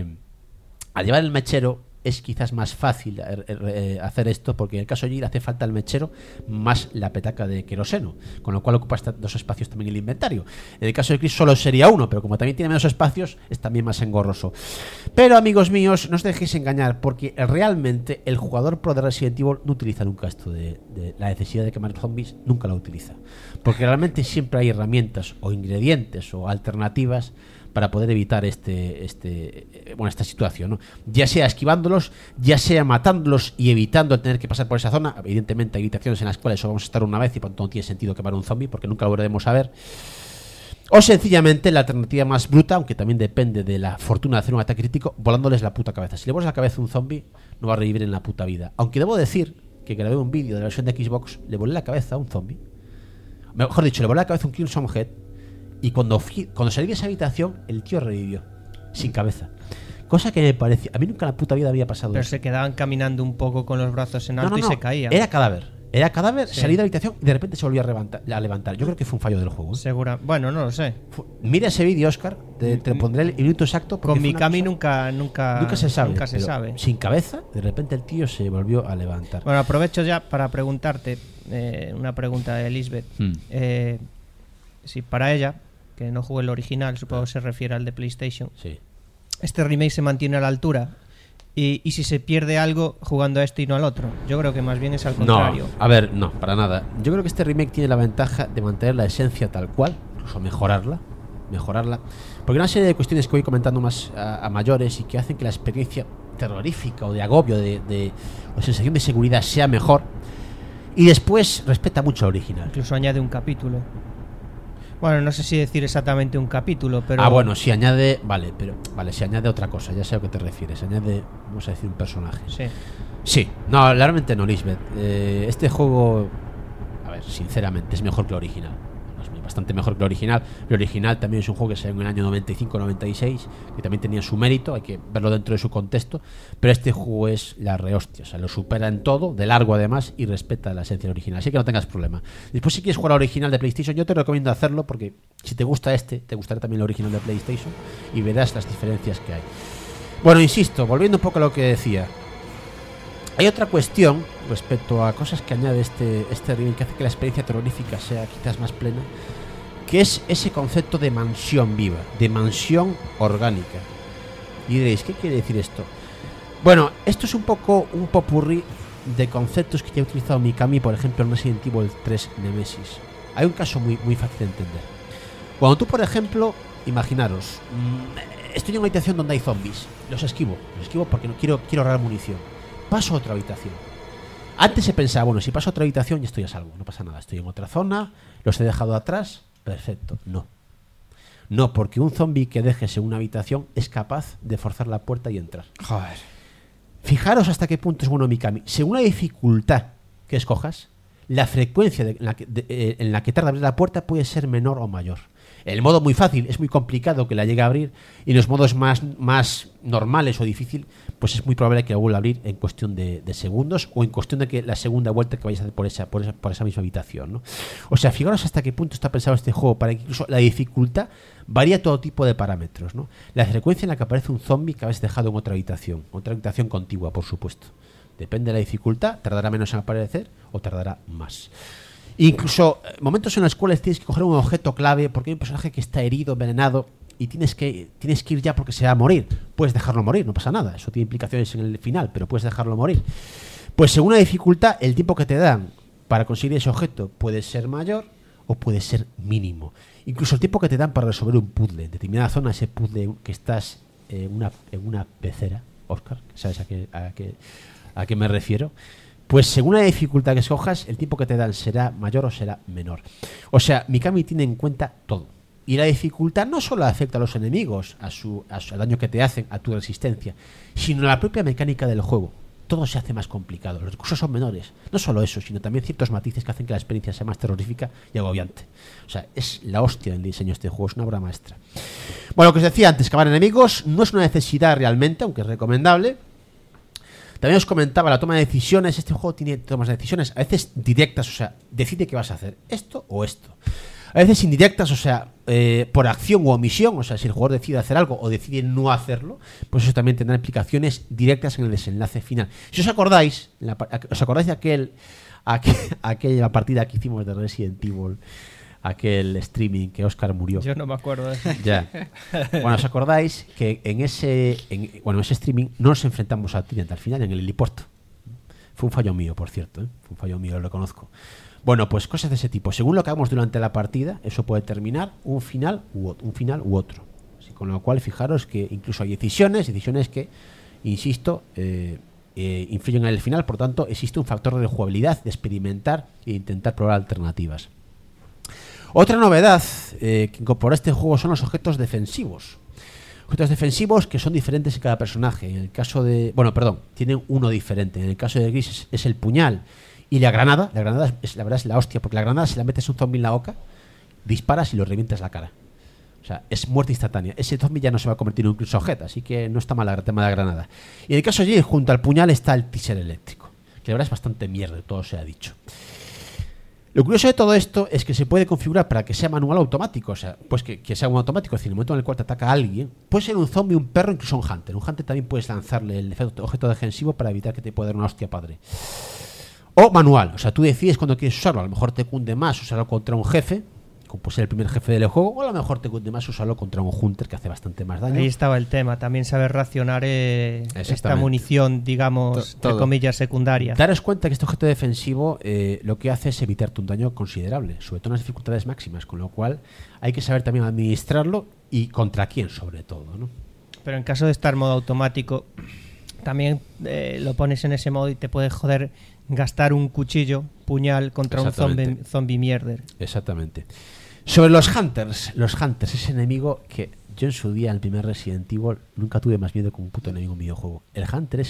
al llevar el mechero es quizás más fácil hacer esto, porque en el caso de Jill hace falta el mechero más la petaca de queroseno, con lo cual ocupa dos espacios también en el inventario. En el caso de Chris solo sería uno, pero como también tiene menos espacios, es también más engorroso. Pero amigos míos, no os dejéis engañar, porque realmente el jugador pro de Resident Evil no utiliza nunca esto de la necesidad de quemar zombies, nunca lo utiliza, porque realmente siempre hay herramientas o ingredientes o alternativas para poder evitar esta situación, ¿no? Ya sea esquivándolos, ya sea matándolos y evitando el tener que pasar por esa zona. Evidentemente hay habitaciones en las cuales solo vamos a estar una vez y por tanto no tiene sentido quemar un zombie porque nunca lo volveremos a ver. O sencillamente la alternativa más bruta, aunque también depende de la fortuna de hacer un ataque crítico, volándoles la puta cabeza. Si le vuelas la cabeza a un zombie, no va a revivir en la puta vida. Aunque debo decir que grabé un vídeo de la versión de Xbox, le volé la cabeza a un zombie. Mejor dicho, le volé la cabeza a un Crimson Head. Y cuando salí de esa habitación, el tío revivió, sin cabeza. Cosa que me parecía... A mí nunca en la puta vida había pasado Pero eso. se quedaban caminando un poco con los brazos en alto y se caían. Era cadáver, Sí. Salí de la habitación y de repente se volvió a levantar. Yo creo que fue un fallo del juego. Segura. Bueno, no lo sé. Mira ese vídeo, Oscar, te lo pondré el minuto exacto. Con Mikami nunca se sabe. Nunca se sabe. Sin cabeza, de repente el tío se volvió a levantar. Bueno, aprovecho ya para preguntarte una pregunta de Elizabeth. Si para ella, que no jugó el original, supongo que se refiere al de PlayStation, Sí. este remake se mantiene a la altura. Y si se pierde algo jugando a este y no al otro, yo creo que más bien es al contrario. No, a ver, no, para nada. Yo creo que este remake tiene la ventaja de mantener la esencia tal cual, incluso mejorarla, porque una serie de cuestiones que voy comentando más a mayores y que hacen que la experiencia terrorífica o de agobio, o sensación de seguridad sea mejor. Y después respeta mucho al original. Incluso añade un capítulo. Bueno, no sé si decir exactamente un capítulo, pero... bueno, si añade... Vale, si añade otra cosa, ya sé a lo que te refieres. Añade, vamos a decir, un personaje. Sí, no, realmente no, Lisbeth. Este juego, a ver, sinceramente, es mejor que el original. Es bastante mejor que el original. El original también es un juego que salió en el año 95-96, que también tenía su mérito, hay que verlo dentro de su contexto. Pero este juego es la rehostia, o sea, lo supera en todo, de largo además, y respeta la esencia del original. Así que no tengas problema. Después, si quieres jugar al original de PlayStation, yo te recomiendo hacerlo, porque si te gusta te gustará también el original de PlayStation y verás las diferencias que hay. Bueno, insisto, volviendo un poco a lo que decía. Hay otra cuestión respecto a cosas que añade este remake que hace que la experiencia terrorífica sea quizás más plena, que es ese concepto de mansión viva, de mansión orgánica. Y diréis, ¿qué quiere decir esto? Bueno, esto es un poco un popurrí de conceptos que ya ha utilizado Mikami, por ejemplo, en Resident Evil 3 Nemesis. Hay un caso muy, muy fácil de entender. Cuando tú, por ejemplo, imaginaros, estoy en una habitación donde hay zombies, los esquivo porque no quiero ahorrar munición. Paso a otra habitación. Antes se pensaba, bueno, si paso a otra habitación ya estoy a salvo, no pasa nada, estoy en otra zona, los he dejado atrás, perfecto. No, porque un zombie que dejes en una habitación es capaz de forzar la puerta y entrar. Joder. Fijaros hasta qué punto es bueno Mikami. Según la dificultad que escojas, la frecuencia en la que tarda abrir la puerta puede ser menor o mayor. El modo muy fácil es muy complicado que la llegue a abrir, y en los modos más normales o difícil, pues es muy probable que la vuelva a abrir en cuestión de segundos, o en cuestión de que la segunda vuelta que vayas a hacer por esa misma habitación, ¿no? O sea, fijaros hasta qué punto está pensado este juego para que incluso la dificultad varía todo tipo de parámetros, ¿no? La frecuencia en la que aparece un zombie que habéis dejado en otra habitación contigua, por supuesto. Depende de la dificultad, tardará menos en aparecer o tardará más. Incluso momentos en los cuales tienes que coger un objeto clave porque hay un personaje que está herido, envenenado, y tienes que ir ya porque se va a morir. Puedes dejarlo morir, no pasa nada. Eso tiene implicaciones en el final, pero puedes dejarlo morir. Pues según la dificultad, el tiempo que te dan para conseguir ese objeto puede ser mayor o puede ser mínimo. Incluso el tiempo que te dan para resolver un puzzle en determinada zona, ese puzzle que estás en una pecera, Óscar, ¿sabes a qué me refiero? Pues según la dificultad que escojas, el tiempo que te dan será mayor o será menor. O sea, Mikami tiene en cuenta todo. Y la dificultad no solo afecta a los enemigos, al daño que te hacen, a tu resistencia, sino a la propia mecánica del juego. Todo se hace más complicado, los recursos son menores. No solo eso, sino también ciertos matices que hacen que la experiencia sea más terrorífica y agobiante. O sea, es la hostia del diseño de este juego, es una obra maestra. Bueno, lo que os decía antes, cavar enemigos no es una necesidad realmente, aunque es recomendable. También os comentaba la toma de decisiones. Este juego tiene tomas de decisiones, a veces directas, o sea, decide qué vas a hacer, esto o esto. A veces indirectas, o sea, por acción u omisión, o sea, si el jugador decide hacer algo o decide no hacerlo, pues eso también tendrá implicaciones directas en el desenlace final. Si os acordáis de aquella partida que hicimos de Resident Evil, aquel streaming que Óscar murió. Yo no me acuerdo de eso. Ya. Bueno, os acordáis que en ese streaming no nos enfrentamos a Tyrant al final en el helipuerto. Fue un fallo mío, por cierto, ¿eh? Fue un fallo mío, lo reconozco. Bueno, pues cosas de ese tipo. Según lo que hagamos durante la partida, eso puede terminar un final u otro. Así, con lo cual, fijaros que incluso hay decisiones que, insisto, influyen en el final. Por tanto, existe un factor de jugabilidad, de experimentar e intentar probar alternativas. Otra novedad que incorpora este juego son los objetos defensivos. Objetos defensivos que son diferentes en cada personaje. En el caso de... Bueno, perdón, tienen uno diferente. En el caso de Gris es el puñal y la granada. La granada es la hostia, porque la granada, si la metes a un zombie en la boca, disparas y lo revientas la cara. O sea, es muerte instantánea. Ese zombie ya no se va a convertir en un objeto, así que no está mal el tema de la granada. Y en el caso de Jill, junto al puñal está el teaser eléctrico, que la verdad es bastante mierda, todo se ha dicho. Lo curioso de todo esto es que se puede configurar para que sea manual o automático. O sea, pues que sea un automático. Es decir, en el momento en el cual te ataca a alguien, puede ser un zombie, un perro, incluso un hunter. Un hunter también puedes lanzarle el objeto defensivo para evitar que te pueda dar una hostia padre. O manual. O sea, tú decides cuando quieres usarlo. A lo mejor te cunde más usarlo contra un jefe, como puede ser el primer jefe del juego, o a lo mejor te cunde más usarlo contra un hunter que hace bastante más daño. Ahí estaba el tema, también saber racionar esta munición, digamos, entre comillas, secundaria. Daros cuenta que este objeto defensivo lo que hace es evitarte un daño considerable, sobre todo en las dificultades máximas, con lo cual hay que saber también administrarlo y contra quién sobre todo, ¿no? Pero en caso de estar en modo automático, también lo pones en ese modo y te puede joder gastar un cuchillo, puñal, contra un zombie mierder. Exactamente. Sobre los hunters, ese enemigo que yo en su día, en el primer Resident Evil, nunca tuve más miedo que un puto enemigo en un videojuego. El hunter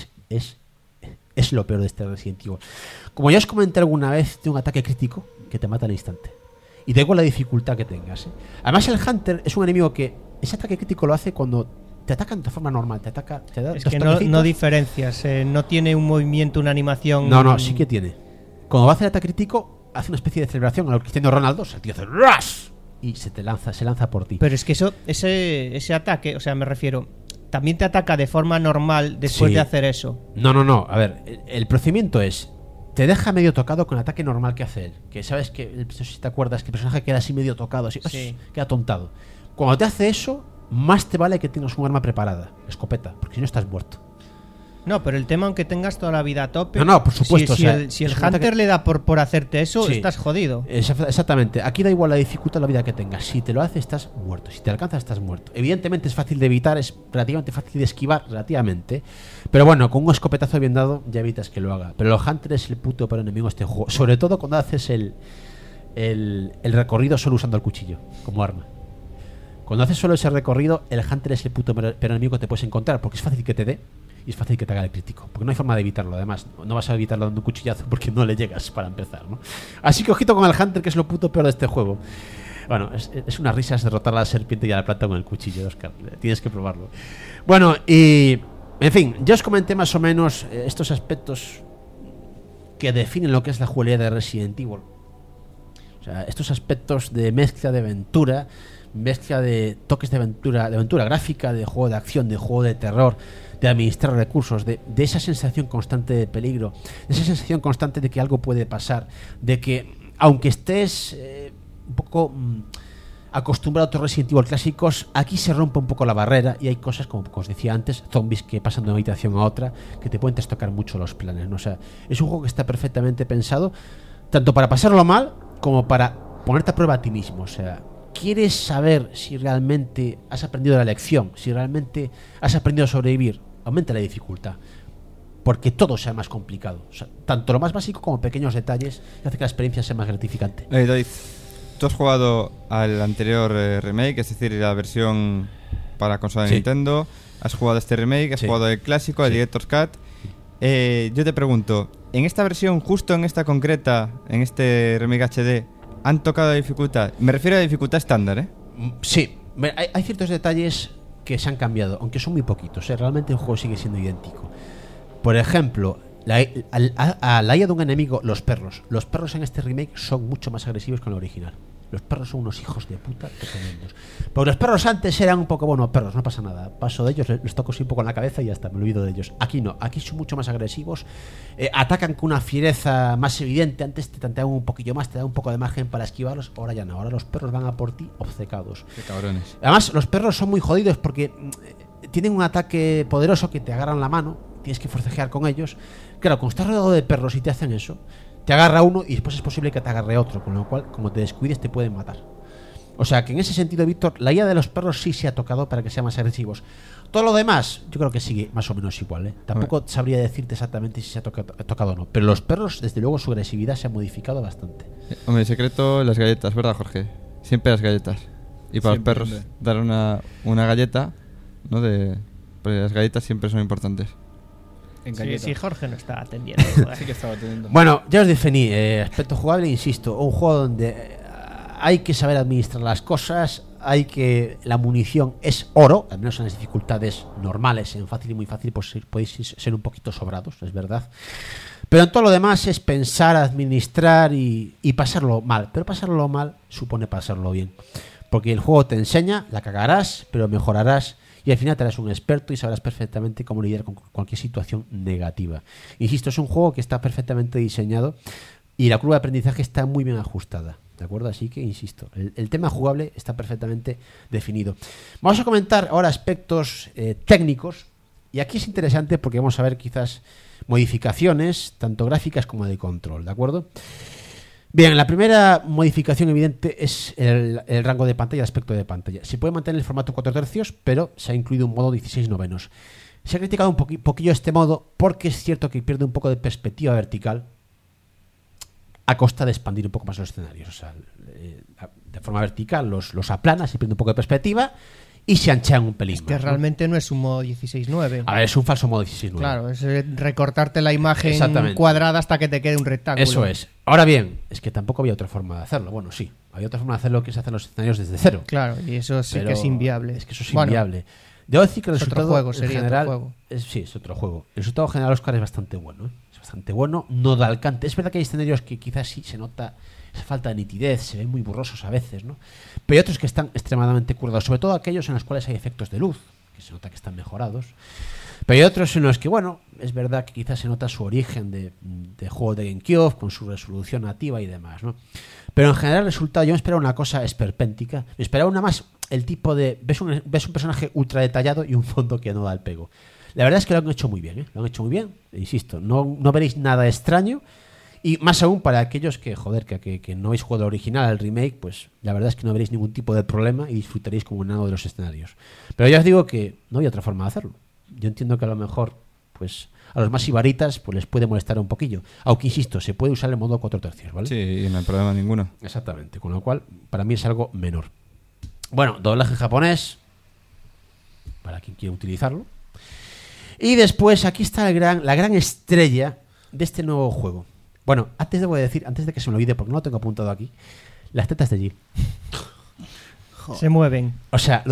es lo peor de este Resident Evil. Como ya os comenté alguna vez, tiene un ataque crítico que te mata al instante. Y da igual la dificultad que tengas, ¿eh? Además, el hunter es un enemigo que ese ataque crítico lo hace cuando te atacan de forma normal, te da es que no diferencias, no tiene un movimiento, una animación. No, sí que tiene. Cuando va a hacer ataque crítico, hace una especie de celebración a lo Cristiano Ronaldo, o sea, el tío hace ¡ras! Y se lanza por ti. Pero es que ese ataque, o sea, me refiero, también te ataca de forma normal después de hacer eso. No. A ver, el procedimiento es, te deja medio tocado con el ataque normal que hace él. Que sabes que, no sé si te acuerdas, que el personaje queda así medio tocado, así, queda tontado. Cuando te hace eso, más te vale que tengas un arma preparada, escopeta, porque si no estás muerto. No, pero el tema, aunque tengas toda la vida a tope, no, por supuesto. Si el hunter le da por hacerte eso, estás jodido. Exactamente. Aquí da igual la dificultad, la vida que tengas. Si te lo hace, estás muerto. Si te alcanza, estás muerto. Evidentemente es fácil de evitar, es relativamente fácil de esquivar, relativamente. Pero bueno, con un escopetazo bien dado ya evitas que lo haga. Pero el hunter es el puto peor enemigo de este juego. Sobre todo cuando haces el recorrido solo usando el cuchillo como arma. Cuando haces solo ese recorrido, el hunter es el puto peor enemigo que te puedes encontrar, porque es fácil que te dé y es fácil que te haga el crítico, porque no hay forma de evitarlo. Además, no vas a evitarlo dando un cuchillazo porque no le llegas para empezar, ¿no? Así que ojito con el hunter, que es lo puto peor de este juego. Bueno, es una risa derrotar a la serpiente y a la planta con el cuchillo, Oscar. Tienes que probarlo. Bueno, y en fin, ya os comenté más o menos estos aspectos que definen lo que es la jugabilidad de Resident Evil. O sea, estos aspectos de mezcla de aventura, mezcla de toques de aventura gráfica, de juego de acción, de juego de terror, de administrar recursos, de esa sensación constante de peligro, de esa sensación constante de que algo puede pasar, de que aunque estés un poco acostumbrado a otros Resident Evil clásicos, aquí se rompe un poco la barrera y hay cosas, como os decía antes, zombies que pasan de una habitación a otra, que te pueden trastocar mucho los planes, ¿no? O sea, es un juego que está perfectamente pensado, tanto para pasarlo mal, como para ponerte a prueba a ti mismo. O sea, ¿quieres saber si realmente has aprendido la lección? Si realmente has aprendido a sobrevivir, aumenta la dificultad. Porque todo sea más complicado. O sea, tanto lo más básico como pequeños detalles que hace que la experiencia sea más gratificante. David, tú has jugado al anterior remake, es decir, la versión para consola de Nintendo. Has jugado este remake, has jugado el clásico, el Director's Cut. Yo te pregunto, ¿en esta versión, justo en esta concreta, en este remake HD, han tocado la dificultad? Me refiero a la dificultad estándar, ¿eh? Sí, hay ciertos detalles que se han cambiado, aunque son muy poquitos. Realmente el juego sigue siendo idéntico. Por ejemplo, a la IA de un enemigo, los perros. Los perros en este remake son mucho más agresivos que en el original. Los perros son unos hijos de puta tremendos. Porque los perros antes eran un poco, bueno, perros, no pasa nada. Paso de ellos, les toco así un poco en la cabeza y ya está, me olvido de ellos. Aquí no, aquí son mucho más agresivos. Atacan con una fiereza más evidente. Antes te tanteaban un poquillo más, te dan un poco de margen para esquivarlos. Ahora ya no, ahora los perros van a por ti obcecados. Qué cabrones. Además, los perros son muy jodidos porque tienen un ataque poderoso que te agarran la mano. Tienes que forcejear con ellos. Claro, cuando estás rodeado de perros y te hacen eso, te agarra uno y después es posible que te agarre otro, con lo cual, como te descuides, te pueden matar. O sea que en ese sentido, Víctor, la IA de los perros sí se ha tocado para que sean más agresivos. Todo lo demás, yo creo que sigue más o menos igual, ¿eh? Tampoco sabría decirte exactamente si se ha tocado o no. Pero los perros, desde luego, su agresividad se ha modificado bastante. Hombre, el secreto, las galletas, ¿verdad, Jorge? Siempre las galletas. Y para Siempre, los perros, dar una galleta, ¿no? Porque las galletas siempre son importantes. En Sí, galleta. sí, Jorge no está atendiendo. Sí que estaba teniendo. Bueno, ya os definí. Aspecto jugable, insisto, un juego donde hay que saber administrar las cosas. La munición es oro, al menos en las dificultades normales. En fácil y muy fácil pues podéis ser un poquito sobrados, es verdad. Pero en todo lo demás es pensar, administrar y pasarlo mal. Pero pasarlo mal supone pasarlo bien. Porque el juego te enseña, la cagarás, pero mejorarás. Y al final te harás un experto y sabrás perfectamente cómo lidiar con cualquier situación negativa. Insisto, es un juego que está perfectamente diseñado y la curva de aprendizaje está muy bien ajustada, ¿de acuerdo? Así que, insisto, el tema jugable está perfectamente definido. Vamos a comentar ahora aspectos técnicos y aquí es interesante porque vamos a ver quizás modificaciones, tanto gráficas como de control, ¿de acuerdo? Bien, la primera modificación evidente es el rango de pantalla, el aspecto de pantalla. Se puede mantener el formato 4 tercios, pero se ha incluido un modo 16 novenos. Se ha criticado un poquillo este modo porque es cierto que pierde un poco de perspectiva vertical a costa de expandir un poco más los escenarios. O sea, de forma vertical los aplana, se pierde un poco de perspectiva y se anchean un pelín Es que más, ¿no? realmente no es un modo 16:9. A ver, es un falso modo 16:9. Claro, es recortarte la imagen Exactamente. cuadrada hasta que te quede un rectángulo. Eso es. Ahora bien, es que tampoco había otra forma de hacerlo. Bueno, sí, había otra forma de hacerlo que es hacer los escenarios desde cero. Claro, y eso sí Pero que es inviable. Es que eso es Bueno, inviable. Debo decir que el es otro resultado juego, en sería otro general juego. sí, es otro juego. El resultado general, Oscar, es bastante bueno, ¿eh? Es bastante bueno, no da alcance. Es verdad que hay escenarios que quizás sí se nota esa falta de nitidez, se ven muy borrosos a veces, ¿no? Pero hay otros que están extremadamente currados, sobre todo aquellos en los cuales hay efectos de luz, que se nota que están mejorados. Pero hay otros en los que, bueno, es verdad que quizás se nota su origen de juego de GameCube, con su resolución nativa y demás, ¿no? Pero en general el resultado, yo me esperaba una cosa esperpéntica, me esperaba una más el tipo de... Ves un personaje ultra detallado y un fondo que no da el pego. La verdad es que lo han hecho muy bien, ¿eh? Lo han hecho muy bien, insisto, no veréis nada extraño. Y más aún para aquellos que, joder, que no habéis jugado el original, el remake, pues la verdad es que no veréis ningún tipo de problema y disfrutaréis como un nado de los escenarios. Pero ya os digo que no hay otra forma de hacerlo. Yo entiendo que a lo mejor, pues a los más ibaritas pues les puede molestar un poquillo. Aunque, insisto, se puede usar el modo 4 tercios, ¿vale? Sí, no hay problema ninguno. Exactamente, con lo cual para mí es algo menor. Bueno, doblaje en japonés, para quien quiera utilizarlo. Y después aquí está la gran estrella de este nuevo juego. Bueno, antes de que se me olvide, porque no lo tengo apuntado aquí, las tetas de Jill. Se mueven. O sea,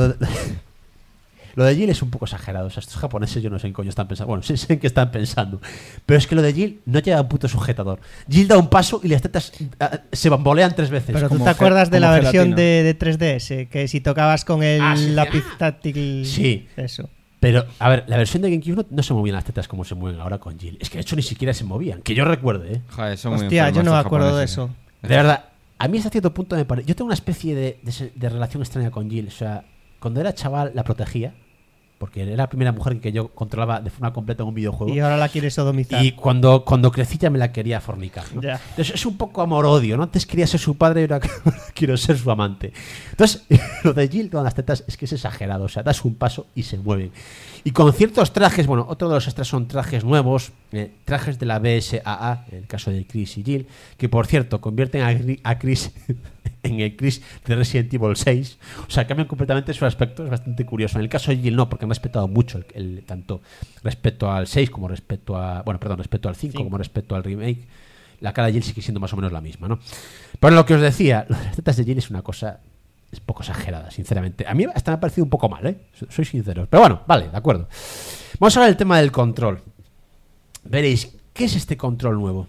lo de Jill es un poco exagerado. O sea, estos japoneses yo no sé en qué coño están pensando. Bueno, sé en qué están pensando. Pero es que lo de Jill no lleva un puto sujetador. Jill da un paso y las tetas se bambolean 3 veces. Pero tú como te acuerdas de como la versión gelatina. de 3DS, que si tocabas con el sí, lápiz táctil... Sí. Eso. Pero, a ver, la versión de GameCube no se movían las tetas como se mueven ahora con Jill. Es que de hecho ni siquiera se movían. Que yo recuerde, ¿eh? Joder, son muy Hostia, yo enfermos no me estos acuerdo de japoneses. eso. De verdad, a mí hasta cierto punto me parece... Yo tengo una especie de relación extraña con Jill. O sea, cuando era chaval la protegía, porque era la primera mujer que yo controlaba de forma completa en un videojuego. Y ahora la quieres sodomizar. Y cuando crecí ya me la quería fornicar, ¿no? Ya. Entonces es un poco amor-odio, ¿no? Antes quería ser su padre y ahora quiero ser su amante. Entonces, lo de Jill con las tetas es que es exagerado. O sea, das un paso y se mueven. Y con ciertos trajes, bueno, otro de los extras son trajes nuevos, trajes de la BSAA, en el caso de Chris y Jill, que por cierto convierten a Chris en el Chris de Resident Evil 6. O sea, cambian completamente su aspecto, es bastante curioso. En el caso de Jill no, porque han respetado mucho tanto respecto al 6 como respecto al 5 como respecto al remake. La cara de Jill sigue siendo más o menos la misma, ¿no? Pero lo que os decía, las tetas de Jill es una cosa... Es poco exagerada, sinceramente. A mí hasta me ha parecido un poco mal, ¿eh? Soy sincero. Pero bueno, vale, de acuerdo. Vamos a hablar del tema del control. Veréis, ¿qué es este control nuevo?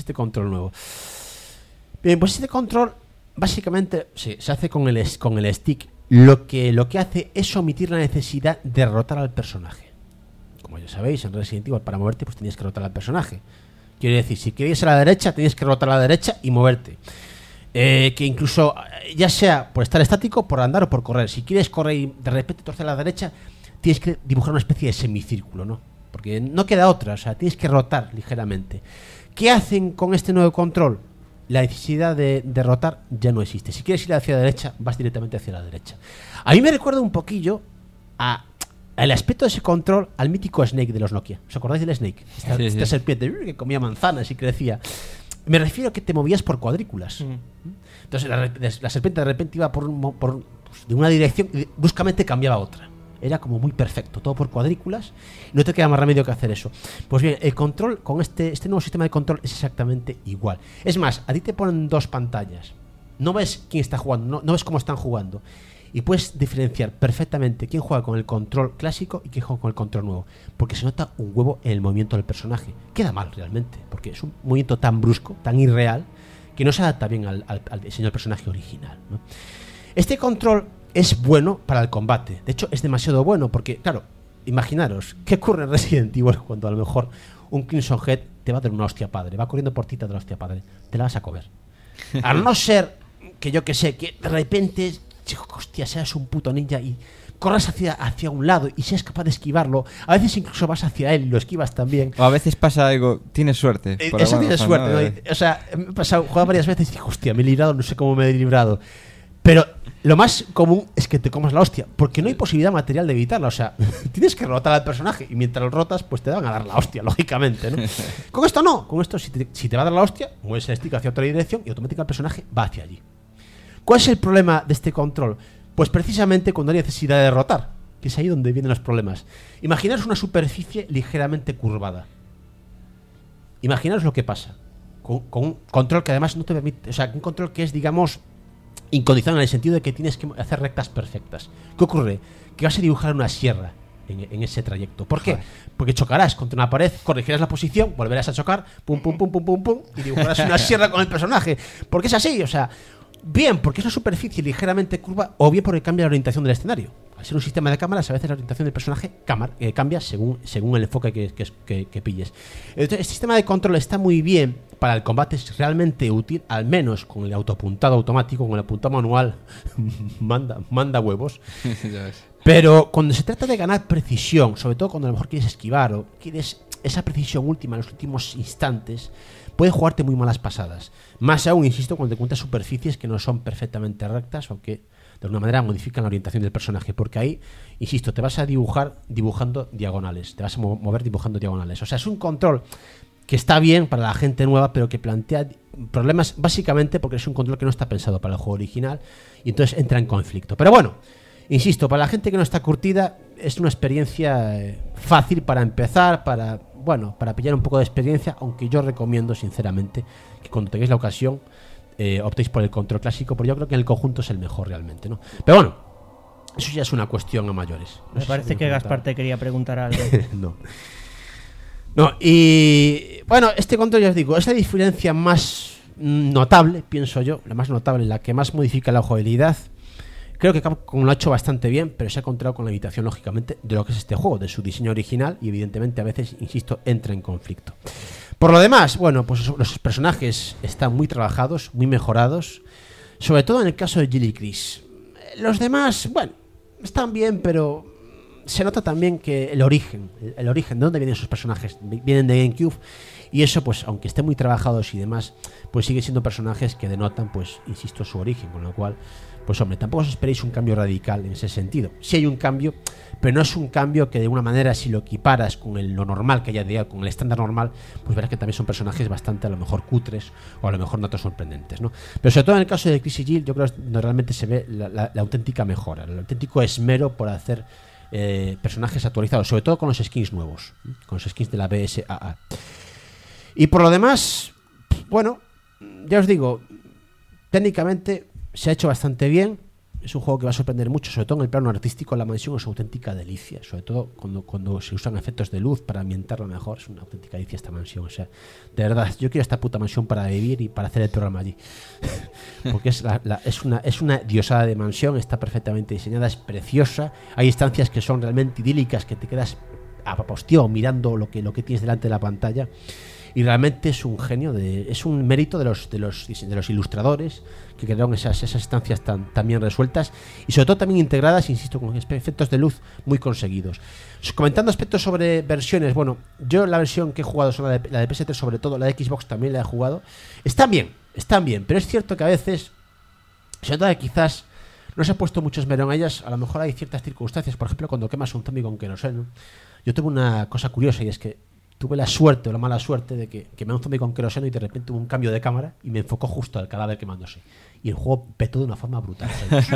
Bien, pues este control básicamente se hace con el stick. Lo que hace es omitir la necesidad de rotar al personaje. Como ya sabéis, en Resident Evil para moverte pues tenías que rotar al personaje. Quiere decir, si querías a la derecha, tenías que rotar a la derecha y moverte. Que incluso, ya sea por estar estático, por andar o por correr. Si quieres correr y de repente torcer a la derecha, tienes que dibujar una especie de semicírculo, ¿no? Porque no queda otra, o sea, tienes que rotar ligeramente. ¿Qué hacen con este nuevo control? La necesidad de rotar ya no existe. Si quieres ir hacia la derecha, vas directamente hacia la derecha. A mí me recuerda un poquillo al aspecto de ese control al mítico Snake de los Nokia. ¿Os acordáis del Snake? Esta serpiente que comía manzanas y crecía. Me refiero a que te movías por cuadrículas. Entonces la serpiente de repente iba de una dirección y bruscamente cambiaba a otra. Era como muy perfecto, todo por cuadrículas, y no te queda más remedio que hacer eso. Pues bien, el control con este nuevo sistema de control es exactamente igual. Es más, a ti te ponen dos pantallas. No ves quién está jugando, no ves cómo están jugando. Y puedes diferenciar perfectamente quién juega con el control clásico y quién juega con el control nuevo, porque se nota un huevo en el movimiento del personaje. Queda mal realmente, porque es un movimiento tan brusco, tan irreal, que no se adapta bien al diseño del personaje original, ¿no? Este control es bueno para el combate. De hecho, es demasiado bueno porque, claro, imaginaros, ¿qué ocurre en Resident Evil cuando a lo mejor un Crimson Head te va a dar una hostia padre? Va corriendo por ti, te da una hostia padre. Te la vas a comer. A no ser que yo que sé, que de repente... hostia, seas un puto ninja y corras hacia un lado y seas capaz de esquivarlo. A veces incluso vas hacia él y lo esquivas también. O a veces pasa algo, tienes suerte. Eso tienes suerte, ¿no? O sea, me he pasado, jugado varias veces y digo, hostia, me he librado, no sé cómo me he librado. Pero lo más común es que te comas la hostia, porque no hay posibilidad material de evitarla. O sea, tienes que rotar al personaje y mientras lo rotas, pues te van a dar la hostia, lógicamente, ¿no? Con esto no, con esto si te va a dar la hostia, mueves el stick hacia otra dirección y automáticamente el personaje va hacia allí. ¿Cuál es el problema de este control? Pues precisamente cuando hay necesidad de rotar, que es ahí donde vienen los problemas. Imaginaros una superficie ligeramente curvada. Imaginaros lo que pasa con un control que además no te permite, o sea, un control que es, digamos, incondicional en el sentido de que tienes que hacer rectas perfectas. ¿Qué ocurre? Que vas a dibujar una sierra en ese trayecto. ¿Por qué? Porque chocarás contra una pared, corregirás la posición, volverás a chocar, pum, pum, pum, pum, pum, pum, y dibujarás una sierra con el personaje. Porque es así, o sea... Bien, porque es una superficie ligeramente curva, o bien porque cambia la orientación del escenario. Al ser un sistema de cámaras, a veces la orientación del personaje cambia según el enfoque que pilles. Entonces, el sistema de control está muy bien para el combate, es realmente útil, al menos con el autoapuntado automático, con el apuntado manual, manda huevos. Pero cuando se trata de ganar precisión, sobre todo cuando a lo mejor quieres esquivar o quieres esa precisión última en los últimos instantes, puede jugarte muy malas pasadas. Más aún, insisto, cuando te encuentras superficies que no son perfectamente rectas o que de alguna manera modifican la orientación del personaje. Porque ahí, insisto, te vas a dibujar dibujando diagonales. Te vas a mover dibujando diagonales. O sea, es un control que está bien para la gente nueva, pero que plantea problemas básicamente porque es un control que no está pensado para el juego original y entonces entra en conflicto. Pero bueno, insisto, para la gente que no está curtida es una experiencia fácil para empezar, para pillar un poco de experiencia, aunque yo recomiendo sinceramente que cuando tengáis la ocasión optéis por el control clásico, porque yo creo que en el conjunto es el mejor realmente, ¿no? Pero bueno, eso ya es una cuestión a mayores. Me parece que Gaspar te quería preguntar algo. No, y bueno, este control ya os digo, es la diferencia más notable, pienso yo, la más notable, la que más modifica la jugabilidad. Creo que Capcom lo ha hecho bastante bien, pero se ha encontrado con la limitación, lógicamente, de lo que es este juego, de su diseño original, y evidentemente a veces, insisto, entra en conflicto. Por lo demás, bueno, pues los personajes están muy trabajados, muy mejorados, sobre todo en el caso de Jill y Chris. Los demás, bueno, están bien, pero se nota también que el origen, ¿de dónde vienen esos personajes? Vienen de GameCube, y eso, pues, aunque estén muy trabajados y demás, pues siguen siendo personajes que denotan, pues, insisto, su origen, con lo cual, pues, hombre, tampoco os esperéis un cambio radical en ese sentido. Sí hay un cambio, pero no es un cambio que de una manera, si lo equiparas con lo normal que haya de con el estándar normal, pues verás que también son personajes bastante a lo mejor cutres o a lo mejor no tan sorprendentes, ¿no? Pero sobre todo en el caso de Chris y Jill, yo creo que donde realmente se ve la auténtica mejora, el auténtico esmero por hacer personajes actualizados, sobre todo con los skins nuevos, con los skins de la BSAA. Y por lo demás, bueno, ya os digo, técnicamente se ha hecho bastante bien. Es un juego que va a sorprender mucho, sobre todo en el plano artístico. La mansión es una auténtica delicia, sobre todo cuando se usan efectos de luz para ambientarlo mejor. Es una auténtica delicia esta mansión. O sea, de verdad, yo quiero esta puta mansión para vivir y para hacer el programa allí. Porque es una diosada de mansión, está perfectamente diseñada, es preciosa. Hay instancias que son realmente idílicas, que te quedas apostio mirando lo que tienes delante de la pantalla. Y realmente es un genio, es un mérito de los ilustradores que crearon esas estancias tan bien resueltas y sobre todo también integradas, insisto, con efectos de luz muy conseguidos. Comentando aspectos sobre versiones, bueno, yo la versión que he jugado son la de PS3, sobre todo la de Xbox también la he jugado. Están bien, pero es cierto que a veces se nota que quizás no se ha puesto mucho esmero en ellas. A lo mejor hay ciertas circunstancias, por ejemplo, cuando quemas un zombie con queroseno. Yo tengo una cosa curiosa y es que tuve la suerte o la mala suerte de que me un zombie con queroseno y de repente hubo un cambio de cámara y me enfocó justo al cadáver quemándose. Y el juego petó de una forma brutal.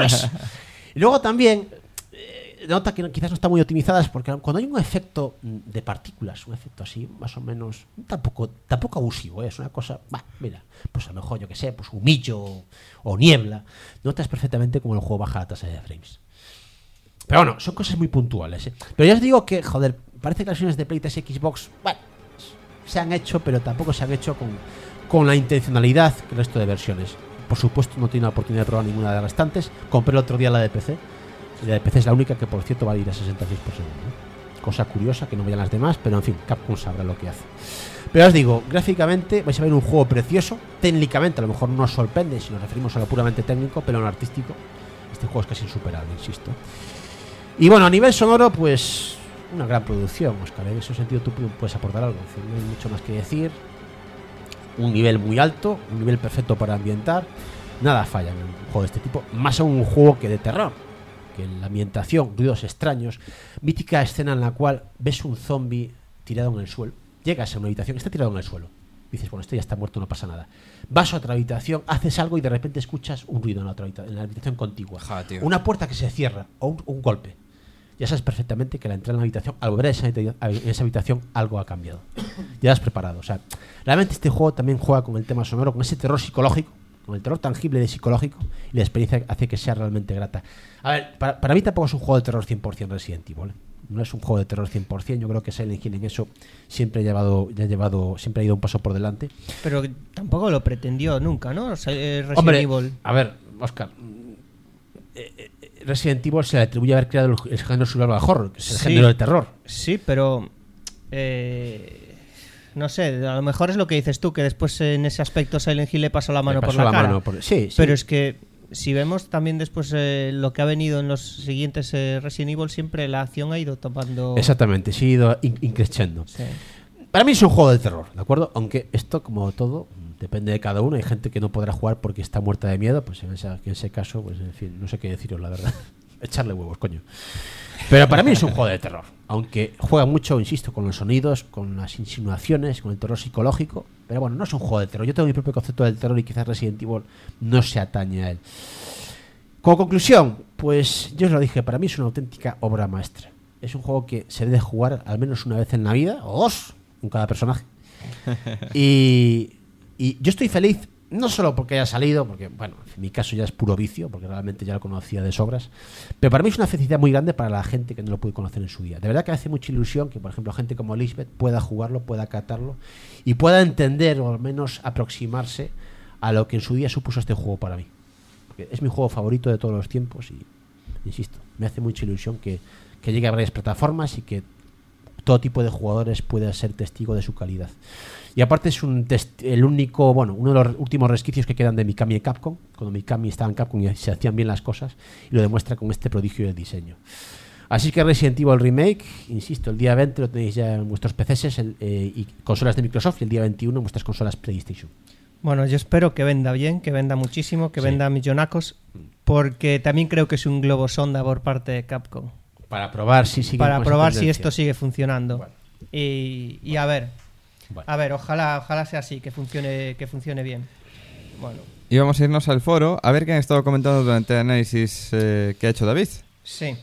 Y luego también nota que quizás no están muy optimizadas porque cuando hay un efecto de partículas, un efecto así más o menos tampoco abusivo, es una cosa, mira, pues a lo mejor yo que sé, pues humillo o niebla, notas perfectamente como el juego baja la tasa de frames. Pero bueno, son cosas muy puntuales, ¿eh? Pero ya os digo que, joder, parece que las versiones de Play 3 y Xbox, bueno, se han hecho, pero tampoco se han hecho con la intencionalidad que el resto de versiones. Por supuesto, no he tenido la oportunidad de probar ninguna de las restantes. Compré el otro día la de PC. Y la de PC es la única que, por cierto, va a ir a 66 por segundo, ¿eh? Cosa curiosa, que no vayan las demás, pero en fin, Capcom sabrá lo que hace. Pero os digo, gráficamente vais a ver un juego precioso. Técnicamente, a lo mejor no os sorprende si nos referimos a lo puramente técnico, pero en lo artístico, este juego es casi insuperable, insisto. Y bueno, a nivel sonoro, pues una gran producción, Óscar. En ese sentido tú puedes aportar algo. Es decir, no hay mucho más que decir. Un nivel muy alto, un nivel perfecto para ambientar. Nada falla en un juego de este tipo. Más aún un juego que de terror. Que la ambientación, ruidos extraños. Mítica escena en la cual ves un zombie tirado en el suelo. Llegas a una habitación, está tirado en el suelo. Dices, bueno, este ya está muerto, no pasa nada. Vas a otra habitación, haces algo y de repente escuchas un ruido en la habitación contigua. Una puerta que se cierra o un golpe. Ya sabes perfectamente que al entrar en la habitación, al volver a esa habitación, algo ha cambiado. Ya has preparado. O sea, realmente este juego también juega con el tema sonoro, con ese terror psicológico, con el terror tangible de psicológico, y la experiencia hace que sea realmente grata. A ver, para mí tampoco es un juego de terror 100% Resident Evil, ¿eh? No es un juego de terror 100%. Yo creo que Silent Hill en eso siempre ha ido un paso por delante. Pero tampoco lo pretendió nunca, ¿no? Resident Evil. A ver, Óscar, Resident Evil se le atribuye haber creado el género survival horror, que es el género de terror. Sí, pero no sé, a lo mejor es lo que dices tú, que después en ese aspecto Silent Hill le pasó la mano por la cara. Sí. Pero es que si vemos también después lo que ha venido en los siguientes Resident Evil, siempre la acción ha ido tomando... Exactamente, se ha ido increciendo. Sí. Para mí es un juego de terror, ¿de acuerdo? Aunque esto, como todo, depende de cada uno. Hay gente que no podrá jugar porque está muerta de miedo. Pues en ese caso, pues en fin, no sé qué deciros, la verdad. Echarle huevos, coño. Pero para mí es un juego de terror. Aunque juega mucho, insisto, con los sonidos, con las insinuaciones, con el terror psicológico. Pero bueno, no es un juego de terror. Yo tengo mi propio concepto del terror y quizás Resident Evil no se atañe a él. Como conclusión, pues yo os lo dije, para mí es una auténtica obra maestra. Es un juego que se debe jugar al menos una vez en la vida, o dos, con cada personaje. Y yo estoy feliz, no solo porque haya salido, porque bueno, en mi caso ya es puro vicio, porque realmente ya lo conocía de sobras, pero para mí es una felicidad muy grande para la gente que no lo puede conocer en su día. De verdad que hace mucha ilusión que, por ejemplo, gente como Lisbeth pueda jugarlo, pueda catarlo y pueda entender o al menos aproximarse a lo que en su día supuso este juego para mí. Porque es mi juego favorito de todos los tiempos y, insisto, me hace mucha ilusión que llegue a varias plataformas y que todo tipo de jugadores pueda ser testigo de su calidad. Y aparte es uno de los últimos resquicios que quedan de Mikami y Capcom, cuando Mikami estaba en Capcom y se hacían bien las cosas, y lo demuestra con este prodigio de diseño. Así que Resident Evil Remake, insisto, el día 20 lo tenéis ya en vuestros PCs y consolas de Microsoft, y el día 21 en vuestras consolas PlayStation. Bueno, yo espero que venda bien, que venda muchísimo, que venda millonacos, porque también creo que es un globo sonda por parte de Capcom. Para probar si sigue Para con esa probar si tendencia. esto sigue funcionando. Bueno. Y a ver. Bueno. A ver, ojalá sea así, que funcione bien. Bueno. Y vamos a irnos al foro a ver qué han estado comentando durante el análisis que ha hecho David. Sí.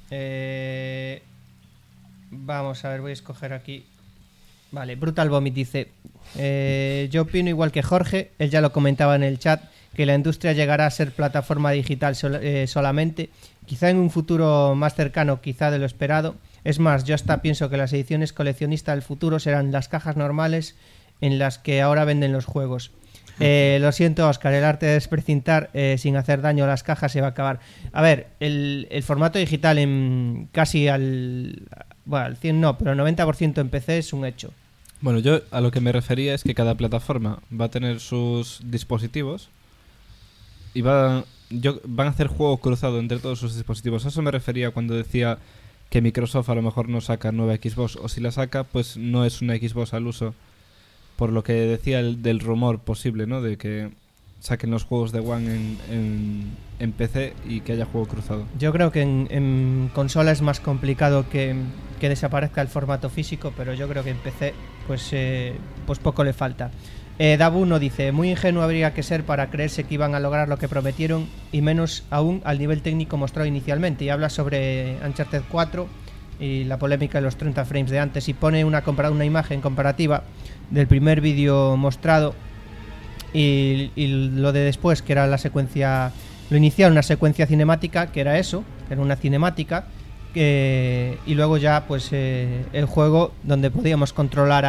Vamos a ver, voy a escoger aquí. Vale, Brutal Vomit dice: yo opino igual que Jorge, él ya lo comentaba en el chat, que la industria llegará a ser plataforma digital solamente, quizá en un futuro más cercano, quizá de lo esperado. Es más, yo hasta pienso que las ediciones coleccionistas del futuro serán las cajas normales en las que ahora venden los juegos. Lo siento, Oscar, el arte de desprecintar sin hacer daño a las cajas se va a acabar. A ver, el formato digital en casi al 100 no, pero el 90% en PC es un hecho. Bueno, yo a lo que me refería es que cada plataforma va a tener sus dispositivos y van a hacer juego cruzado entre todos sus dispositivos. A eso me refería cuando decía que Microsoft a lo mejor no saca nueva Xbox, o si la saca, pues no es una Xbox al uso. Por lo que decía del rumor posible, ¿no? De que saquen los juegos de One en PC y que haya juego cruzado. Yo creo que en consola es más complicado que desaparezca el formato físico, pero yo creo que en PC pues poco le falta. Dabuno dice: muy ingenuo habría que ser para creerse que iban a lograr lo que prometieron, y menos aún al nivel técnico mostrado inicialmente. Y habla sobre Uncharted 4 y la polémica de los 30 frames de antes, y pone una imagen comparativa del primer vídeo mostrado y lo de después, que era la secuencia, lo inicial, una secuencia cinemática, que era eso, era una cinemática, y luego ya pues el juego donde podíamos controlar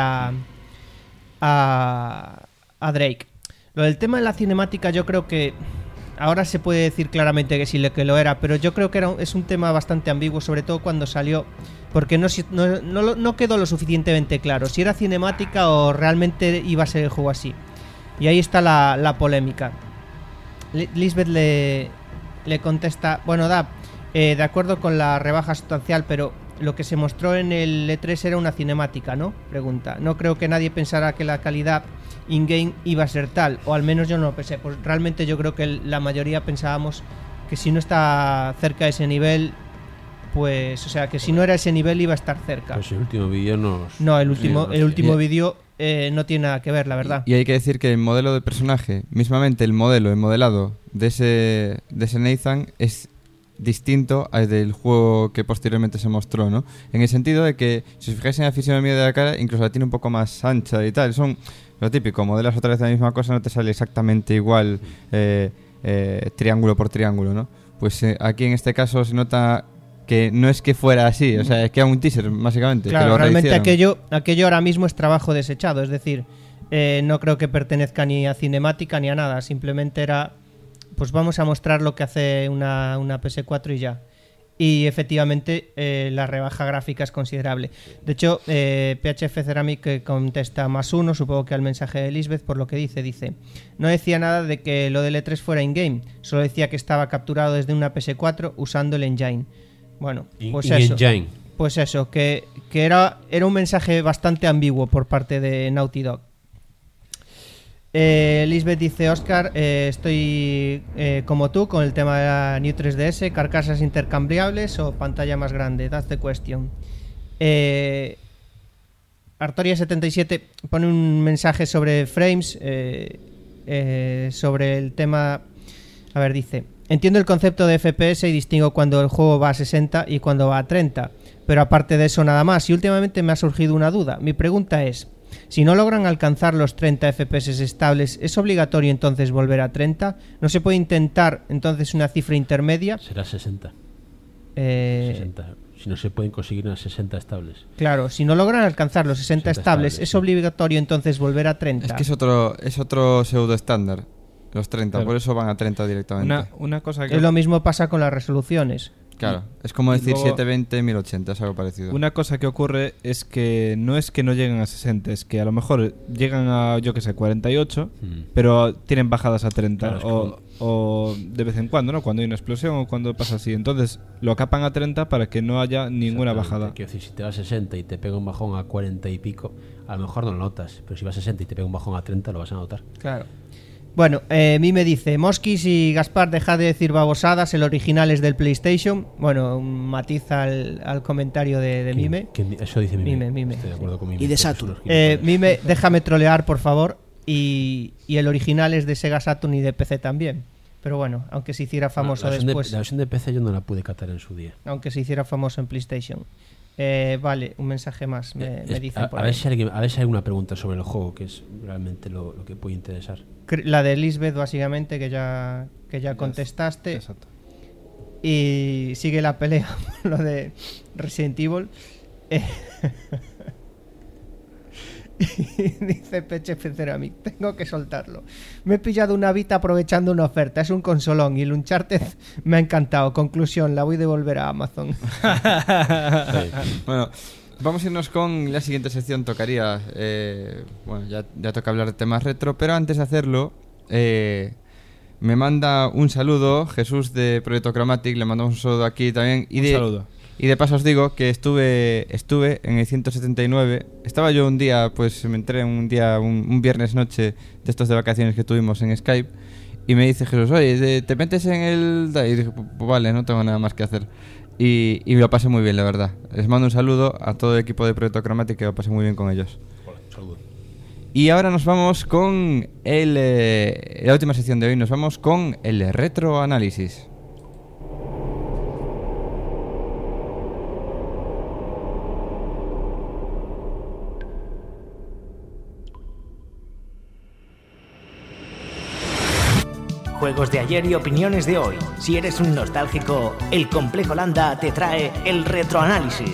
a Drake. Lo del tema de la cinemática, yo creo que ahora se puede decir claramente que sí que lo era, pero yo creo que es un tema bastante ambiguo, sobre todo cuando salió, porque no quedó lo suficientemente claro si era cinemática o realmente iba a ser el juego así. Y ahí está la polémica. Lisbeth le contesta: bueno, de acuerdo con la rebaja sustancial, pero lo que se mostró en el E3 era una cinemática, ¿no? Pregunta. No creo que nadie pensara que la calidad in-game iba a ser tal, o al menos yo no lo pensé. Pues realmente yo creo que la mayoría pensábamos que si no está cerca de ese nivel, pues, o sea, que si no era ese nivel iba a estar cerca. Pues el último vídeo No, el último vídeo no tiene nada que ver, la verdad. Y hay que decir que el modelo de personaje, mismamente el modelado de ese Nathan es distinto al del juego que posteriormente se mostró, ¿no? En el sentido de que, si os fijáis en la fisionomía de la cara, incluso la tiene un poco más ancha y tal. Son lo típico, modelas otra vez la misma cosa, no te sale exactamente igual triángulo por triángulo, ¿no? Pues aquí en este caso se nota que no es que fuera así, o sea, es que era un teaser, básicamente. Claro, que lo realmente rehicieron. aquello ahora mismo es trabajo desechado, es decir, no creo que pertenezca ni a cinemática ni a nada, simplemente era, pues vamos a mostrar lo que hace una PS4 y ya. Y efectivamente la rebaja gráfica es considerable. De hecho, PHF Ceramic contesta +1, supongo que al mensaje de Lisbeth, por lo que dice: no decía nada de que lo del E3 fuera in-game, solo decía que estaba capturado desde una PS4 usando el engine. Bueno, pues eso. Engine. Pues eso, que era un mensaje bastante ambiguo por parte de Naughty Dog. Lisbeth dice: Oscar, estoy como tú con el tema de la New 3DS, carcasas intercambiables o pantalla más grande, that's the question. Artoria77 pone un mensaje sobre frames, sobre el tema. A ver, dice: entiendo el concepto de FPS y distingo cuando el juego va a 60 y cuando va a 30, pero aparte de eso nada más. Y últimamente me ha surgido una duda. Mi pregunta es: si no logran alcanzar los 30 FPS estables, ¿es obligatorio entonces volver a 30? ¿No se puede intentar entonces una cifra intermedia? Será 60. 60. Si no se pueden conseguir unas 60 estables. Claro, si no logran alcanzar los 60 estables, ¿es obligatorio entonces volver a 30? Es que es otro pseudo estándar, los 30, Claro. por eso van a 30 directamente. Una cosa que... Lo mismo pasa con las resoluciones. Claro, es como y decir luego- 720, 1080, es algo parecido. Una cosa que ocurre es que no lleguen a 60, es que a lo mejor llegan a, yo que sé, 48, pero tienen bajadas a 30 Claro, es o de vez en cuando, ¿no? Cuando hay una explosión o cuando pasa así. Entonces lo capan a 30 para que no haya ninguna bajada. Quiero decir, si te vas a 60 y te pega un bajón a 40 y pico, a lo mejor no lo notas. Pero si vas a 60 y te pega un bajón a 30, lo vas a notar. Claro. Bueno, Mime dice, Mosquis y Gaspar, dejad de decir babosadas, el original es del PlayStation. Bueno, un matiz al comentario de Mime. Eso dice Mime. Mime. Estoy de acuerdo con Mime. Y de que son Saturn. unos gilipollas. Mime, déjame trolear, por favor. Y el original es de Sega Saturn y de PC también. Pero bueno, aunque se hiciera famoso la versión después. la versión de PC yo no la pude catar en su día. Aunque se hiciera famoso en PlayStation. Vale, un mensaje más me dicen por a ahí. ver si hay alguna pregunta sobre el juego, que es realmente lo que puede interesar. La de Lisbeth, básicamente, que ya contestaste. Exacto. Y sigue la pelea por lo de Resident Evil. Y dice PHF Ceramic, tengo que soltarlo. Me he pillado una Vita aprovechando una oferta. Es un consolón y el Uncharted me ha encantado. Conclusión, la voy a devolver a Amazon. Bueno, vamos a irnos con la siguiente sección. Tocaría, bueno, ya toca hablar de temas retro, pero antes de hacerlo, me manda un saludo Jesús de Proyecto Chromatic. Le mandamos un saludo aquí también. Un saludo. Y de paso os digo que estuve en el 179. Estaba yo un día, pues me entré un viernes noche de estos de vacaciones que tuvimos en Skype. Y me dice Jesús, oye, ¿te metes en el...? Y dije, pues vale, no tengo nada más que hacer. Y me lo pasé muy bien, la verdad. Les mando un saludo a todo el equipo de Proyecto Chromatic, que lo pasé muy bien con ellos. Saludos. Y ahora nos vamos con la última sección de hoy. Nos vamos con el retroanálisis. Juegos de ayer y opiniones de hoy. Si eres un nostálgico, el Complejo Landa te trae el retroanálisis.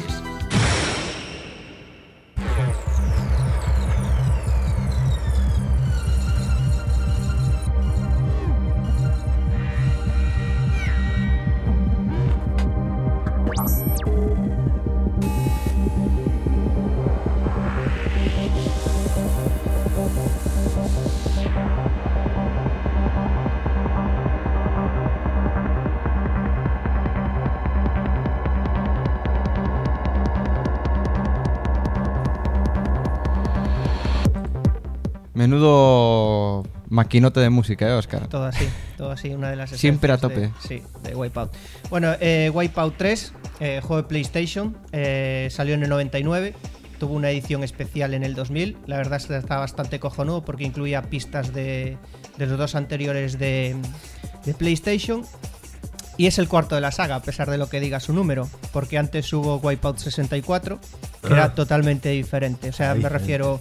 Menudo maquinote de música, Óscar. Todo así, una de las Siempre a esencias tope. de Wipeout. Bueno, Wipeout 3, juego de PlayStation, salió en el 99, tuvo una edición especial en el 2000. La verdad es que está bastante cojonudo porque incluía pistas de los dos anteriores de PlayStation. Y es el cuarto de la saga, a pesar de lo que diga su número, porque antes hubo Wipeout 64, que era totalmente diferente. O sea, me refiero...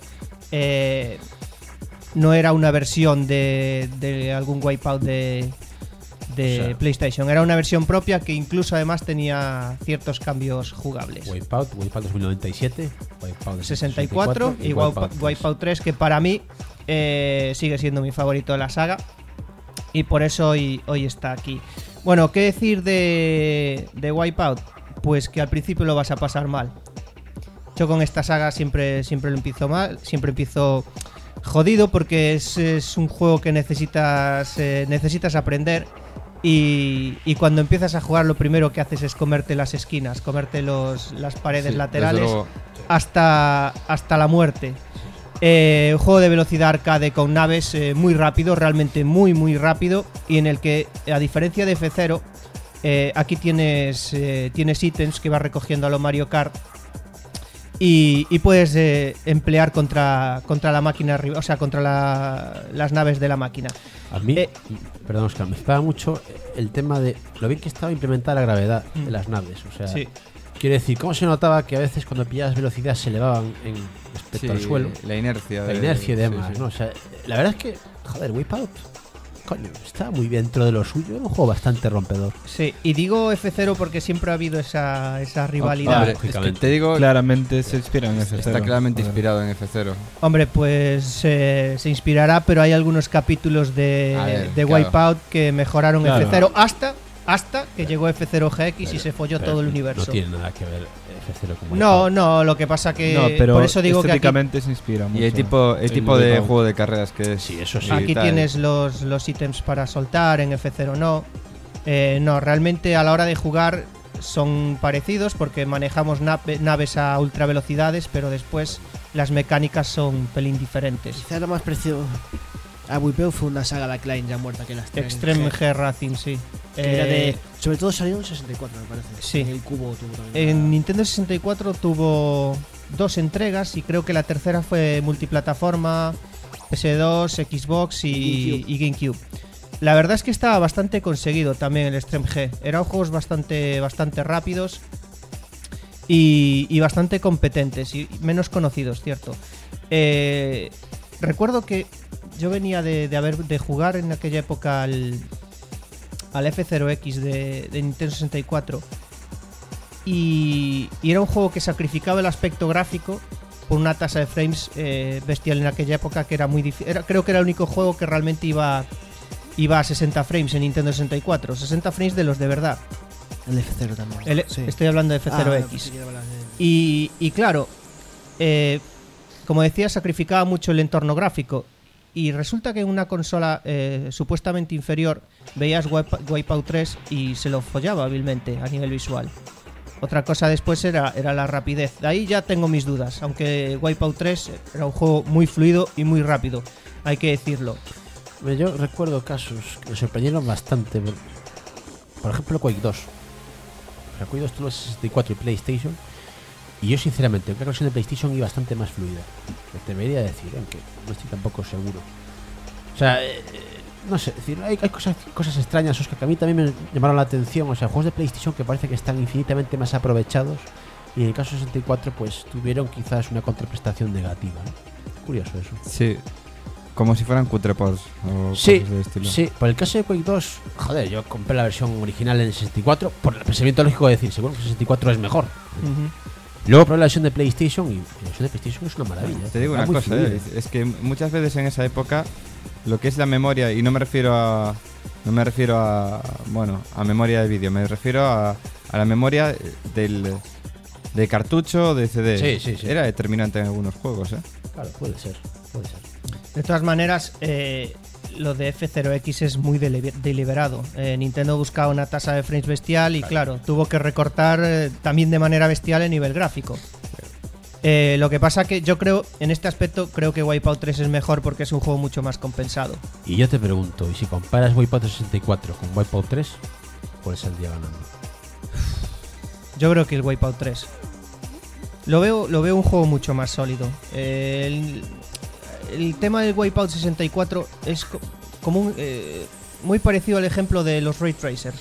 no era una versión de algún Wipeout de O sea, PlayStation, era una versión propia que incluso además tenía ciertos cambios jugables. Wipeout 2097, Wipeout 64 y Wipeout 3, que para mí sigue siendo mi favorito de la saga y por eso hoy está aquí. Bueno, ¿qué decir de Wipeout? Pues que al principio lo vas a pasar mal. Yo con esta saga siempre lo empiezo mal, siempre empiezo jodido porque es un juego que necesitas aprender y cuando empiezas a jugar lo primero que haces es comerte las esquinas, comerte las paredes laterales hasta la muerte. Un juego de velocidad arcade con naves muy rápido, realmente muy rápido, y en el que, a diferencia de F0, aquí tienes ítems que vas recogiendo a lo Mario Kart. Y puedes emplear contra la máquina, o sea, contra las naves de la máquina. A mí, perdón, Oscar, me estaba mucho el tema de lo bien que estaba implementada la gravedad de las naves. O sea, quiero decir, ¿cómo se notaba que a veces cuando pillabas velocidad se elevaban respecto al suelo? La inercia. La inercia y demás, ¿no? O sea, la verdad es que, joder, Wipeout, coño, está muy bien dentro de lo suyo. Era un juego bastante rompedor. Sí, y digo F0 porque siempre ha habido esa rivalidad. Hombre, es que te digo, claramente se inspira en F0. está claramente inspirado en F0. Hombre, pues se inspirará, pero hay algunos capítulos de claro. Wipeout que mejoraron Claro. F0 hasta hasta que llegó F0GX y se folló todo el universo. No tiene nada que ver F0 con No, lo que pasa que No, pero por eso digo que aquí, estéticamente se inspira mucho. Y el tipo de Wipeout. juego de carreras que es. Sí, eso sí. aquí tal. tienes los ítems para soltar, en F0 no. No, realmente a la hora de jugar son parecidos porque manejamos naves a ultra velocidades, pero después las mecánicas son un pelín diferentes. Quizá lo más precioso a Wipeout fue una saga de Klein ya muerta que las Extreme G Racing, sí. que era de, sobre todo salió en 64, me parece. Sí. En el cubo tuvo también. En Nintendo 64 tuvo 2 entregas y creo que la tercera fue multiplataforma, PS2, Xbox y GameCube. La verdad es que estaba bastante conseguido también el Extreme G. Eran juegos bastante rápidos y bastante competentes y menos conocidos, cierto. Recuerdo que yo venía de jugar en aquella época al F0X de Nintendo 64 y era un juego que sacrificaba el aspecto gráfico por una tasa de frames bestial en aquella época, que era muy difícil. Creo que era el único juego que realmente iba a 60 frames en Nintendo 64, 60 frames de los de verdad. El F0 también. Sí. Estoy hablando de F0X. Y claro, como decía, sacrificaba mucho el entorno gráfico. Y resulta que en una consola supuestamente inferior veías Wipeout 3 y se lo follaba hábilmente a nivel visual. Otra cosa después era la rapidez. De ahí ya tengo mis dudas, aunque Wipeout 3 era un juego muy fluido y muy rápido, hay que decirlo. Yo recuerdo casos que me sorprendieron bastante. Por ejemplo, Quake 2. Quake 2 tuvo 64 y PlayStation. Y yo, sinceramente, creo que la versión de PlayStation iba bastante más fluida. Te debería decir, aunque no estoy tampoco seguro. O sea, no sé, es decir, hay cosas extrañas, Oscar, que a mí también me llamaron la atención. O sea, juegos de PlayStation que parece que están infinitamente más aprovechados. Y en el caso de 64, pues tuvieron quizás una contraprestación negativa, ¿no? Curioso eso. Sí. Como si fueran cutreports o Sí, cosas de estilo. sí, por el caso de Quake 2, joder, yo compré la versión original en el 64 por el pensamiento lógico de decir, seguro que el 64 es mejor. Luego probé la versión de PlayStation y la versión de PlayStation es una maravilla. Te digo Está una muy cosa, fluida. es que muchas veces en esa época lo que es la memoria, y no me refiero a memoria de vídeo, me refiero a la memoria de cartucho, de CD. Sí. Era determinante en algunos juegos, Claro, puede ser. De todas maneras, lo de F0X es muy deliberado. Nintendo buscaba una tasa de frames bestial y claro, tuvo que recortar también de manera bestial el nivel gráfico. Lo que pasa que yo creo, en este aspecto, creo que Wipeout 3 es mejor porque es un juego mucho más compensado. Y yo te pregunto, ¿y si comparas Wipeout 64 con Wipeout 3, cuál saldría ganando? Yo creo que el Wipeout 3. Lo veo un juego mucho más sólido. El tema del Wipeout 64 es como muy parecido al ejemplo de los Ray Tracer.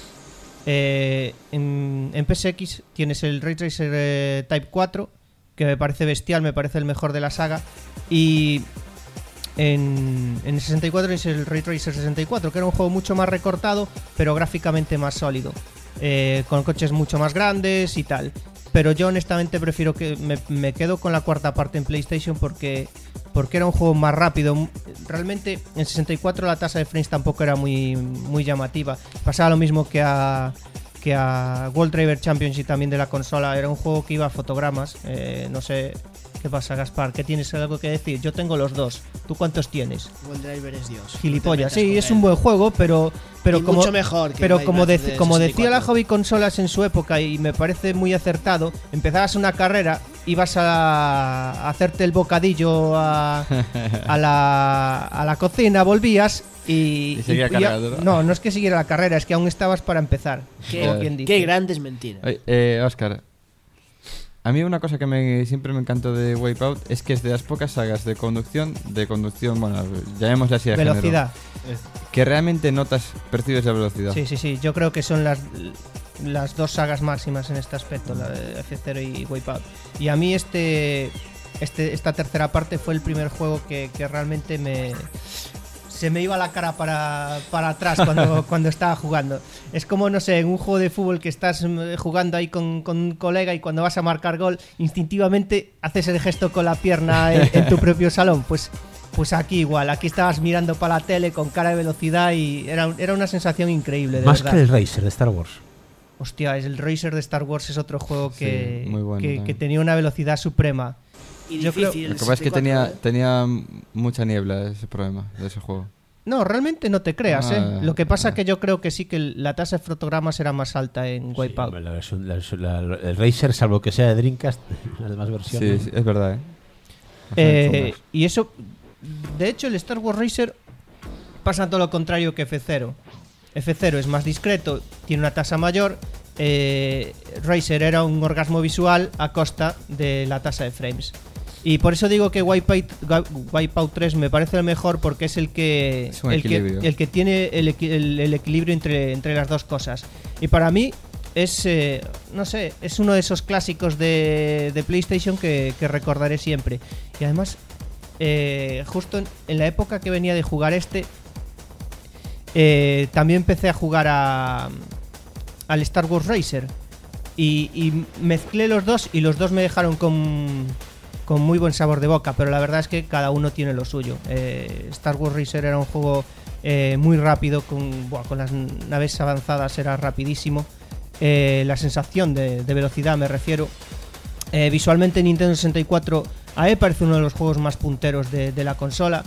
En PSX tienes el Ray Tracer Type 4, que me parece bestial, me parece el mejor de la saga. Y en el 64 es el Ray Tracer 64, que era un juego mucho más recortado, pero gráficamente más sólido. Con coches mucho más grandes y tal. Pero yo honestamente prefiero que me quedo con la cuarta parte en PlayStation porque era un juego más rápido. Realmente en 64 la tasa de frames tampoco era muy llamativa. Pasaba lo mismo que a World Driver Championship también de la consola. Era un juego que iba a fotogramas. No sé qué pasa, Gaspar, ¿qué tienes algo que decir? Yo tengo los dos. ¿Tú cuántos tienes? World Driver es Dios. Gilipollas. Sí, es un buen juego, pero como mucho mejor que pero el como, Driver de como decía 64. la Hobby Consolas en su época, y me parece muy acertado, empezabas una carrera, ibas a hacerte el bocadillo a la cocina, volvías y seguía cargando, ¿no? No es que siguiera la carrera, es que aún estabas para empezar. como quien dice. Qué grandes mentiras. Óscar, a mí una cosa que siempre me encantó de Wipeout es que es de las pocas sagas de conducción, bueno, llamémosle así de Velocidad. género, que realmente percibes la velocidad. Sí, yo creo que son las dos sagas máximas en este aspecto, la de F0 y Wipeout. Y a mí esta tercera parte fue el primer juego que realmente se me iba la cara para atrás cuando estaba jugando. Es como, no sé, en un juego de fútbol que estás jugando ahí con un colega y cuando vas a marcar gol, instintivamente haces el gesto con la pierna en tu propio salón. Pues Pues aquí igual, aquí estabas mirando para la tele con cara de velocidad y era una sensación increíble, de Más verdad. que el Racer de Star Wars. Hostia, el Racer de Star Wars es otro juego que, Sí, muy bueno que también. tenía una velocidad suprema. Y Yo creo- difícil. Lo que pasa es que 64, tenía mucha niebla ese problema de ese juego. No, realmente no te creas, Ah, Lo que pasa es que yo creo que sí que la tasa de fotogramas era más alta en Wipeout. Sí, el Racer, salvo que sea de Dreamcast, las demás Sí, versiones. sí, es verdad, ¿eh? Y eso, de hecho, el Star Wars Racer pasa todo lo contrario que F0. F0 es más discreto, tiene una tasa mayor. Racer era un orgasmo visual a costa de la tasa de frames. Y por eso digo que Wipeout 3 me parece el mejor, porque es el que Es un equilibrio. el que tiene el equilibrio entre las dos cosas. Y para mí es, no sé, es uno de esos clásicos de PlayStation que recordaré siempre. Y además, justo en la época que venía de jugar también empecé a jugar al Star Wars Racer. Y mezclé los dos y los dos me dejaron con muy buen sabor de boca, pero la verdad es que cada uno tiene lo suyo. Star Wars Racer era un juego muy rápido, con las naves avanzadas era rapidísimo. La sensación de velocidad me refiero. Visualmente Nintendo 64 a mí me parece uno de los juegos más punteros de la consola.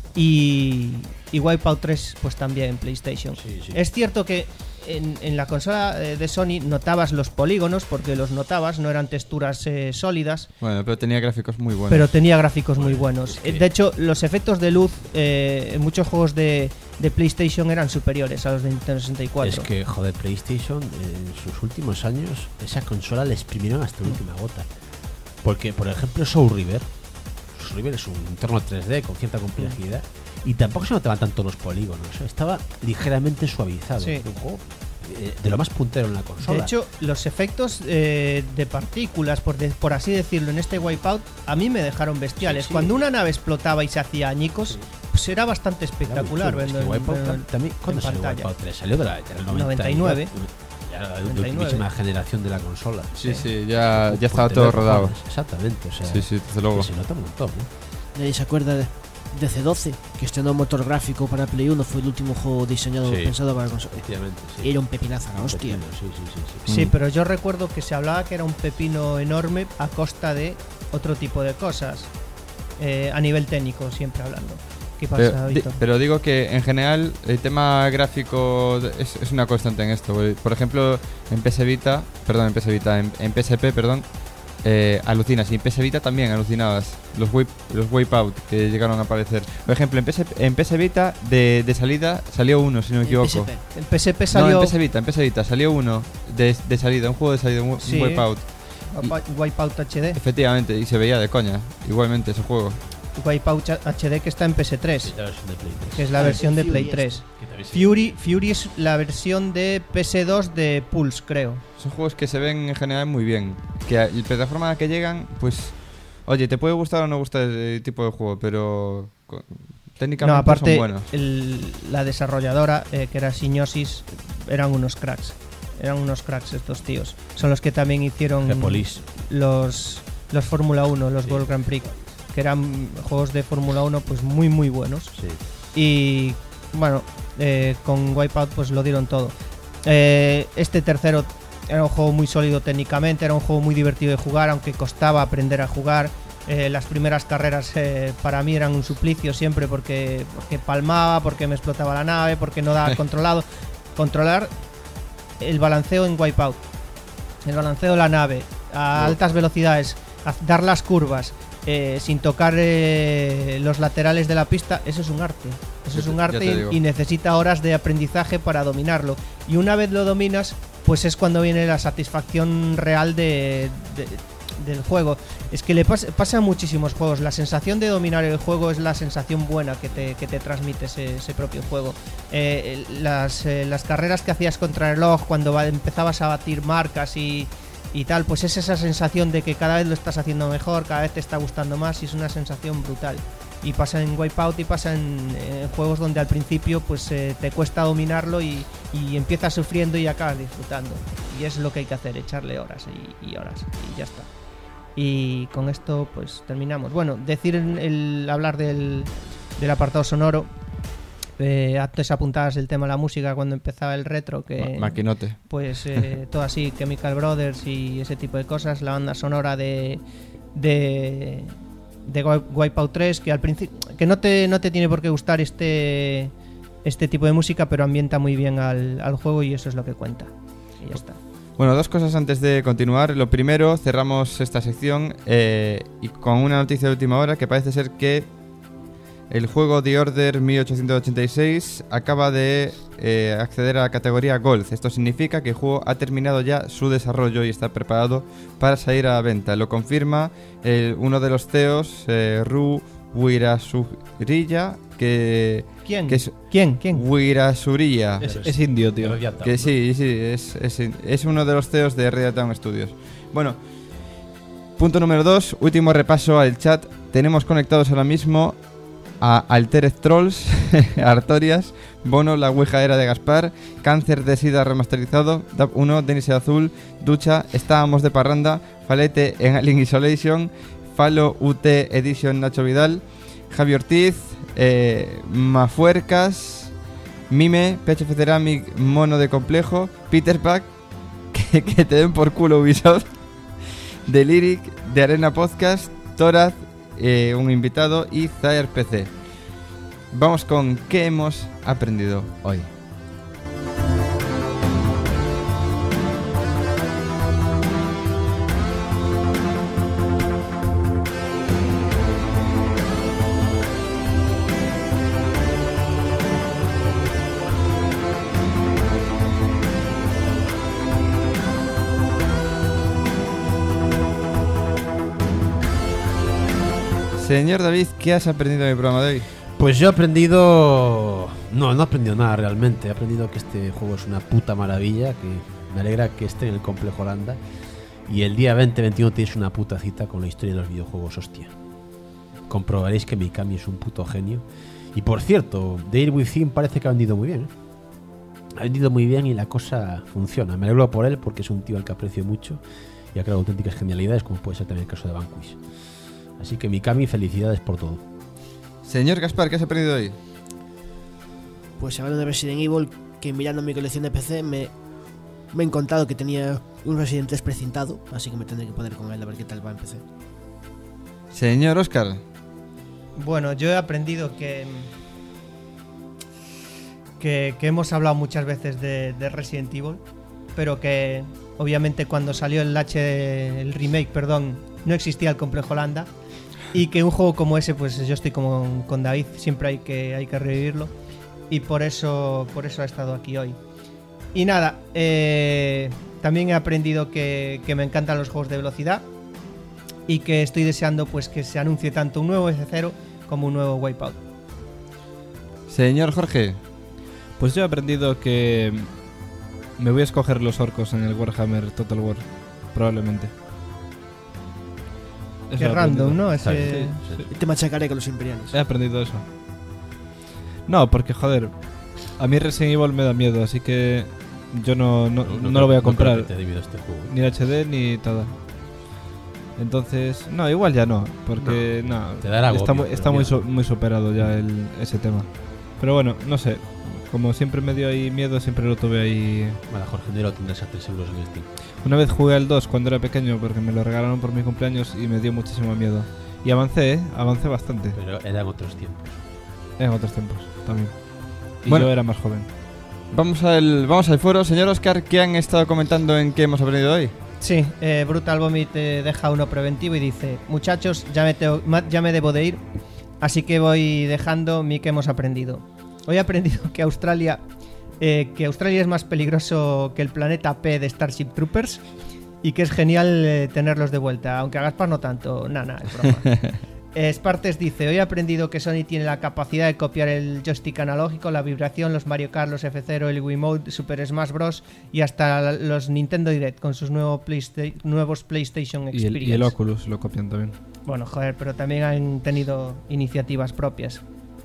Y Wipeout 3 pues también en PlayStation. Sí, sí. Es cierto que en la consola de Sony notabas los polígonos, porque los notabas, no eran texturas sólidas, Bueno, pero tenía gráficos muy buenos. pero tenía gráficos muy buenos. es que- De hecho, los efectos de luz en muchos juegos de PlayStation eran superiores a los de Nintendo 64. Es que, joder, PlayStation en sus últimos años, esa consola la exprimieron hasta la última gota. Porque, por ejemplo, Soul River es un entorno 3D con cierta complejidad y tampoco se notaban tanto los polígonos. Estaba ligeramente suavizado. Sí. Un juego de lo más puntero en la consola. De hecho, los efectos de partículas, por así decirlo, en este Wipeout, a mí me dejaron bestiales. Sí, sí. Cuando una nave explotaba y se hacía añicos, pues era bastante espectacular. Era muy chulo. Es que verlo Wipeout en también, ¿cuándo salió pantalla. Wipeout 3? Salió del 99. Ya la 99. ultimísima generación de la consola. Sí, ya Con estaba TV todo rodado. cojones, exactamente, o sea, Sí, sí, desde luego. que se nota un montón, Nadie se acuerda de C12, que estrenó motor gráfico para Play 1, fue el último juego diseñado, Sí. pensado para consola. Efectivamente, sí. Era un pepinazo, la hostia. Sí, sí, sí, sí. Sí, pero yo recuerdo que se hablaba que era un pepino enorme a costa de otro tipo de cosas. A nivel técnico, siempre hablando. ¿Qué pasa, Pero, Víctor? pero digo que en general el tema gráfico es una constante en esto. Por ejemplo, en PS Vita, en PSP, alucinas. Y en PS Vita también alucinabas. Los Wipeout que llegaron a aparecer. Por ejemplo, en PS Vita de salida salió uno, si no me equivoco. PSP. El PSP No, salió en PS Vita salió uno de salida, un juego de salida, un Sí. Wipeout. Wipeout HD. Efectivamente, y se veía de coña, igualmente ese juego. Wipeout HD que está en PS3, Sí, la versión de Play 3. que es la versión de Fury Play este. 3. Que también se- Fury es la versión de PS2 de Pulse, creo. Son juegos que se ven en general muy bien. Que la plataforma a la que llegan, pues. Oye, te puede gustar o no gustar el tipo de juego, pero. Técnicamente No, aparte, son buenos. la desarrolladora, que era Syngiosis, eran unos cracks. Eran unos cracks estos tíos. Son los que también hicieron The Police. los Fórmula 1, los Sí. World Grand Prix, que eran juegos de Fórmula 1 pues muy muy buenos. Sí. Y bueno, con Wipeout pues lo dieron todo. Este tercero era un juego muy sólido técnicamente, era un juego muy divertido de jugar, aunque costaba aprender a jugar. Las primeras carreras para mí eran un suplicio siempre porque palmaba, porque me explotaba la nave, porque no daba controlado. Controlar el balanceo en Wipeout, el balanceo de la nave a altas velocidades, dar las curvas sin tocar los laterales de la pista, eso es un arte. Eso es un Ya te arte digo. y necesita horas de aprendizaje para dominarlo. Y una vez lo dominas, pues es cuando viene la satisfacción real del juego. Es que le pasa a muchísimos juegos. La sensación de dominar el juego es la sensación buena que te transmite ese propio juego. Las carreras que hacías contra el reloj, cuando empezabas a batir marcas y tal, pues es esa sensación de que cada vez lo estás haciendo mejor, cada vez te está gustando más, y es una sensación brutal. Y pasa en Wipeout y pasa en juegos donde al principio pues te cuesta dominarlo y empiezas sufriendo y acabas disfrutando. Y es lo que hay que hacer, echarle horas y horas y ya está. Y con esto pues terminamos. Bueno, hablar del apartado sonoro. Antes apuntabas el tema de la música cuando empezaba el retro, que Maquinote. pues todo así, Chemical Brothers y ese tipo de cosas. La banda sonora de Wipeout 3, que al principio que no te tiene por qué gustar este tipo de música, pero ambienta muy bien al juego y eso es lo que cuenta. Y ya está. Bueno, dos cosas antes de continuar. Lo primero, cerramos esta sección y con una noticia de última hora, que parece ser que el juego The Order 1886 acaba de acceder a la categoría Gold. Esto significa que el juego ha terminado ya su desarrollo y está preparado para salir a la venta. Lo confirma uno de los CEOs, Ru Wirasuriya, ¿Quién? ¿Quién? ¿Quién? Wirasuriya. Es indio, tío. Que sí, es uno de los CEOs de Red Town Studios. Bueno, punto número 2, último repaso al chat. Tenemos conectados ahora mismo a Altered Trolls, Artorias, Bono, La Ouija Era de Gaspar, Cáncer de Sida remasterizado, DAP 1, Denis Azul, Ducha, Estábamos de Parranda, Falete en Alien Isolation, Falo UT Edition Nacho Vidal, Javi Ortiz, Mafuercas, Mime, PHF Ceramic, Mono de Complejo, Peter Pack, que te den por culo Ubisoft, de Lyric, de Arena Podcast, Toraz, un invitado y Zaire PC. Vamos con qué hemos aprendido hoy. Señor David, ¿qué has aprendido en el programa de hoy? Pues yo he aprendido... No he aprendido nada realmente. He aprendido que este juego es una puta maravilla, que me alegra que esté en el Complejo Holanda. Y el día 20-21 tenéis una puta cita con la historia de los videojuegos, hostia. Comprobaréis que Mikami es un puto genio. Y por cierto, The Air Within parece que ha vendido muy bien, ¿eh? Ha vendido muy bien y la cosa funciona. Me alegro por él porque es un tío al que aprecio mucho y ha creado auténticas genialidades, como puede ser también el caso de Vanquish. Así que Mikami, felicidades por todo. Señor Gaspar, ¿qué has aprendido hoy? Pues hablando de Resident Evil, que mirando mi colección de PC me he encontrado que tenía un Resident 3 precintado, así que me tendré que poner con él a ver qué tal va en PC. Señor Oscar. Bueno, yo he aprendido que hemos hablado muchas veces de Resident Evil, pero que obviamente cuando salió el remake, no existía el Complejo Holanda, y que un juego como ese, pues yo estoy como con David, siempre hay que revivirlo, y por eso ha estado aquí hoy. Y nada, también he aprendido que me encantan los juegos de velocidad y que estoy deseando pues que se anuncie tanto un nuevo F0 como un nuevo Wipeout. Señor Jorge. Pues yo he aprendido que me voy a escoger los orcos en el Warhammer Total War, probablemente. Eso Qué random, ¿no? Ese... Sí. Te machacaré con los imperiales. He aprendido eso. No, porque joder, a mí Resident Evil me da miedo, así que yo no lo voy a comprar. No te miedo este juego. Ni HD ni nada. Entonces, no, igual ya no, porque no, te dará agobio, está muy superado ya ese tema. Pero bueno, no sé, como siempre me dio ahí miedo, siempre lo tuve ahí. Bueno, Jorge, no lo tendrás a 3 euros en Steam. Una vez jugué al 2 cuando era pequeño porque me lo regalaron por mi cumpleaños y me dio muchísimo miedo. Y avancé bastante. Pero eran otros tiempos. En otros tiempos también. Y bueno, yo era más joven. Vamos al foro. Señor Oscar, ¿qué han estado comentando en qué hemos aprendido hoy? Sí, Brutal Vomit deja uno preventivo y dice: muchachos, ya me debo de ir, así que voy dejando mi que hemos aprendido. Hoy he aprendido que Australia es más peligroso que el planeta P de Starship Troopers y que es genial tenerlos de vuelta, aunque a Gaspar no tanto. Nada, es broma. Spartes dice: hoy he aprendido que Sony tiene la capacidad de copiar el joystick analógico, la vibración, los Mario Kart, los F0, el Wiimote, Super Smash Bros. Y hasta los Nintendo Direct con sus nuevos PlayStation Experience. Y el Oculus lo copian también. Bueno, joder, pero también han tenido iniciativas propias.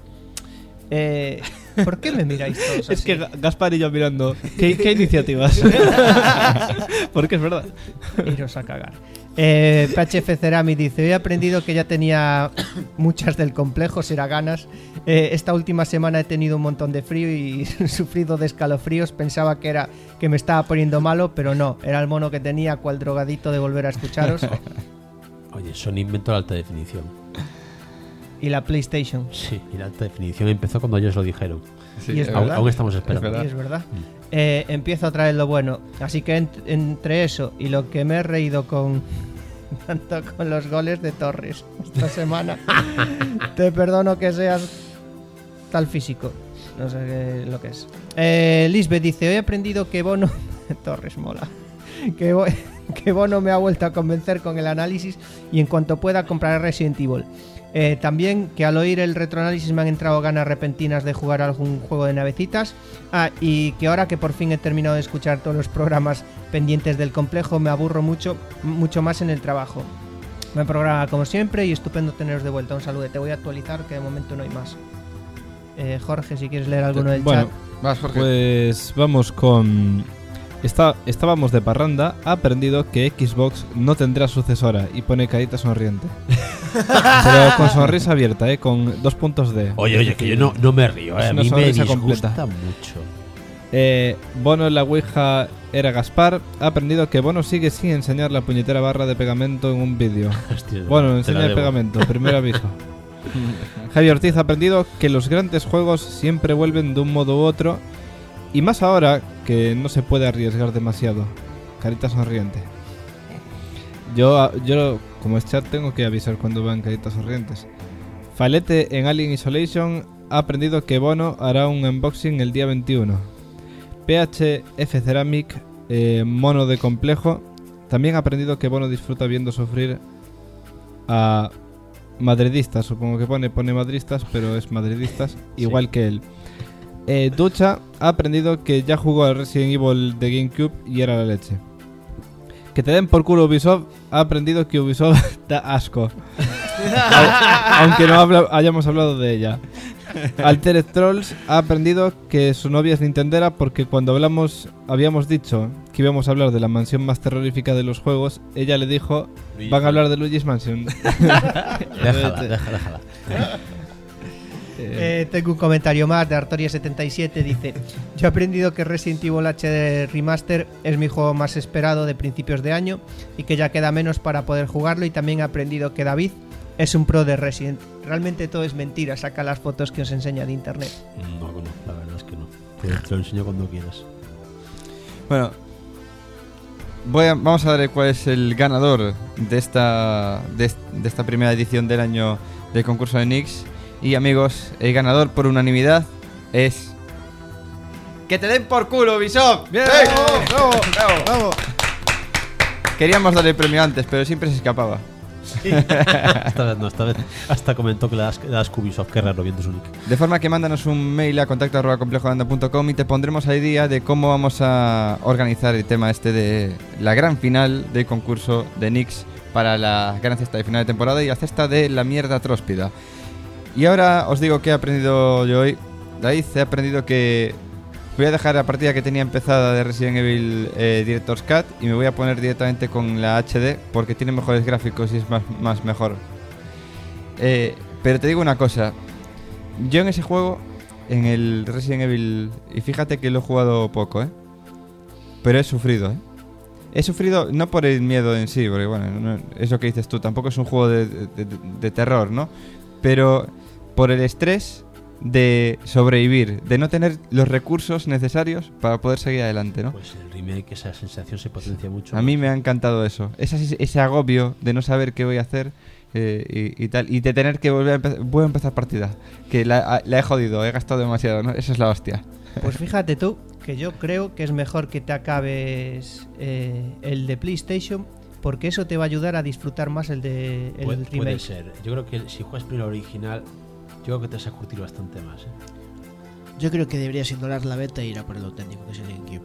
¿Por qué me miráis todos así? Es que Gaspar y yo mirando ¿Qué iniciativas? Porque es verdad. Iros a cagar. PHF Cerami dice: hoy he aprendido que ya tenía muchas del complejo, será ganas. Esta última semana he tenido un montón de frío y sufrido de escalofríos. Pensaba que era que me estaba poniendo malo, pero no, era el mono que tenía, cual drogadito de volver a escucharos. Oye, Sony inventó la alta definición. Y la PlayStation. Sí, y la alta definición empezó cuando ellos lo dijeron. Sí, y es verdad. Aún estamos esperando. Y es verdad. Empiezo a traer lo bueno. Así que entre eso y lo que me he reído con tanto con los goles de Torres esta semana, te perdono que seas tal físico. No sé lo que es. Lisbeth dice: hoy he aprendido que Bono Torres mola. Que Bono me ha vuelto a convencer con el análisis y en cuanto pueda compraré Resident Evil. También que al oír el retroanálisis me han entrado ganas repentinas de jugar algún juego de navecitas. Y que ahora que por fin he terminado de escuchar todos los programas pendientes del complejo, me aburro mucho más en el trabajo. Buen programa como siempre y estupendo teneros de vuelta. Un saludo. Te voy a actualizar que de momento no hay más. Jorge, si quieres leer alguno del chat. Vas, Jorge. Pues vamos con... Estábamos de parranda, ha aprendido que Xbox no tendrá sucesora y pone carita sonriente. Pero con sonrisa abierta, con 2 puntos de... Oye, que yo no me río, Es a una mí me sonrisa disgusta completa. mucho. Bono en la Ouija era Gaspar, ha aprendido que Bono sigue sin enseñar la puñetera barra de pegamento en un vídeo. Hostia, Bueno, te la enseña el debo. pegamento, primer aviso. Javi Ortiz ha aprendido que los grandes juegos siempre vuelven de un modo u otro. Y más ahora que no se puede arriesgar demasiado. Carita sonriente. Yo como es chat tengo que avisar cuando vean caritas sonrientes. Falete en Alien Isolation ha aprendido que Bono hará un unboxing el día 21. PHF Ceramic, mono de complejo, también ha aprendido que Bono disfruta viendo sufrir a madridistas. Supongo que pone madridistas, pero es madridistas, igual que él. Ducha ha aprendido que ya jugó al Resident Evil de GameCube y era la leche. Que te den por culo Ubisoft, ha aprendido que Ubisoft da asco. Aunque no hayamos hablado de ella. Altered Trolls ha aprendido que su novia es nintendera porque cuando habíamos dicho que íbamos a hablar de la mansión más terrorífica de los juegos, ella le dijo, van a hablar de Luigi's Mansion. Déjala. Tengo un comentario más de Artoria77. Dice: yo he aprendido que Resident Evil HD Remaster es mi juego más esperado de principios de año y que ya queda menos para poder jugarlo. Y también he aprendido que David es un pro de Resident. Realmente todo es mentira, saca las fotos que os enseña de internet. No, la verdad es que no. Te lo enseño cuando quieras. Bueno, vamos a ver cuál es el ganador de esta primera edición del año del concurso de Nix. Y amigos, el ganador por unanimidad es... ¡Que te den por culo, Ubisoft! ¡Bien! ¡Bravo! Queríamos darle el premio antes, pero siempre se escapaba. Esta vez hasta comentó que le das Ubisoft, qué raro viendo su nick. De forma que mándanos un mail a contacto@complejolanda.com y te pondremos al día de cómo vamos a organizar el tema este de la gran final del concurso de Nix para la gran cesta de final de temporada y la cesta de la mierda tróspida. Y ahora os digo que he aprendido yo hoy. David, he aprendido que voy a dejar la partida que tenía empezada de Resident Evil Director's Cut y me voy a poner directamente con la HD porque tiene mejores gráficos y es más mejor. Pero te digo una cosa. Yo en ese juego, en el Resident Evil, y fíjate que lo he jugado poco, pero he sufrido, He sufrido no por el miedo en sí, porque bueno, no, es lo que dices tú, tampoco es un juego de terror, ¿no? Pero por el estrés de sobrevivir, de no tener los recursos necesarios para poder seguir adelante, ¿no? Pues el remake, esa sensación se potencia mucho. A mí me ha encantado eso, ese agobio de no saber qué voy a hacer y tal, y de tener que voy a empezar partida, que la he jodido, he gastado demasiado, ¿no? Esa es la hostia. Pues fíjate tú, que yo creo que es mejor que te acabes el de PlayStation, porque eso te va a ayudar a disfrutar más el remake. Puede ser. Yo creo que si juegas primero original, yo creo que te vas a curtir bastante más. Yo creo que deberías ignorar la beta e ir a por el auténtico, que es el GameCube.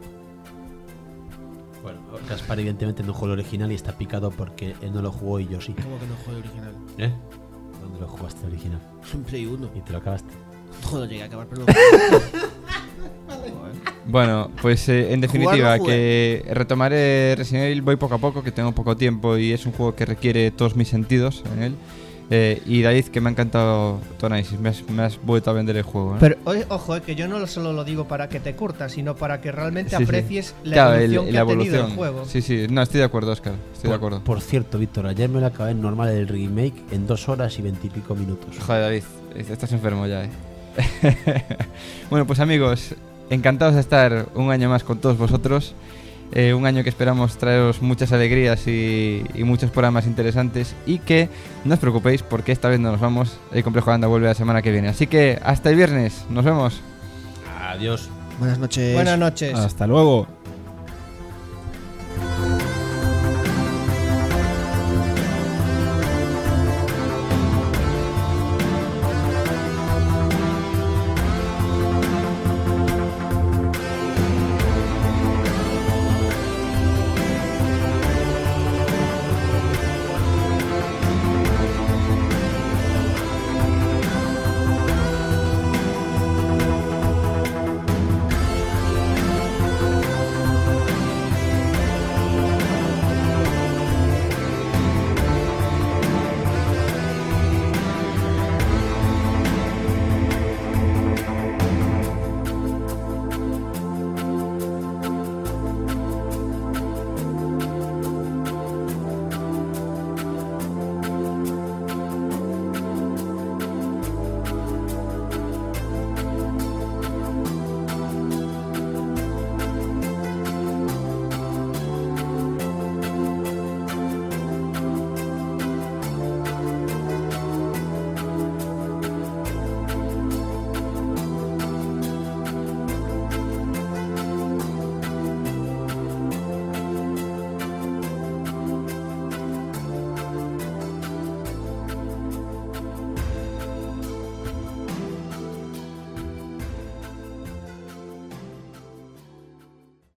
Bueno, Gaspar evidentemente no jugó el original y está picado porque él no lo jugó y yo sí. ¿Cómo que no juego el original? ¿Dónde lo jugaste el original? En Play 1. Y te lo acabaste. No lo llegué a acabar, pero Bueno, pues en definitiva, Jugar no que retomaré Resident Evil, voy poco a poco, que tengo poco tiempo y es un juego que requiere todos mis sentidos en él. Y David, que me ha encantado tu análisis, me has vuelto a vender el juego, ¿eh? Pero ojo, que yo no solo lo digo para que te curtas, sino para que realmente Sí, aprecies la Claro, evolución que la ha tenido evolución. el juego. Sí, no, estoy de acuerdo, Óscar, estoy de acuerdo. Por cierto, Víctor, ayer me lo acabé en normal el remake en 2 horas y 20 y pico minutos. Joder, David, estás enfermo ya, Bueno, pues amigos, encantados de estar un año más con todos vosotros. Un año que esperamos traeros muchas alegrías y muchos programas interesantes. Y que no os preocupéis porque esta vez no nos vamos. El Complejo Landa vuelve la semana que viene. Así que hasta el viernes, nos vemos. Adiós. Buenas noches. Buenas noches. Hasta luego.